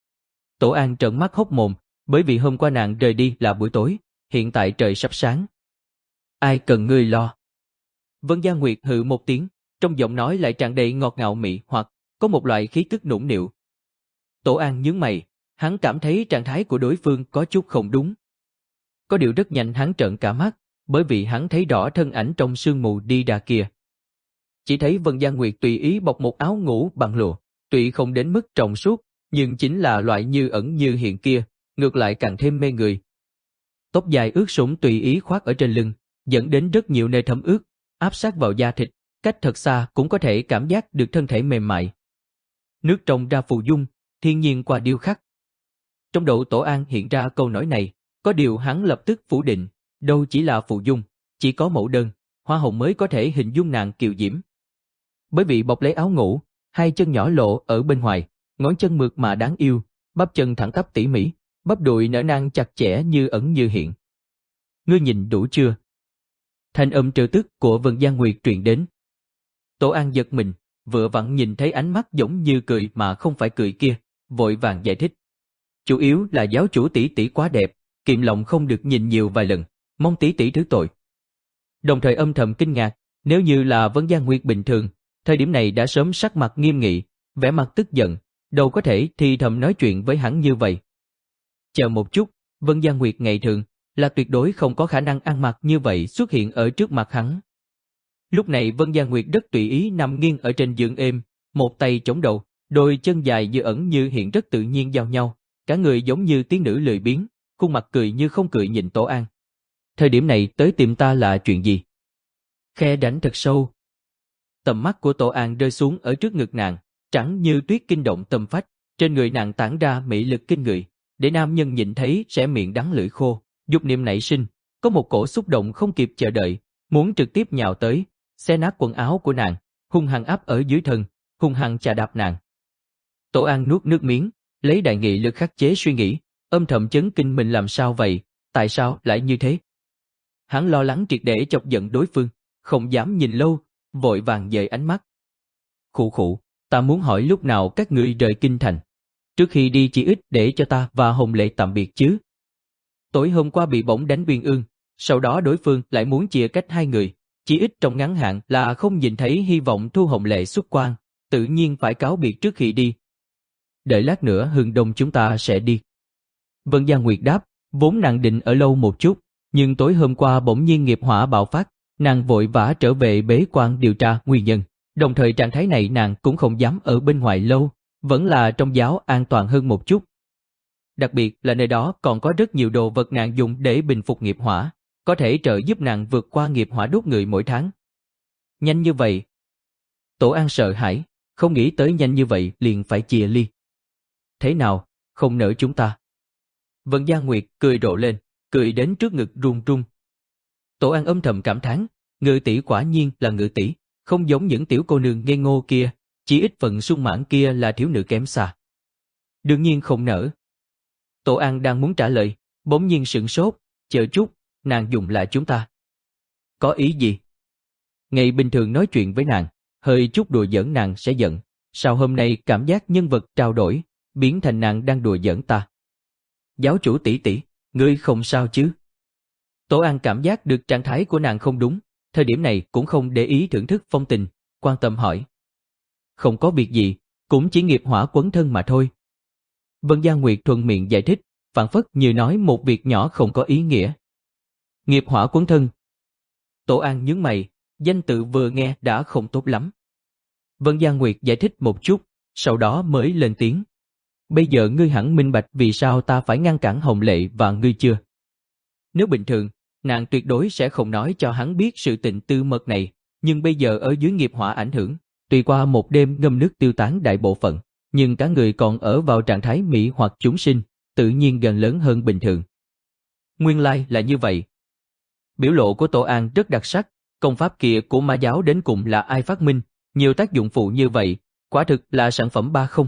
Tổ An trợn mắt hốc mồm, bởi vì hôm qua nàng rời đi là buổi tối, hiện tại trời sắp sáng. Ai cần ngươi lo? Vân Gia Nguyệt hừ một tiếng, trong giọng nói lại tràn đầy ngọt ngào mị hoặc có một loại khí tức nũng nịu. Tổ An nhướng mày, hắn cảm thấy trạng thái của đối phương có chút không đúng. Có điều rất nhanh hắn trợn cả mắt, bởi vì hắn thấy rõ thân ảnh trong sương mù đi ra kia. Chỉ thấy Vân Gia Nguyệt tùy ý bọc một áo ngủ bằng lụa, tuy không đến mức trong suốt, nhưng chính là loại như ẩn như hiện kia, ngược lại càng thêm mê người. Tóc dài ướt sũng tùy ý khoác ở trên lưng, dẫn đến rất nhiều nơi thấm ướt, áp sát vào da thịt, cách thật xa cũng có thể cảm giác được thân thể mềm mại. Nước trong ra phù dung, thiên nhiên qua điêu khắc. Trong đầu Tổ An hiện ra câu nói này, có điều hắn lập tức phủ định, đâu chỉ là phù dung, chỉ có mẫu đơn, hoa hồng mới có thể hình dung nàng kiều diễm. Bởi vì bọc lấy áo ngủ, hai chân nhỏ lộ ở bên ngoài, ngón chân mượt mà đáng yêu, bắp chân thẳng tắp tỉ mỉ, bắp đùi nở nang chặt chẽ như ẩn như hiện. Ngươi nhìn đủ chưa? Thanh âm trêu tức của Vân Gia Nguyệt truyền đến. Tổ An giật mình, vừa vặn nhìn thấy ánh mắt giống như cười mà không phải cười kia, vội vàng giải thích. Chủ yếu là giáo chủ tỷ tỷ quá đẹp, kiệm lòng không được nhìn nhiều vài lần, mong tỷ tỷ thứ tội. Đồng thời âm thầm kinh ngạc, nếu như là Vân Gia Nguyệt bình thường, thời điểm này đã sớm sắc mặt nghiêm nghị, vẻ mặt tức giận, đâu có thể thì thầm nói chuyện với hắn như vậy. Chờ một chút, Vân Gia Nguyệt ngày thường là tuyệt đối không có khả năng ăn mặc như vậy xuất hiện ở trước mặt hắn. Lúc này Vân Gia Nguyệt rất tùy ý nằm nghiêng ở trên giường êm, một tay chống đầu, đôi chân dài như ẩn như hiện rất tự nhiên giao nhau, cả người giống như tiên nữ lười biếng, khuôn mặt cười như không cười nhìn Tổ An. Thời điểm này tới tìm ta là chuyện gì? Khe rãnh thật sâu. Tầm mắt của Tổ An rơi xuống ở trước ngực nàng, trắng như tuyết kinh động tâm phách, trên người nàng tản ra mỹ lực kinh người, để nam nhân nhìn thấy sẽ miệng đắng lưỡi khô, dục niệm nảy sinh, có một cổ xúc động không kịp chờ đợi, muốn trực tiếp nhào tới, xé nát quần áo của nàng, hung hăng áp ở dưới thân, hung hăng chà đạp nàng. Tổ An nuốt nước miếng, lấy đại nghị lực khắc chế suy nghĩ, âm thầm chấn kinh mình làm sao vậy, tại sao lại như thế? Hắn lo lắng triệt để chọc giận đối phương, không dám nhìn lâu, vội vàng dời ánh mắt. Khụ khụ, ta muốn hỏi lúc nào các ngươi rời kinh thành. Trước khi đi chỉ ít để cho ta và Hồng Lệ tạm biệt chứ. Tối hôm qua bị bổng đánh Uyên Ương, sau đó đối phương lại muốn chia cách hai người, chỉ ít trong ngắn hạn là không nhìn thấy hy vọng thu Hồng Lệ xuất quan, tự nhiên phải cáo biệt trước khi đi. Đợi lát nữa Hưng Đông chúng ta sẽ đi. Vân Gia Nguyệt đáp, vốn nàng định ở lâu một chút, nhưng tối hôm qua bỗng nhiên nghiệp hỏa bạo phát, nàng vội vã trở về bế quan điều tra nguyên nhân, đồng thời trạng thái này nàng cũng không dám ở bên ngoài lâu, vẫn là trong giáo an toàn hơn một chút. Đặc biệt là nơi đó còn có rất nhiều đồ vật nàng dùng để bình phục nghiệp hỏa, có thể trợ giúp nàng vượt qua nghiệp hỏa đốt người mỗi tháng. Nhanh như vậy. Tổ An sợ hãi, không nghĩ tới nhanh như vậy liền phải chia ly. Thế nào, không nỡ chúng ta? Vân Gia Nguyệt cười rộ lên, cười đến trước ngực run run. Tổ An âm thầm cảm thán, Ngự tỷ quả nhiên là Ngự tỷ, không giống những tiểu cô nương ngây ngô kia, chỉ ít phần sung mãn kia là thiếu nữ kém xa. Đương nhiên không nỡ. Tổ An đang muốn trả lời, bỗng nhiên sửng sốt, chờ chút, nàng dùng lại chúng ta. Có ý gì? Ngày bình thường nói chuyện với nàng, hơi chút đùa giỡn nàng sẽ giận, sao hôm nay cảm giác nhân vật trao đổi, biến thành nàng đang đùa giỡn ta? Giáo chủ tỷ tỷ, ngươi không sao chứ? Tổ An cảm giác được trạng thái của nàng không đúng, thời điểm này cũng không để ý thưởng thức phong tình, quan tâm hỏi. Không có việc gì, cũng chỉ nghiệp hỏa quấn thân mà thôi. Vân Gia Nguyệt thuận miệng giải thích, phảng phất như nói một việc nhỏ không có ý nghĩa. Nghiệp hỏa quấn thân. Tổ An nhướng mày, danh tự vừa nghe đã không tốt lắm. Vân Gia Nguyệt giải thích một chút, sau đó mới lên tiếng. Bây giờ ngươi hẳn minh bạch vì sao ta phải ngăn cản Hồng Lệ và ngươi chưa? Nếu bình thường, nàng tuyệt đối sẽ không nói cho hắn biết sự tình tư mật này, nhưng bây giờ ở dưới nghiệp hỏa ảnh hưởng, tuy qua một đêm ngâm nước tiêu tán đại bộ phận, nhưng cả người còn ở vào trạng thái mỹ hoặc chúng sinh, tự nhiên gần lớn hơn bình thường. Nguyên lai là như vậy. Biểu lộ của Tổ An rất đặc sắc, công pháp kia của ma giáo đến cùng là ai phát minh, nhiều tác dụng phụ như vậy, quả thực là sản phẩm ba không.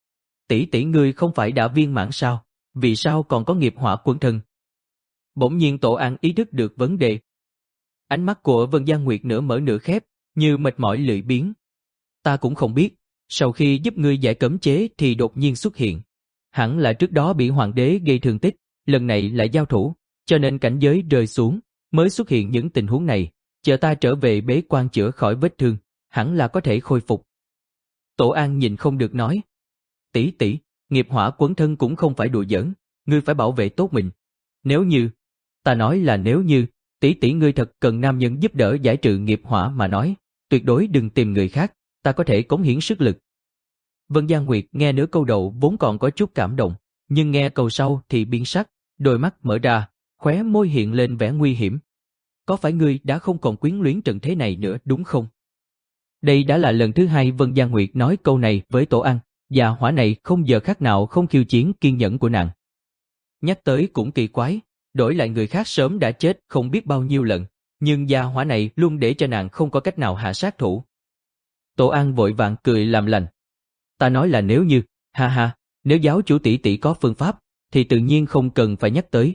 Tỷ tỷ ngươi không phải đã viên mãn sao, vì sao còn có nghiệp hỏa quấn thân? Bỗng nhiên Tổ An ý thức được vấn đề. Ánh mắt của Vân Gia Nguyệt nửa mở nửa khép, như mệt mỏi lười biếng. Ta cũng không biết, sau khi giúp ngươi giải cấm chế thì đột nhiên xuất hiện. Hẳn là trước đó bị hoàng đế gây thương tích, lần này lại giao thủ, cho nên cảnh giới rơi xuống, mới xuất hiện những tình huống này. Chờ ta trở về bế quan chữa khỏi vết thương, hẳn là có thể khôi phục. Tổ An nhìn không được nói. Tỷ tỷ, nghiệp hỏa quấn thân cũng không phải đùa giỡn, ngươi phải bảo vệ tốt mình. Nếu như, ta nói là nếu như, tỷ tỷ ngươi thật cần nam nhân giúp đỡ giải trừ nghiệp hỏa mà nói, tuyệt đối đừng tìm người khác, ta có thể cống hiến sức lực. Vân Gia Nguyệt nghe nửa câu đầu vốn còn có chút cảm động, nhưng nghe câu sau thì biến sắc, đôi mắt mở ra, khóe môi hiện lên vẻ nguy hiểm. Có phải ngươi đã không còn quyến luyến trần thế này nữa đúng không? Đây đã là lần thứ hai Vân Gia Nguyệt nói câu này với Tổ An, và hỏa này không giờ khác nào không khiêu chiến kiên nhẫn của nàng. Nhắc tới cũng kỳ quái, đổi lại người khác sớm đã chết không biết bao nhiêu lần, nhưng gia hỏa này luôn để cho nàng không có cách nào hạ sát thủ. Tổ An vội vàng cười làm lành. Ta nói là nếu như, ha ha, nếu giáo chủ tỷ tỷ có phương pháp, thì tự nhiên không cần phải nhắc tới.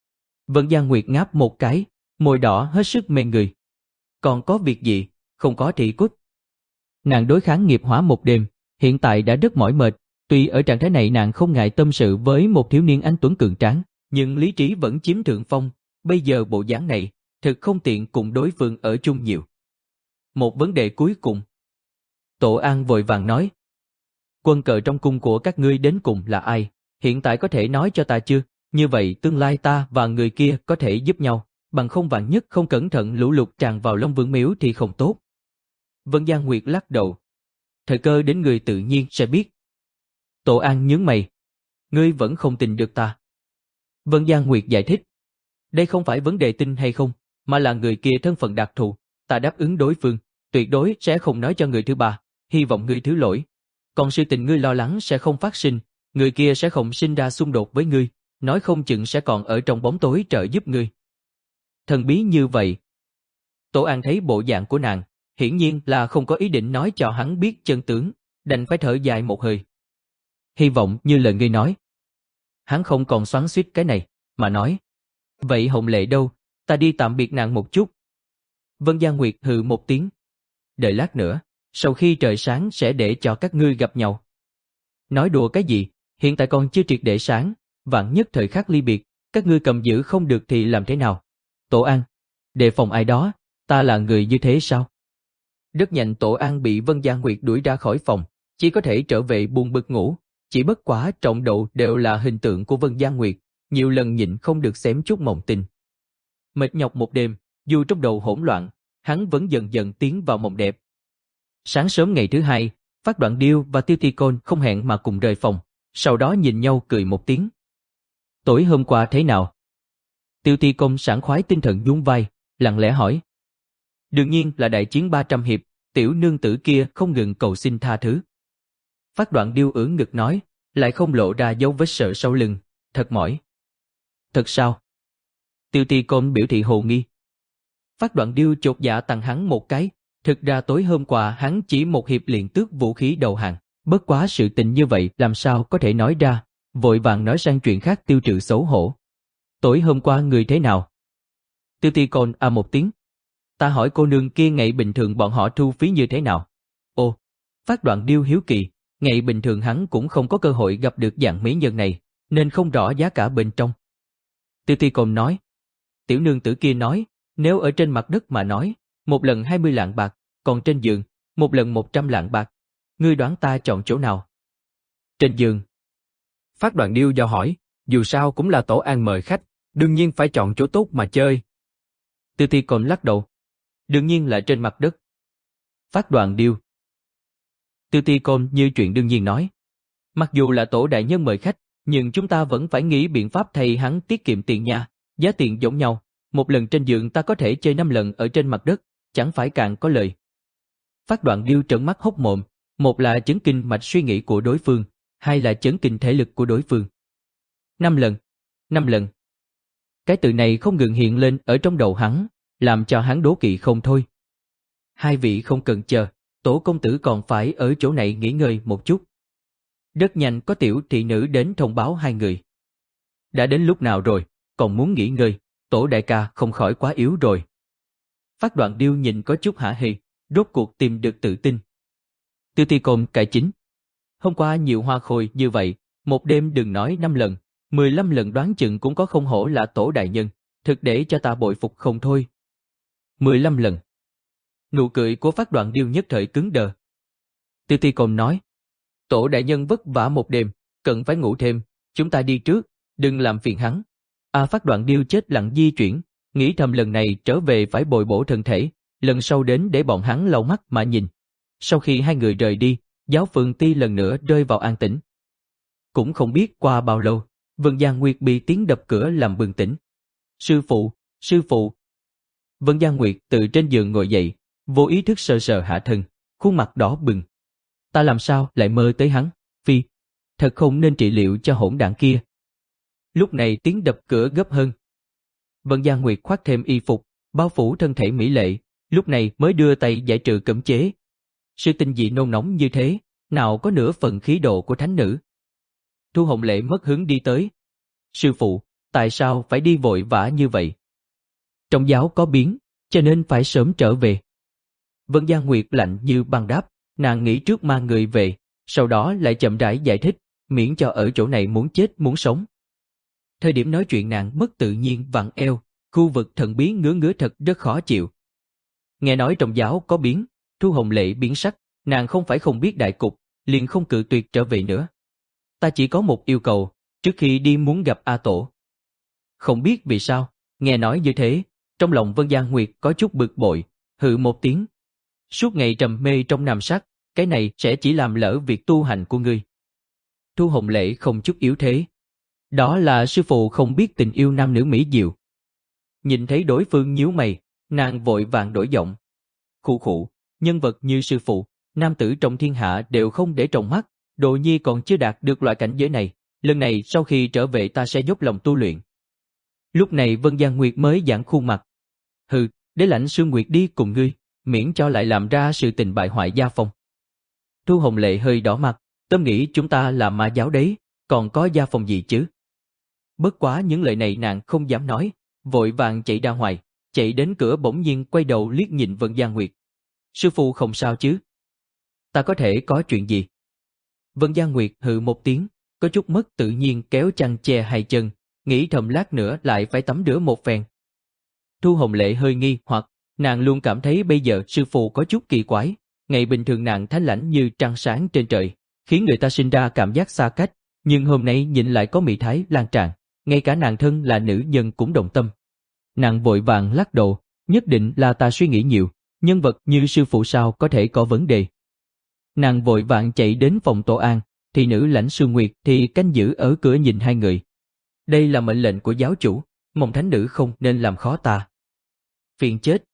Vân Gia Nguyệt ngáp một cái, môi đỏ hết sức mê người. Còn có việc gì, không có thì cút. Nàng đối kháng nghiệp hỏa một đêm, hiện tại đã rất mỏi mệt, tuy ở trạng thái này nàng không ngại tâm sự với một thiếu niên anh tuấn cường tráng, nhưng lý trí vẫn chiếm thượng phong, bây giờ bộ dáng này, thật không tiện cùng đối phương ở chung nhiều. Một vấn đề cuối cùng. Tổ An vội vàng nói. Quân cờ trong cung của các ngươi đến cùng là ai, hiện tại có thể nói cho ta chưa, như vậy tương lai ta và người kia có thể giúp nhau, bằng không vạn nhất không cẩn thận lũ lụt tràn vào Long Vương Miếu thì không tốt. Vân Gia Nguyệt lắc đầu. Thời cơ đến người tự nhiên sẽ biết. Tổ An nhướng mày. Ngươi vẫn không tin được ta. Vân Gia Nguyệt giải thích. Đây không phải vấn đề tin hay không, mà là người kia thân phận đặc thù, ta đáp ứng đối phương, tuyệt đối sẽ không nói cho người thứ ba, hy vọng ngươi thứ lỗi. Còn sự tình ngươi lo lắng sẽ không phát sinh, người kia sẽ không sinh ra xung đột với ngươi, nói không chừng sẽ còn ở trong bóng tối trợ giúp ngươi. Thần bí như vậy. Tổ An thấy bộ dạng của nàng, hiển nhiên là không có ý định nói cho hắn biết chân tướng, đành phải thở dài một hơi. Hy vọng như lời ngươi nói. Hắn không còn xoắn xuýt cái này, mà nói. Vậy Hồng Lệ đâu, ta đi tạm biệt nàng một chút. Vân Gia Nguyệt hừ một tiếng. Đợi lát nữa, sau khi trời sáng sẽ để cho các ngươi gặp nhau. Nói đùa cái gì, hiện tại còn chưa triệt để sáng, vạn nhất thời khắc ly biệt, các ngươi cầm giữ không được thì làm thế nào? Tổ An, đề phòng ai đó, ta là người như thế sao? Rất nhanh Tổ An bị Vân Gia Nguyệt đuổi ra khỏi phòng, chỉ có thể trở về buồn bực ngủ, chỉ bất quá trọng độ đều là hình tượng của Vân Gia Nguyệt, nhiều lần nhịn không được xém chút mộng tình. Mệt nhọc một đêm, dù trong đầu hỗn loạn, hắn vẫn dần dần tiến vào mộng đẹp. Sáng sớm ngày thứ hai, Phát Đoạn Điêu và Tiêu Ti Côn không hẹn mà cùng rời phòng, sau đó nhìn nhau cười một tiếng. Tối hôm qua thế nào? Tiêu Ti Côn sảng khoái tinh thần nhún vai, lặng lẽ hỏi. Đương nhiên là đại chiến ba trăm hiệp, tiểu nương tử kia không ngừng cầu xin tha thứ. Phát Đoạn Điêu ưỡn ngực nói, lại không lộ ra dấu vết sợ sau lưng, thật mỏi. Thật sao? Tiêu Ti Côn biểu thị hồ nghi. Phát Đoạn Điêu chột dạ tặng hắn một cái, Thực ra tối hôm qua hắn chỉ một hiệp liền tước vũ khí đầu hàng, bất quá sự tình như vậy làm sao có thể nói ra, vội vàng nói sang chuyện khác tiêu trừ xấu hổ. Tối hôm qua người thế nào? Tiêu Ti Côn à một tiếng. Ta hỏi cô nương kia ngày bình thường bọn họ thu phí như thế nào? Ồ, Phát Đoạn Điêu hiếu kỳ, ngày bình thường hắn cũng không có cơ hội gặp được dạng mỹ nhân này, nên không rõ giá cả bên trong. Tiêu Ti Côn nói, tiểu nương tử kia nói, nếu ở trên mặt đất mà nói, một lần hai mươi lạng bạc, còn trên giường, một lần một trăm lạng bạc. Ngươi đoán ta chọn chỗ nào? Trên giường. Phát Đoạn Điêu dò hỏi, dù sao cũng là tổ an mời khách, đương nhiên phải chọn chỗ tốt mà chơi. Tiêu Ti Côn lắc đầu, đương nhiên là trên mặt đất. Phát Đoạn Điêu. Tiêu Ti Côn như chuyện đương nhiên nói, mặc dù là tổ đại nhân mời khách, nhưng chúng ta vẫn phải nghĩ biện pháp thay hắn tiết kiệm tiền nha, giá tiền giống nhau, một lần trên giường ta có thể chơi năm lần ở trên mặt đất, chẳng phải càng có lời. Phát Đoạn Điêu trợn mắt hốc mồm, một là chấn kinh mạch suy nghĩ của đối phương, hai là chấn kinh thể lực của đối phương. Năm lần, năm lần. Cái từ này không ngừng hiện lên ở trong đầu hắn, làm cho hắn đố kỵ không thôi. Hai vị không cần chờ, tổ công tử còn phải ở chỗ này nghỉ ngơi một chút. Rất nhanh có tiểu thị nữ đến thông báo hai người. Đã đến lúc nào rồi, còn muốn nghỉ ngơi, tổ đại ca không khỏi quá yếu rồi. Phát Đoạn Điêu nhìn có chút hả hê, rốt cuộc tìm được tự tin. Tiêu Ti Côn cải chính. Hôm qua nhiều hoa khôi như vậy, một đêm đừng nói năm lần, mười lăm lần đoán chừng cũng có không hổ là tổ đại nhân, thực để cho ta bội phục không thôi. Mười lăm lần. Nụ cười của Phát Đoạn Điêu nhất thời cứng đờ. Tiêu Ti Côn nói, tổ đại nhân vất vả một đêm, cần phải ngủ thêm, chúng ta đi trước, đừng làm phiền hắn. À Phát Đoạn Điêu chết lặng di chuyển, nghĩ thầm lần này trở về phải bồi bổ thân thể, lần sau đến để bọn hắn lau mắt mà nhìn. Sau khi hai người rời đi, giáo phường Ti lần nữa rơi vào an tĩnh. Cũng không biết qua bao lâu, Vân Giang Nguyệt bị tiếng đập cửa làm bừng tỉnh. Sư phụ, sư phụ. Vân Giang Nguyệt từ trên giường ngồi dậy, vô ý thức sờ sờ hạ thân, khuôn mặt đỏ bừng. Ta làm sao lại mơ tới hắn, phi, thật không nên trị liệu cho hỗn đảng kia. Lúc này tiếng đập cửa gấp hơn. Vân Giang Nguyệt khoác thêm y phục, bao phủ thân thể mỹ lệ, lúc này mới đưa tay giải trừ cấm chế. Sự tinh dị nôn nóng như thế, nào có nửa phần khí độ của thánh nữ. Thu Hồng Lệ mất hứng đi tới. Sư phụ, tại sao phải đi vội vã như vậy? Trong giáo có biến, cho nên phải sớm trở về. Vân Giang Nguyệt lạnh như băng đáp, nàng nghĩ trước mang người về, sau đó lại chậm rãi giải thích, miễn cho ở chỗ này muốn chết muốn sống. Thời điểm nói chuyện nàng mất tự nhiên vặn eo, khu vực thần bí ngứa ngứa thật rất khó chịu. Nghe nói trong giáo có biến, Thu Hồng Lệ biến sắc, nàng không phải không biết đại cục, liền không cự tuyệt trở về nữa. Ta chỉ có một yêu cầu, trước khi đi muốn gặp A Tổ. Không biết vì sao, nghe nói như thế, trong lòng Vân Giang Nguyệt có chút bực bội, hừ một tiếng. Suốt ngày trầm mê trong nam sắc, cái này sẽ chỉ làm lỡ việc tu hành của ngươi. Thu Hồng Lệ không chút yếu thế. Đó là sư phụ không biết tình yêu nam nữ mỹ diệu. Nhìn thấy đối phương nhíu mày, nàng vội vàng đổi giọng. Khụ khụ, nhân vật như sư phụ, nam tử trong thiên hạ đều không để trong mắt, Đồ Nhi còn chưa đạt được loại cảnh giới này, lần này sau khi trở về ta sẽ dốc lòng tu luyện. Lúc này Vân Giang Nguyệt mới giãn khuôn mặt. Hừ, để Lãnh Sương Nguyệt đi cùng ngươi, miễn cho lại làm ra sự tình bại hoại gia phong. Thu Hồng Lệ hơi đỏ mặt, tâm nghĩ chúng ta là ma giáo đấy, còn có gia phong gì chứ? Bất quá những lời này nàng không dám nói, vội vàng chạy ra ngoài, chạy đến cửa bỗng nhiên quay đầu liếc nhìn Vân Giang Nguyệt. Sư phụ không sao chứ? Ta có thể có chuyện gì? Vân Giang Nguyệt hừ một tiếng, có chút mất tự nhiên kéo chăn che hai chân, nghĩ thầm lát nữa lại phải tắm rửa một phen. Thu Hồng Lệ hơi nghi hoặc, nàng luôn cảm thấy bây giờ sư phụ có chút kỳ quái, ngày bình thường nàng thánh lãnh như trăng sáng trên trời, khiến người ta sinh ra cảm giác xa cách, nhưng hôm nay nhìn lại có mị thái lan tràn, ngay cả nàng thân là nữ nhân cũng động tâm. Nàng vội vàng lắc đầu, nhất định là ta suy nghĩ nhiều, nhân vật như sư phụ sao có thể có vấn đề. Nàng vội vàng chạy đến phòng tổ an, thì nữ Lãnh Sương Nguyệt thì canh giữ ở cửa nhìn hai người. Đây là mệnh lệnh của giáo chủ, mong thánh nữ không nên làm khó ta. Phiền chết.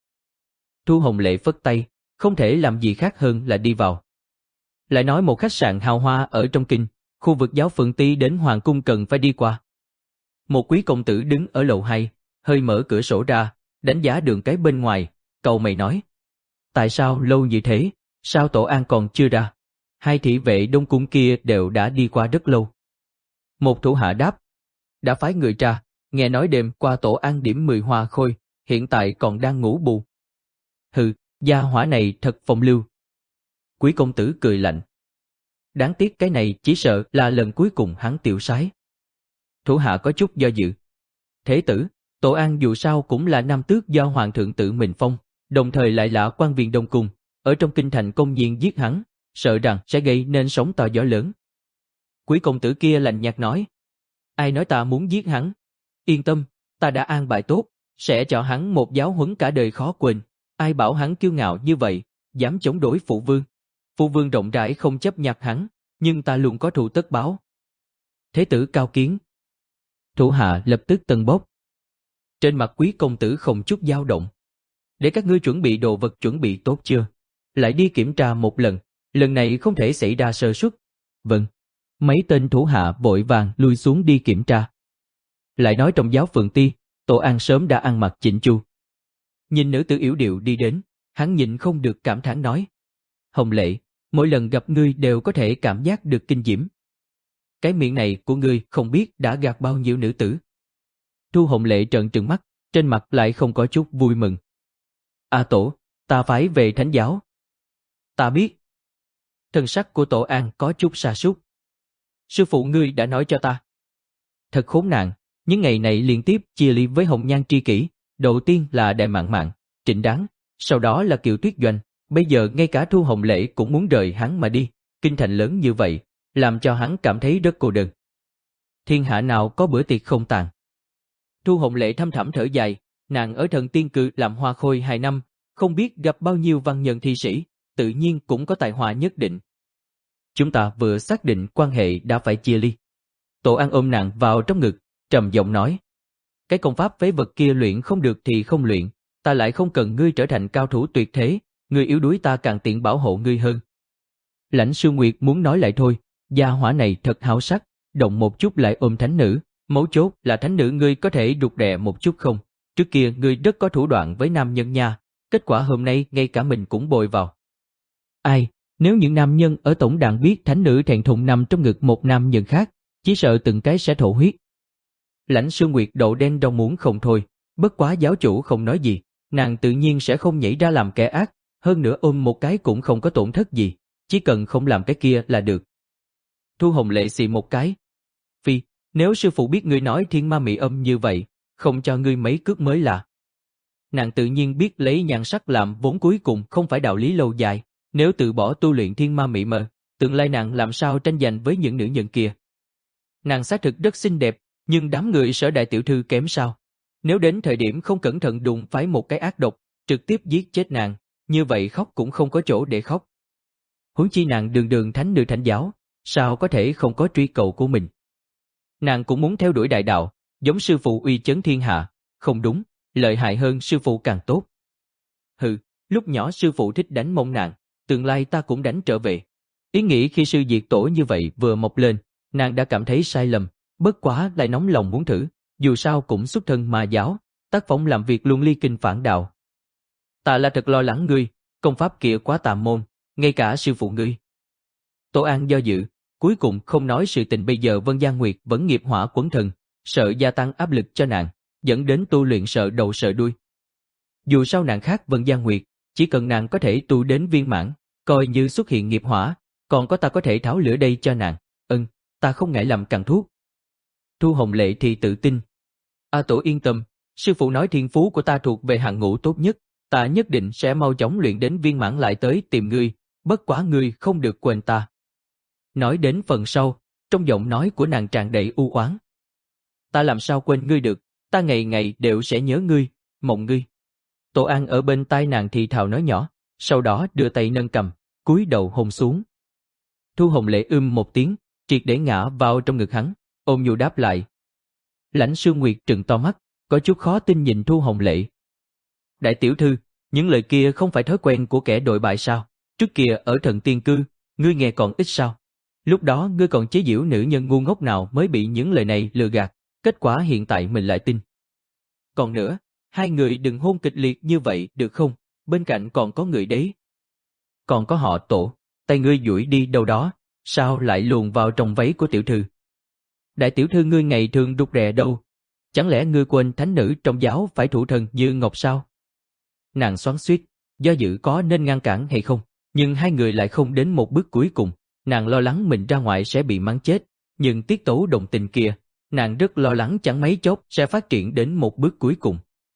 Thu Hồng Lệ phất tay, không thể làm gì khác hơn là đi vào. Lại nói một khách sạn hào hoa ở trong kinh, khu vực giáo phường Ti đến hoàng cung cần phải đi qua. Một quý công tử đứng ở lầu hai, hơi mở cửa sổ ra, đánh giá đường cái bên ngoài, cau mày nói: Tại sao lâu như thế, sao Tổ An còn chưa ra? Hai thị vệ Đông Cung kia đều đã đi qua rất lâu. Một thủ hạ đáp, đã phái người ra, nghe nói đêm qua Tổ An điểm mười hoa khôi, hiện tại còn đang ngủ bù. Hừ, gia hỏa này thật phong lưu. Quý công tử cười lạnh. Đáng tiếc cái này chỉ sợ là lần cuối cùng hắn tiêu sái. Thủ hạ có chút do dự. Thế tử, Tổ An dù sao cũng là nam tước do hoàng thượng tự mình phong, đồng thời lại là quan viên Đông Cung, ở trong kinh thành công nhiên giết hắn, sợ rằng sẽ gây nên sóng to gió lớn. Quý công tử kia lạnh nhạt nói, ai nói ta muốn giết hắn? Yên tâm, ta đã an bài tốt, sẽ cho hắn một giáo huấn cả đời khó quên. Ai bảo hắn kiêu ngạo như vậy, dám chống đối phụ vương. Phụ vương rộng rãi không chấp nhặt hắn, nhưng ta luôn có thù tất báo. Thế tử cao kiến. Thủ hạ lập tức tân bốc. Trên mặt quý công tử không chút dao động. Để các ngươi chuẩn bị đồ vật chuẩn bị tốt chưa? Lại đi kiểm tra một lần, lần này không thể xảy ra sơ suất. Vâng. Mấy tên thủ hạ vội vàng lui xuống đi kiểm tra. Lại nói trong giáo phường ti, Tổ An sớm đã ăn mặc chỉnh chu. Nhìn nữ tử yểu điệu đi đến, hắn nhịn không được cảm thán nói. Hồng Lệ, mỗi lần gặp ngươi đều có thể cảm giác được kinh diễm. Cái miệng này của ngươi không biết đã gạt bao nhiêu nữ tử. Thu Hồng Lệ trợn trừng mắt, trên mặt lại không có chút vui mừng. A Tổ, ta phải về thánh giáo. Ta biết. Thân sắc của Tổ An có chút sa sút. Sư phụ ngươi đã nói cho ta. Thật khốn nạn, những ngày này liên tiếp chia ly với Hồng Nhan tri kỷ, đầu tiên là Đại Mạn Mạn, Trịnh Đáng, sau đó là Kiều Tuyết Doanh, bây giờ ngay cả Thu Hồng Lễ cũng muốn rời hắn mà đi, kinh thành lớn như vậy, làm cho hắn cảm thấy rất cô đơn. Thiên hạ nào có bữa tiệc không tàn. Thu Hồng Lễ thâm thẳm thở dài, nàng ở Thần Tiên Cư làm hoa khôi hai năm, không biết gặp bao nhiêu văn nhân thi sĩ, tự nhiên cũng có tài hoa nhất định. Chúng ta vừa xác định quan hệ đã phải chia ly. Tổ An ôm nàng vào trong ngực, trầm giọng nói. Cái công pháp phế vật kia luyện không được thì không luyện, ta lại không cần ngươi trở thành cao thủ tuyệt thế, ngươi yếu đuối ta càng tiện bảo hộ ngươi hơn. Lãnh Sương Nguyệt muốn nói lại thôi, gia hỏa này thật háo sắc, động một chút lại ôm thánh nữ, mấu chốt là thánh nữ ngươi có thể đục đè một chút không? Trước kia ngươi rất có thủ đoạn với nam nhân nha, kết quả hôm nay ngay cả mình cũng bồi vào. Ai, nếu những nam nhân ở tổng đàn biết thánh nữ thẹn thùng nằm trong ngực một nam nhân khác, chỉ sợ từng cái sẽ thổ huyết. Lãnh Sương Nguyệt độ đen đau muốn không thôi, bất quá giáo chủ không nói gì, nàng tự nhiên sẽ không nhảy ra làm kẻ ác, hơn nữa ôm một cái cũng không có tổn thất gì, chỉ cần không làm cái kia là được. Thu Hồng Lệ xì một cái. Phi, nếu sư phụ biết ngươi nói thiên ma mị âm như vậy, không cho ngươi mấy cước mới là. Nàng tự nhiên biết lấy nhan sắc làm vốn cuối cùng không phải đạo lý lâu dài, nếu tự bỏ tu luyện thiên ma mị mờ, tương lai nàng làm sao tranh giành với những nữ nhân kia. Nàng xác thực rất xinh đẹp, nhưng đám người Sở đại tiểu thư kém sao? Nếu đến thời điểm không cẩn thận đụng phải một cái ác độc, trực tiếp giết chết nàng, như vậy khóc cũng không có chỗ để khóc. Huống chi nàng đường đường thánh nữ thánh giáo, sao có thể không có truy cầu của mình? Nàng cũng muốn theo đuổi đại đạo, giống sư phụ uy chấn thiên hạ, không đúng, lợi hại hơn sư phụ càng tốt. Hừ, lúc nhỏ sư phụ thích đánh mông nàng, tương lai ta cũng đánh trở về. Ý nghĩ khi sư diệt tổ như vậy vừa mọc lên, nàng đã cảm thấy sai lầm, bất quá lại nóng lòng muốn thử, dù sao cũng xuất thân ma giáo, tác phong làm việc luôn ly kinh phản đạo. Ta là thật lo lắng ngươi, công pháp kia quá tà môn, ngay cả sư phụ ngươi. Tổ An do dự, cuối cùng không nói sự tình bây giờ Vân Gia Nguyệt vẫn nghiệp hỏa quấn thần, sợ gia tăng áp lực cho nàng, dẫn đến tu luyện sợ đầu sợ đuôi. Dù sao nàng khác Vân Gia Nguyệt, chỉ cần nàng có thể tu đến viên mãn, coi như xuất hiện nghiệp hỏa, còn có ta có thể tháo lửa đây cho nàng, ừm, ta không ngại làm cặn thuốc. Thu Hồng Lệ thì tự tin. A Tổ yên tâm, sư phụ nói thiên phú của ta thuộc về hạng ngũ tốt nhất, ta nhất định sẽ mau chóng luyện đến viên mãn lại tới tìm ngươi, bất quá ngươi không được quên ta. Nói đến phần sau, trong giọng nói của nàng tràn đầy u oán. Ta làm sao quên ngươi được, ta ngày ngày đều sẽ nhớ ngươi, mộng ngươi. Tổ An ở bên tai nàng thì thào nói nhỏ, sau đó đưa tay nâng cầm, cúi đầu hôn xuống. Thu Hồng Lệ ưm một tiếng, triệt để ngã vào trong ngực hắn, ôm nhu đáp lại. Lãnh Sương Nguyệt trừng to mắt, có chút khó tin nhìn Thu Hồng Lệ. Đại tiểu thư, những lời kia không phải thói quen của kẻ đội bại sao? Trước kia ở Thần Tiên Cư, ngươi nghe còn ít sao? Lúc đó ngươi còn chế giễu nữ nhân ngu ngốc nào mới bị những lời này lừa gạt, kết quả hiện tại mình lại tin. Còn nữa, hai người đừng hôn kịch liệt như vậy được không? bên cạnh còn có người đấy. Còn có họ Tổ, tay ngươi duỗi đi đâu đó, sao lại luồn vào trong váy của tiểu thư? Đại tiểu thư ngươi ngày thường rụt rè đâu? Chẳng lẽ ngươi quên thánh nữ trong giáo phải thủ thần như ngọc sao? Nàng xoắn xuýt, do dự có nên ngăn cản hay không, nhưng hai người lại không đến một bước cuối cùng. Nàng lo lắng mình ra ngoài sẽ bị mắng chết, nhưng tiết tấu đồng tình kia, nàng rất lo lắng chẳng mấy chốc sẽ phát triển đến một bước cuối cùng.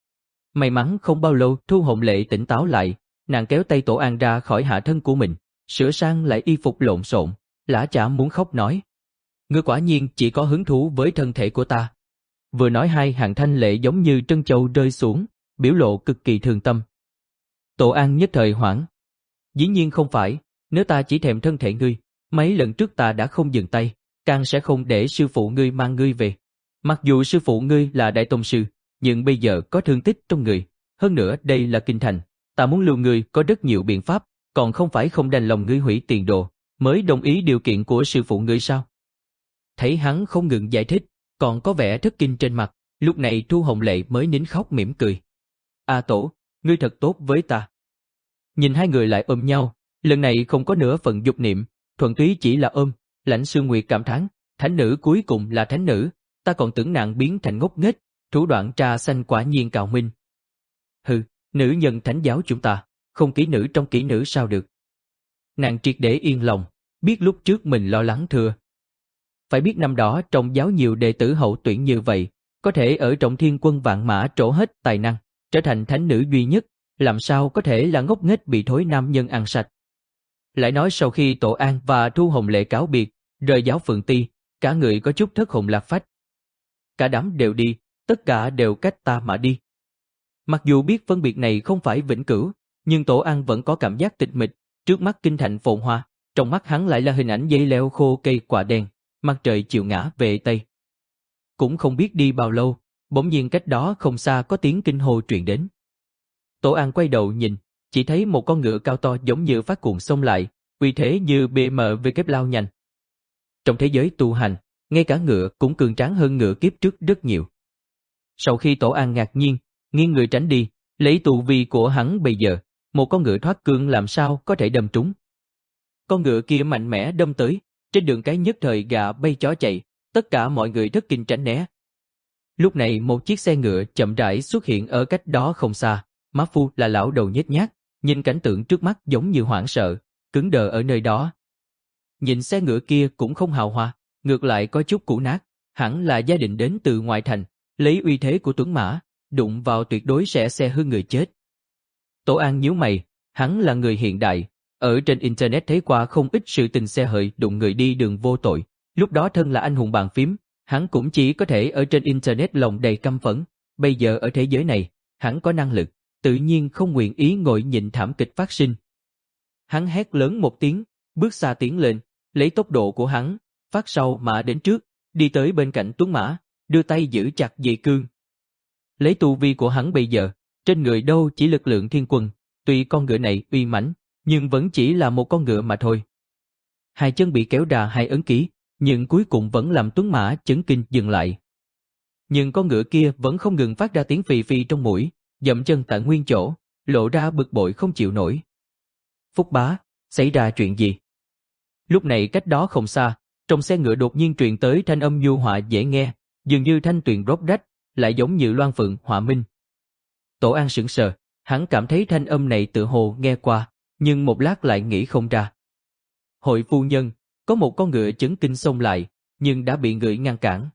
May mắn không bao lâu Thu Hồng Lệ tỉnh táo lại, nàng kéo tay Tổ An ra khỏi hạ thân của mình, sửa sang lại y phục lộn xộn, lã chả muốn khóc nói. Ngươi quả nhiên chỉ có hứng thú với thân thể của ta. Vừa nói hai hàng thanh lệ giống như trân châu rơi xuống, biểu lộ cực kỳ thương tâm. Tổ An nhất thời hoảng. Dĩ nhiên không phải, nếu ta chỉ thèm thân thể ngươi, mấy lần trước ta đã không dừng tay, càng sẽ không để sư phụ ngươi mang ngươi về. Mặc dù sư phụ ngươi là đại tông sư, nhưng bây giờ có thương tích trong người, hơn nữa đây là kinh thành, ta muốn lưu ngươi có rất nhiều biện pháp, còn không phải không đành lòng ngươi hủy tiền đồ, mới đồng ý điều kiện của sư phụ ngươi sao? Thấy hắn không ngừng giải thích, còn có vẻ thất kinh trên mặt, lúc này Thu Hồng Lệ mới nín khóc mỉm cười. A Tổ, ngươi thật tốt với ta. Nhìn hai người lại ôm nhau, lần này không có nửa phần dục niệm, thuần túy chỉ là ôm. Lãnh Sương Nguyệt cảm thán, thánh nữ cuối cùng là thánh nữ, ta còn tưởng nàng biến thành ngốc nghếch, thủ đoạn trà xanh quả nhiên cào minh. Hừ, nữ nhân thánh giáo chúng ta, không kỹ nữ trong kỹ nữ sao được. Nàng triệt để yên lòng, biết lúc trước mình lo lắng thừa. Phải biết năm đó trong giáo nhiều đệ tử hậu tuyển như vậy, có thể ở trong thiên quân vạn mã trổ hết tài năng, trở thành thánh nữ duy nhất, làm sao có thể là ngốc nghếch bị thối nam nhân ăn sạch. Lại nói sau khi Tổ An và Thu Hồng Lệ cáo biệt, rời giáo Phượng Ti, cả người có chút thất hồn lạc phách. Cả đám đều đi, tất cả đều cách ta mà đi. Mặc dù biết phân biệt này không phải vĩnh cửu, nhưng Tổ An vẫn có cảm giác tịch mịch, trước mắt kinh thành phồn hoa, trong mắt hắn lại là hình ảnh dây leo khô cây quả đen, mặt trời chiều ngã về Tây. Cũng không biết đi bao lâu, bỗng nhiên cách đó không xa có tiếng kinh hô truyền đến. Tổ An quay đầu nhìn, chỉ thấy một con ngựa cao to giống như phát cuồng xông lại, uy thế như bê em vê kép lao nhanh. Trong thế giới tu hành, ngay cả ngựa cũng cường tráng hơn ngựa kiếp trước rất nhiều. Sau khi Tổ An ngạc nhiên, nghiêng người tránh đi, lấy tu vi của hắn bây giờ, một con ngựa thoát cương làm sao có thể đâm trúng. Con ngựa kia mạnh mẽ đâm tới, trên đường cái nhất thời gà bay chó chạy, tất cả mọi người thất kinh tránh né. Lúc này một chiếc xe ngựa chậm rãi xuất hiện ở cách đó không xa, Mã Phu là lão đầu nhếch nhác, nhìn cảnh tượng trước mắt giống như hoảng sợ, cứng đờ ở nơi đó. Nhìn xe ngựa kia cũng không hào hoa, ngược lại có chút cũ nát, hẳn là gia đình đến từ ngoại thành, lấy uy thế của tuấn mã, đụng vào tuyệt đối sẽ xe hư người chết. Tổ An nhíu mày, hắn là người hiện đại, ở trên internet thấy qua không ít sự tình xe hợi đụng người đi đường vô tội, lúc đó thân là anh hùng bàn phím, hắn cũng chỉ có thể ở trên internet lòng đầy căm phẫn, bây giờ ở thế giới này, hắn có năng lực, tự nhiên không nguyện ý ngồi nhìn thảm kịch phát sinh. Hắn hét lớn một tiếng, bước xa tiến lên, lấy tốc độ của hắn, phát sau mà đến trước, đi tới bên cạnh tuấn mã, đưa tay giữ chặt dây cương. Lấy tu vi của hắn bây giờ, trên người đâu chỉ lực lượng thiên quân, tuy con ngựa này uy mãnh, nhưng vẫn chỉ là một con ngựa mà thôi. Hai chân bị kéo ra hai ấn ký, nhưng cuối cùng vẫn làm tuấn mã chấn kinh dừng lại. Nhưng con ngựa kia vẫn không ngừng phát ra tiếng phì phì trong mũi, dậm chân tại nguyên chỗ, lộ ra bực bội không chịu nổi. Phúc bá, xảy ra chuyện gì? Lúc này cách đó không xa, trong xe ngựa đột nhiên truyền tới thanh âm nhu hòa dễ nghe, dường như thanh tuyền róc rách, lại giống như loan phượng họa minh. Tổ An sững sờ, hắn cảm thấy thanh âm này tự hồ nghe qua, nhưng một lát lại nghĩ không ra. Hội phu nhân, có một con ngựa chấn kinh xông lại, nhưng đã bị người ngăn cản.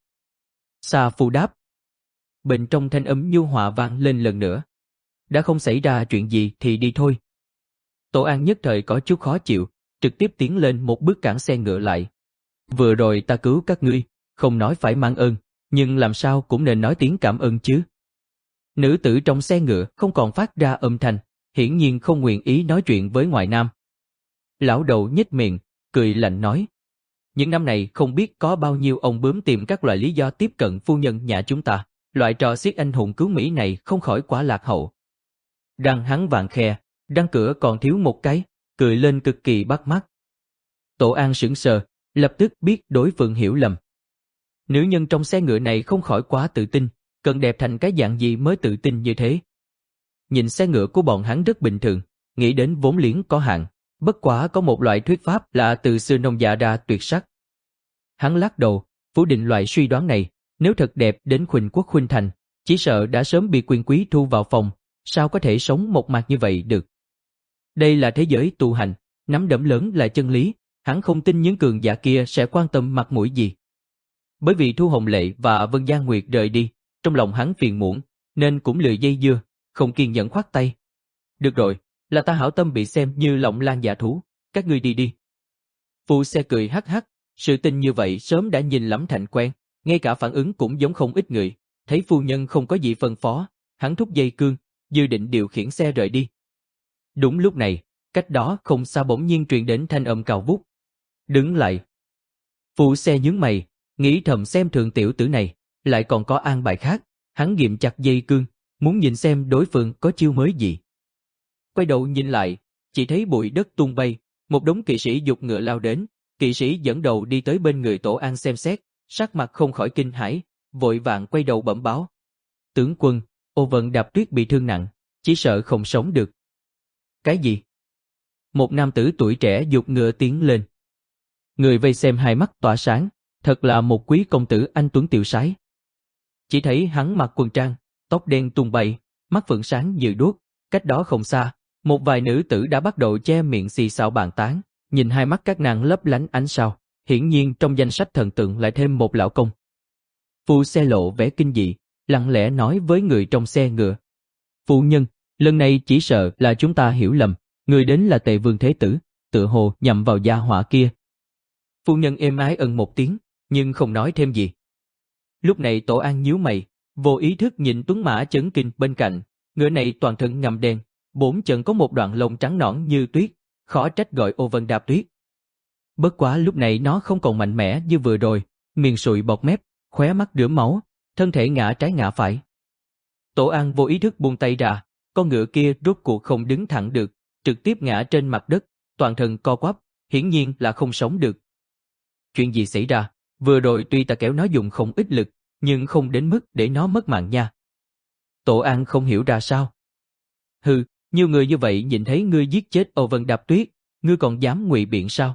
Sa Phu đáp. Bên trong thanh âm nhu hòa vang lên lần nữa. Đã không xảy ra chuyện gì thì đi thôi. Tổ An nhất thời có chút khó chịu, trực tiếp tiến lên một bước cản xe ngựa lại. Vừa rồi ta cứu các ngươi, không nói phải mang ơn, nhưng làm sao cũng nên nói tiếng cảm ơn chứ. Nữ tử trong xe ngựa không còn phát ra âm thanh, hiển nhiên không nguyện ý nói chuyện với ngoại nam. Lão đầu nhếch miệng, cười lạnh nói. Những năm này không biết có bao nhiêu ông bướm tìm các loại lý do tiếp cận phu nhân nhà chúng ta, loại trò xiết anh hùng cứu Mỹ này không khỏi quá lạc hậu. Răng hắn vàng khe, răng cửa còn thiếu một cái, cười lên cực kỳ bắt mắt. Tổ An sững sờ, lập tức biết đối phương hiểu lầm. Nữ nhân trong xe ngựa này không khỏi quá tự tin, cần đẹp thành cái dạng gì mới tự tin như thế. nhìn xe ngựa của bọn hắn rất bình thường, nghĩ đến vốn liếng có hạn, bất quá có một loại thuyết pháp là từ xưa nông dạ ra tuyệt sắc. Hắn lắc đầu, phủ định loại suy đoán này, nếu thật đẹp đến khuynh quốc khuynh thành, chỉ sợ đã sớm bị quyền quý thu vào phòng, sao có thể sống một mạc như vậy được. Đây là thế giới tu hành, nắm đấm lớn là chân lý, hắn không tin những cường giả kia sẽ quan tâm mặt mũi gì. Bởi vì Thu Hồng Lệ và Vân Gia Nguyệt rời đi, trong lòng hắn phiền muộn, nên cũng lười dây dưa, không kiên nhẫn khoát tay. Được rồi, là ta hảo tâm bị xem như lộng lan giả thú, các ngươi đi đi. Phu xe cười hắc hắc, sự tình như vậy sớm đã nhìn lắm thành quen, ngay cả phản ứng cũng giống không ít người, thấy phu nhân không có gì phân phó, hắn thúc dây cương, dự định điều khiển xe rời đi. Đúng lúc này, cách đó không xa bỗng nhiên truyền đến thanh âm cao vút. Đứng lại. Phu xe nhướng mày, nghĩ thầm xem thường tiểu tử này, lại còn có an bài khác, hắn ghim chặt dây cương, muốn nhìn xem đối phương có chiêu mới gì. Quay đầu nhìn lại, chỉ thấy bụi đất tung bay, một đống kỵ sĩ giục ngựa lao đến, kỵ sĩ dẫn đầu đi tới bên người Tổ An xem xét, sắc mặt không khỏi kinh hãi, vội vàng quay đầu bẩm báo. Tướng quân, Ô Vân Đạp Tuyết bị thương nặng, chỉ sợ không sống được. Cái gì? Một nam tử tuổi trẻ giục ngựa tiến lên. Người vây xem hai mắt tỏa sáng, thật là một quý công tử anh tuấn tiểu sái. Chỉ thấy hắn mặc quần trang, tóc đen tung bay, mắt phượng sáng như đuốc, cách đó không xa, một vài nữ tử đã bắt đầu che miệng xì xào bàn tán, nhìn hai mắt các nàng lấp lánh ánh sao, hiển nhiên trong danh sách thần tượng lại thêm một lão công. Phu xe lộ vẻ kinh dị, lặng lẽ nói với người trong xe ngựa. Phu nhân, lần này chỉ sợ là chúng ta hiểu lầm, người đến là Tề Vương Thế Tử, tựa hồ nhằm vào gia hỏa kia. Phu nhân êm ái ân một tiếng, nhưng không nói thêm gì. Lúc này Tổ An nhíu mày, vô ý thức nhìn tuấn mã chấn kinh bên cạnh, ngựa này toàn thân ngăm đen, bốn chân có một đoạn lông trắng nõn như tuyết, khó trách gọi Ô Vân Đạp Tuyết. Bất quá lúc này nó không còn mạnh mẽ như vừa rồi, miệng sụi bọt mép, khóe mắt rửa máu, thân thể ngã trái ngã phải. Tổ An vô ý thức buông tay ra, con ngựa kia rốt cuộc không đứng thẳng được, trực tiếp ngã trên mặt đất, toàn thân co quắp, hiển nhiên là không sống được. Chuyện gì xảy ra? Vừa rồi tuy ta kéo nó dùng không ít lực, nhưng không đến mức để nó mất mạng nha. Tổ An không hiểu ra sao. Hừ, nhiều người như vậy nhìn thấy ngươi giết chết Âu Vân Đạp Tuyết, ngươi còn dám ngụy biện sao?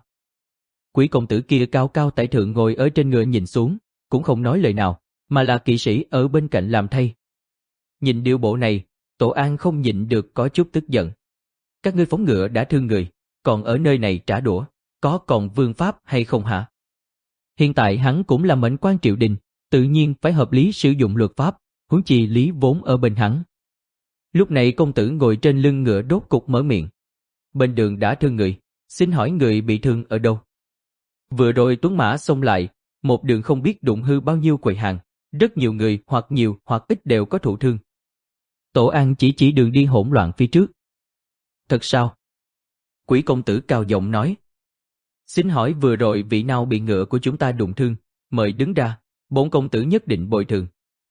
Quý công tử kia cao cao tại thượng ngồi ở trên ngựa nhìn xuống, cũng không nói lời nào, mà là kỵ sĩ ở bên cạnh làm thay. Nhìn điệu bộ này, Tổ An không nhịn được có chút tức giận. Các ngươi phóng ngựa đã thương người, còn ở nơi này trả đũa, có còn vương pháp hay không hả? Hiện tại hắn cũng là mệnh quan triều đình, tự nhiên phải hợp lý sử dụng luật pháp, huống chi lý vốn ở bên hắn. Lúc này công tử ngồi trên lưng ngựa đốt cục mở miệng. Bên đường đã thương người, xin hỏi người bị thương ở đâu? Vừa rồi tuấn mã xông lại, một đường không biết đụng hư bao nhiêu quầy hàng, rất nhiều người hoặc nhiều hoặc ít đều có thụ thương. Tổ An chỉ chỉ đường đi hỗn loạn phía trước. Thật sao? Quỷ công tử cao giọng nói. Xin hỏi vừa rồi vị nào bị ngựa của chúng ta đụng thương, mời đứng ra, bổn công tử nhất định bồi thường.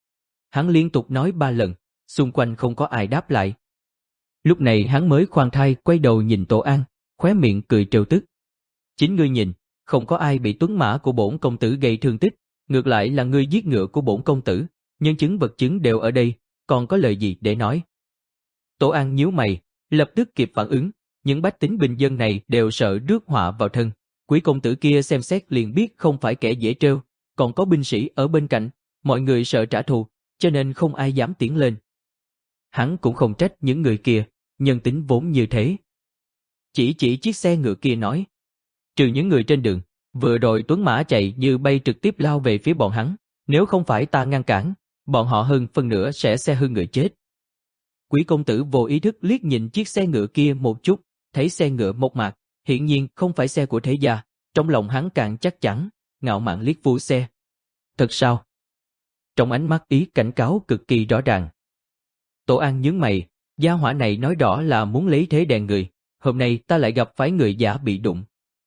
Hắn liên tục nói ba lần, xung quanh không có ai đáp lại. Lúc này hắn mới khoan thai quay đầu nhìn Tổ An, khóe miệng cười trêu tức. Chính ngươi nhìn, không có ai bị tuấn mã của bổn công tử gây thương tích, ngược lại là ngươi giết ngựa của bổn công tử, nhân chứng vật chứng đều ở đây, còn có lời gì để nói? Tổ An nhíu mày, lập tức kịp phản ứng, những bách tính bình dân này đều sợ rước họa vào thân. Quý công tử kia xem xét liền biết không phải kẻ dễ trêu, còn có binh sĩ ở bên cạnh, mọi người sợ trả thù, cho nên không ai dám tiến lên. Hắn cũng không trách những người kia, nhân tính vốn như thế. Chỉ chỉ chiếc xe ngựa kia nói, trừ những người trên đường, vừa rồi tuấn mã chạy như bay trực tiếp lao về phía bọn hắn, nếu không phải ta ngăn cản, bọn họ hơn phân nửa sẽ xe hư người chết. Quý công tử vô ý thức liếc nhìn chiếc xe ngựa kia một chút, thấy xe ngựa mộc mạc, hiển nhiên không phải xe của thế gia, trong lòng hắn càng chắc chắn, ngạo mạn liếc phu xe. Thật sao? Trong ánh mắt ý cảnh cáo cực kỳ rõ ràng. Tổ An nhướng mày, gia hỏa này nói rõ là muốn lấy thế đè người, hôm nay ta lại gặp phải người giả bị đụng.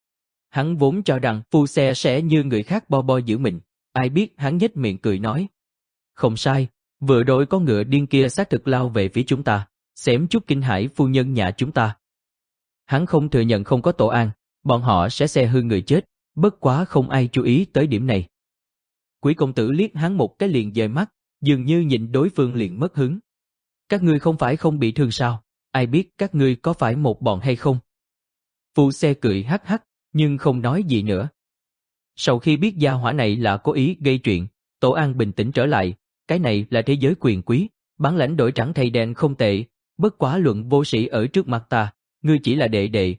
Hắn vốn cho rằng phu xe sẽ như người khác bo bo giữ mình, ai biết hắn nhếch miệng cười nói. Không sai, vừa rồi con ngựa điên kia xác thực lao về phía chúng ta, xém chút kinh hãi phu nhân nhà chúng ta. Hắn không thừa nhận không có Tổ An, bọn họ sẽ xe hư người chết, bất quá không ai chú ý tới điểm này. Quý công tử liếc hắn một cái liền dời mắt, dường như nhìn đối phương liền mất hứng. Các ngươi không phải không bị thương sao? Ai biết các ngươi có phải một bọn hay không? Phu Xe cười hắc hắc, nhưng không nói gì nữa. Sau khi biết gia hỏa này là cố ý gây chuyện, Tổ An bình tĩnh trở lại, cái này là thế giới quyền quý, bản lãnh đổi trắng thay đen không tệ, bất quá luận vô sĩ ở trước mặt ta, ngươi chỉ là đệ đệ.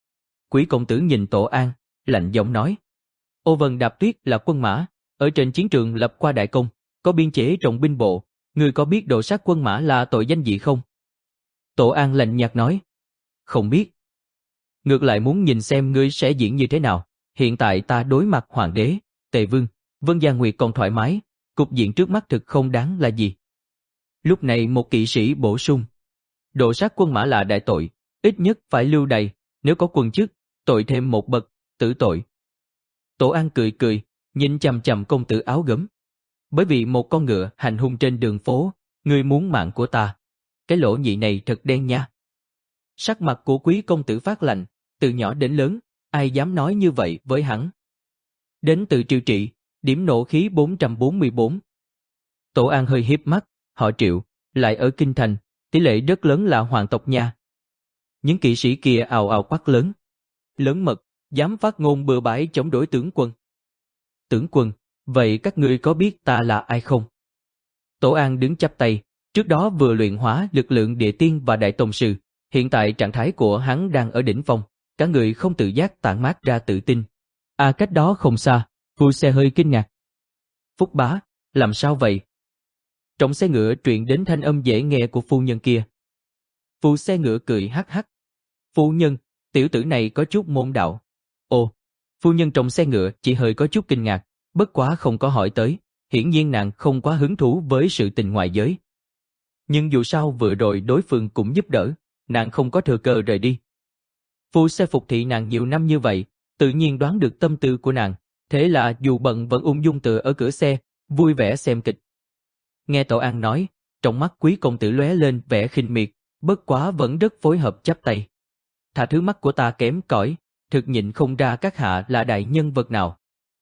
Quý công tử nhìn Tổ An, lạnh giọng nói. Ô Vân Đạp Tuyết là quân mã, ở trên chiến trường lập qua đại công, có biên chế trọng binh bộ, ngươi có biết đồ sát quân mã là tội danh gì không? Tổ An lạnh nhạt nói. Không biết. Ngược lại muốn nhìn xem ngươi sẽ diễn như thế nào, hiện tại ta đối mặt hoàng đế, Tề Vương, Vân Gia Nguyệt còn thoải mái, cục diện trước mắt thực không đáng là gì. Lúc này một kỵ sĩ bổ sung. Đồ sát quân mã là đại tội, ít nhất phải lưu đày, nếu có quân chức, tội thêm một bậc, tử tội. Tổ An cười cười, nhìn chằm chằm công tử áo gấm. Bởi vì một con ngựa hành hung trên đường phố, ngươi muốn mạng của ta. Cái lỗ nhị này thật đen nha. Sắc mặt của quý công tử phát lạnh, từ nhỏ đến lớn, ai dám nói như vậy với hắn. Đến từ Triệu Trị, điểm nộ khí bốn trăm bốn mươi bốn. Tổ An hơi hiếp mắt, họ Triệu, lại ở Kinh Thành, tỷ lệ rất lớn là hoàng tộc nha. Những kỵ sĩ kia ào ào quát lớn. Lớn mật, dám phát ngôn bừa bãi chống đối tướng quân. Tướng quân, vậy các ngươi có biết ta là ai không? Tổ An đứng chắp tay, trước đó vừa luyện hóa lực lượng địa tiên và đại tông sư, hiện tại trạng thái của hắn đang ở đỉnh phong, cả người không tự giác tản mát ra tự tin. À cách đó không xa, Phu Xe hơi kinh ngạc. Phúc bá, làm sao vậy? Trong xe ngựa truyền đến thanh âm dễ nghe của phu nhân kia. Phu Xe ngựa cười hắc hắc. Phu nhân, tiểu tử này có chút môn đạo. Ồ, phu nhân trong xe ngựa chỉ hơi có chút kinh ngạc, bất quá không có hỏi tới, hiển nhiên nàng không quá hứng thú với sự tình ngoại giới. Nhưng dù sao vừa rồi đối phương cũng giúp đỡ, nàng không có thừa cơ rời đi. Phu Xe phục thị nàng nhiều năm như vậy, tự nhiên đoán được tâm tư của nàng, thế là dù bận vẫn ung dung tựa ở cửa xe, vui vẻ xem kịch. Nghe Tổ An nói, trong mắt quý công tử lóe lên vẻ khinh miệt, bất quá vẫn rất phối hợp chắp tay. Thà thứ mắt của ta kém cỏi, thực nhịn không ra các hạ là đại nhân vật nào.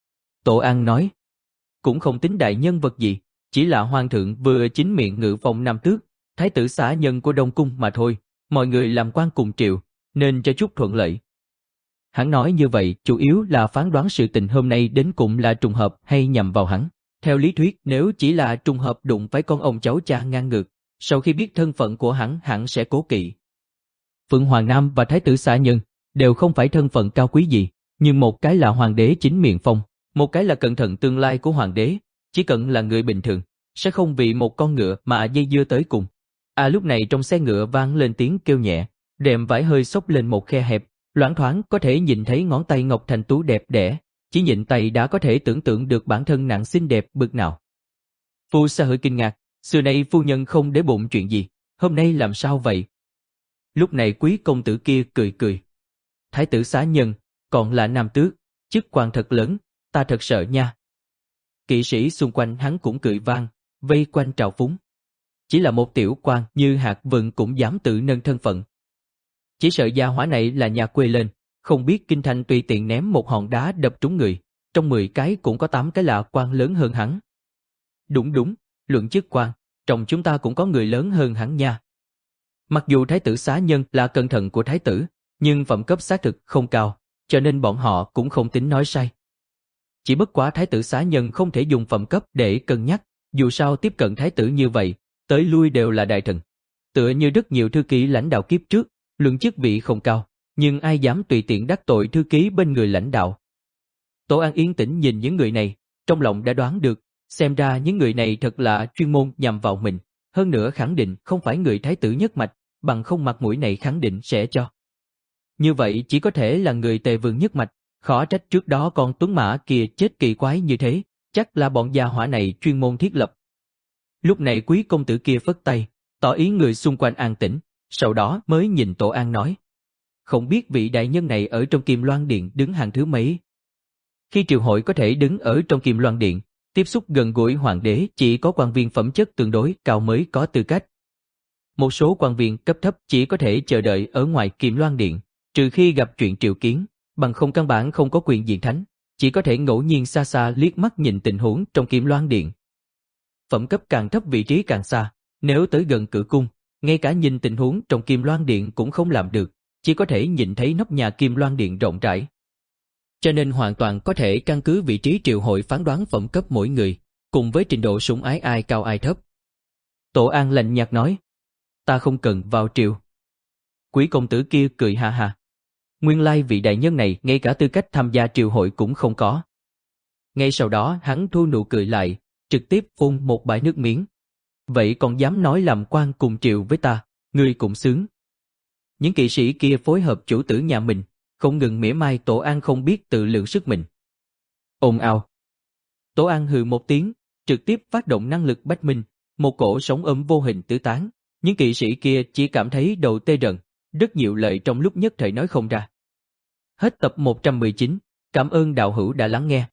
Tổ An nói, cũng không tính đại nhân vật gì, chỉ là hoàng thượng vừa chính miệng ngự phong Nam Tước, thái tử xá nhân của Đông Cung mà thôi, mọi người làm quan cùng triều, nên cho chút thuận lợi. Hắn nói như vậy chủ yếu là phán đoán sự tình hôm nay đến cùng là trùng hợp hay nhằm vào hắn. Theo lý thuyết nếu chỉ là trùng hợp đụng phải con ông cháu cha ngang ngược, sau khi biết thân phận của hắn hẳn sẽ cố kỵ. Phượng Hoàng Nam và thái tử xá nhân đều không phải thân phận cao quý gì, nhưng một cái là hoàng đế chính miệng phong, một cái là cẩn thận tương lai của hoàng đế, chỉ cần là người bình thường, sẽ không vì một con ngựa mà dây dưa tới cùng. À lúc này trong xe ngựa vang lên tiếng kêu nhẹ, rèm vải hơi xốc lên một khe hẹp, loáng thoáng có thể nhìn thấy ngón tay ngọc thành tú đẹp đẽ, chỉ nhìn tay đã có thể tưởng tượng được bản thân nàng xinh đẹp bực nào. Phu Xe hơi kinh ngạc, xưa nay phu nhân không để bụng chuyện gì, hôm nay làm sao vậy? Lúc này quý công tử kia cười cười. Thái tử xá nhân, còn là nam tước, chức quan thật lớn, ta thật sợ nha. Kỵ sĩ xung quanh hắn cũng cười vang, vây quanh trào phúng. Chỉ là một tiểu quan như hạt vừng cũng dám tự nâng thân phận. Chỉ sợ gia hỏa này là nhà quê lên, không biết kinh thành tùy tiện ném một hòn đá đập trúng người, trong mười cái cũng có tám cái là quan lớn hơn hắn. Đúng đúng, luận chức quan, trong chúng ta cũng có người lớn hơn hắn nha. Mặc dù thái tử xá nhân là cẩn thận của thái tử, nhưng phẩm cấp xác thực không cao, cho nên bọn họ cũng không tính nói sai. Chỉ bất quá thái tử xá nhân không thể dùng phẩm cấp để cân nhắc, dù sao tiếp cận thái tử như vậy, tới lui đều là đại thần. Tựa như rất nhiều thư ký lãnh đạo kiếp trước, luận chức vị không cao, nhưng ai dám tùy tiện đắc tội thư ký bên người lãnh đạo. Tổ An yên tĩnh nhìn những người này, trong lòng đã đoán được, xem ra những người này thật là chuyên môn nhằm vào mình, hơn nữa khẳng định không phải người thái tử nhất mạch, bằng không mặt mũi này khẳng định sẽ cho. Như vậy chỉ có thể là người Tề Vương nhất mạch, khó trách trước đó con tuấn mã kia chết kỳ quái như thế, chắc là bọn gia hỏa này chuyên môn thiết lập. Lúc này quý công tử kia phất tay, tỏ ý người xung quanh an tĩnh, sau đó mới nhìn Tổ An nói. Không biết vị đại nhân này ở trong Kim Loan Điện đứng hàng thứ mấy? Khi triều hội có thể đứng ở trong Kim Loan Điện, tiếp xúc gần gũi hoàng đế chỉ có quan viên phẩm chất tương đối cao mới có tư cách. Một số quan viên cấp thấp chỉ có thể chờ đợi ở ngoài Kim Loan Điện, trừ khi gặp chuyện triệu kiến, bằng không căn bản không có quyền diện thánh, chỉ có thể ngẫu nhiên xa xa liếc mắt nhìn tình huống trong Kim Loan Điện. Phẩm cấp càng thấp vị trí càng xa, Nếu tới gần cửa cung, ngay cả nhìn tình huống trong Kim Loan Điện cũng không làm được, chỉ có thể nhìn thấy nóc nhà Kim Loan Điện rộng rãi. Cho nên hoàn toàn có thể căn cứ vị trí triều hội phán đoán phẩm cấp mỗi người, cùng với trình độ sủng ái ai cao ai thấp. Tổ An lạnh nhạt nói, ta không cần vào triều. Quý công tử kia cười ha ha. Nguyên lai vị đại nhân này ngay cả tư cách tham gia triều hội cũng không có. Ngay sau đó hắn thu nụ cười lại, trực tiếp phun một bãi nước miếng. Vậy còn dám nói làm quan cùng triều với ta, ngươi cũng xứng. Những kỵ sĩ kia phối hợp chủ tử nhà mình, không ngừng mỉa mai Tổ An không biết tự lượng sức mình. Ồn ào. Tổ An hừ một tiếng, trực tiếp phát động năng lực bách minh, một cổ sóng ấm vô hình tứ tán. Những kỵ sĩ kia chỉ cảm thấy đầu tê rần, rất nhiều lời trong lúc nhất thời nói không ra. Hết tập một trăm mười chín, cảm ơn đạo hữu đã lắng nghe.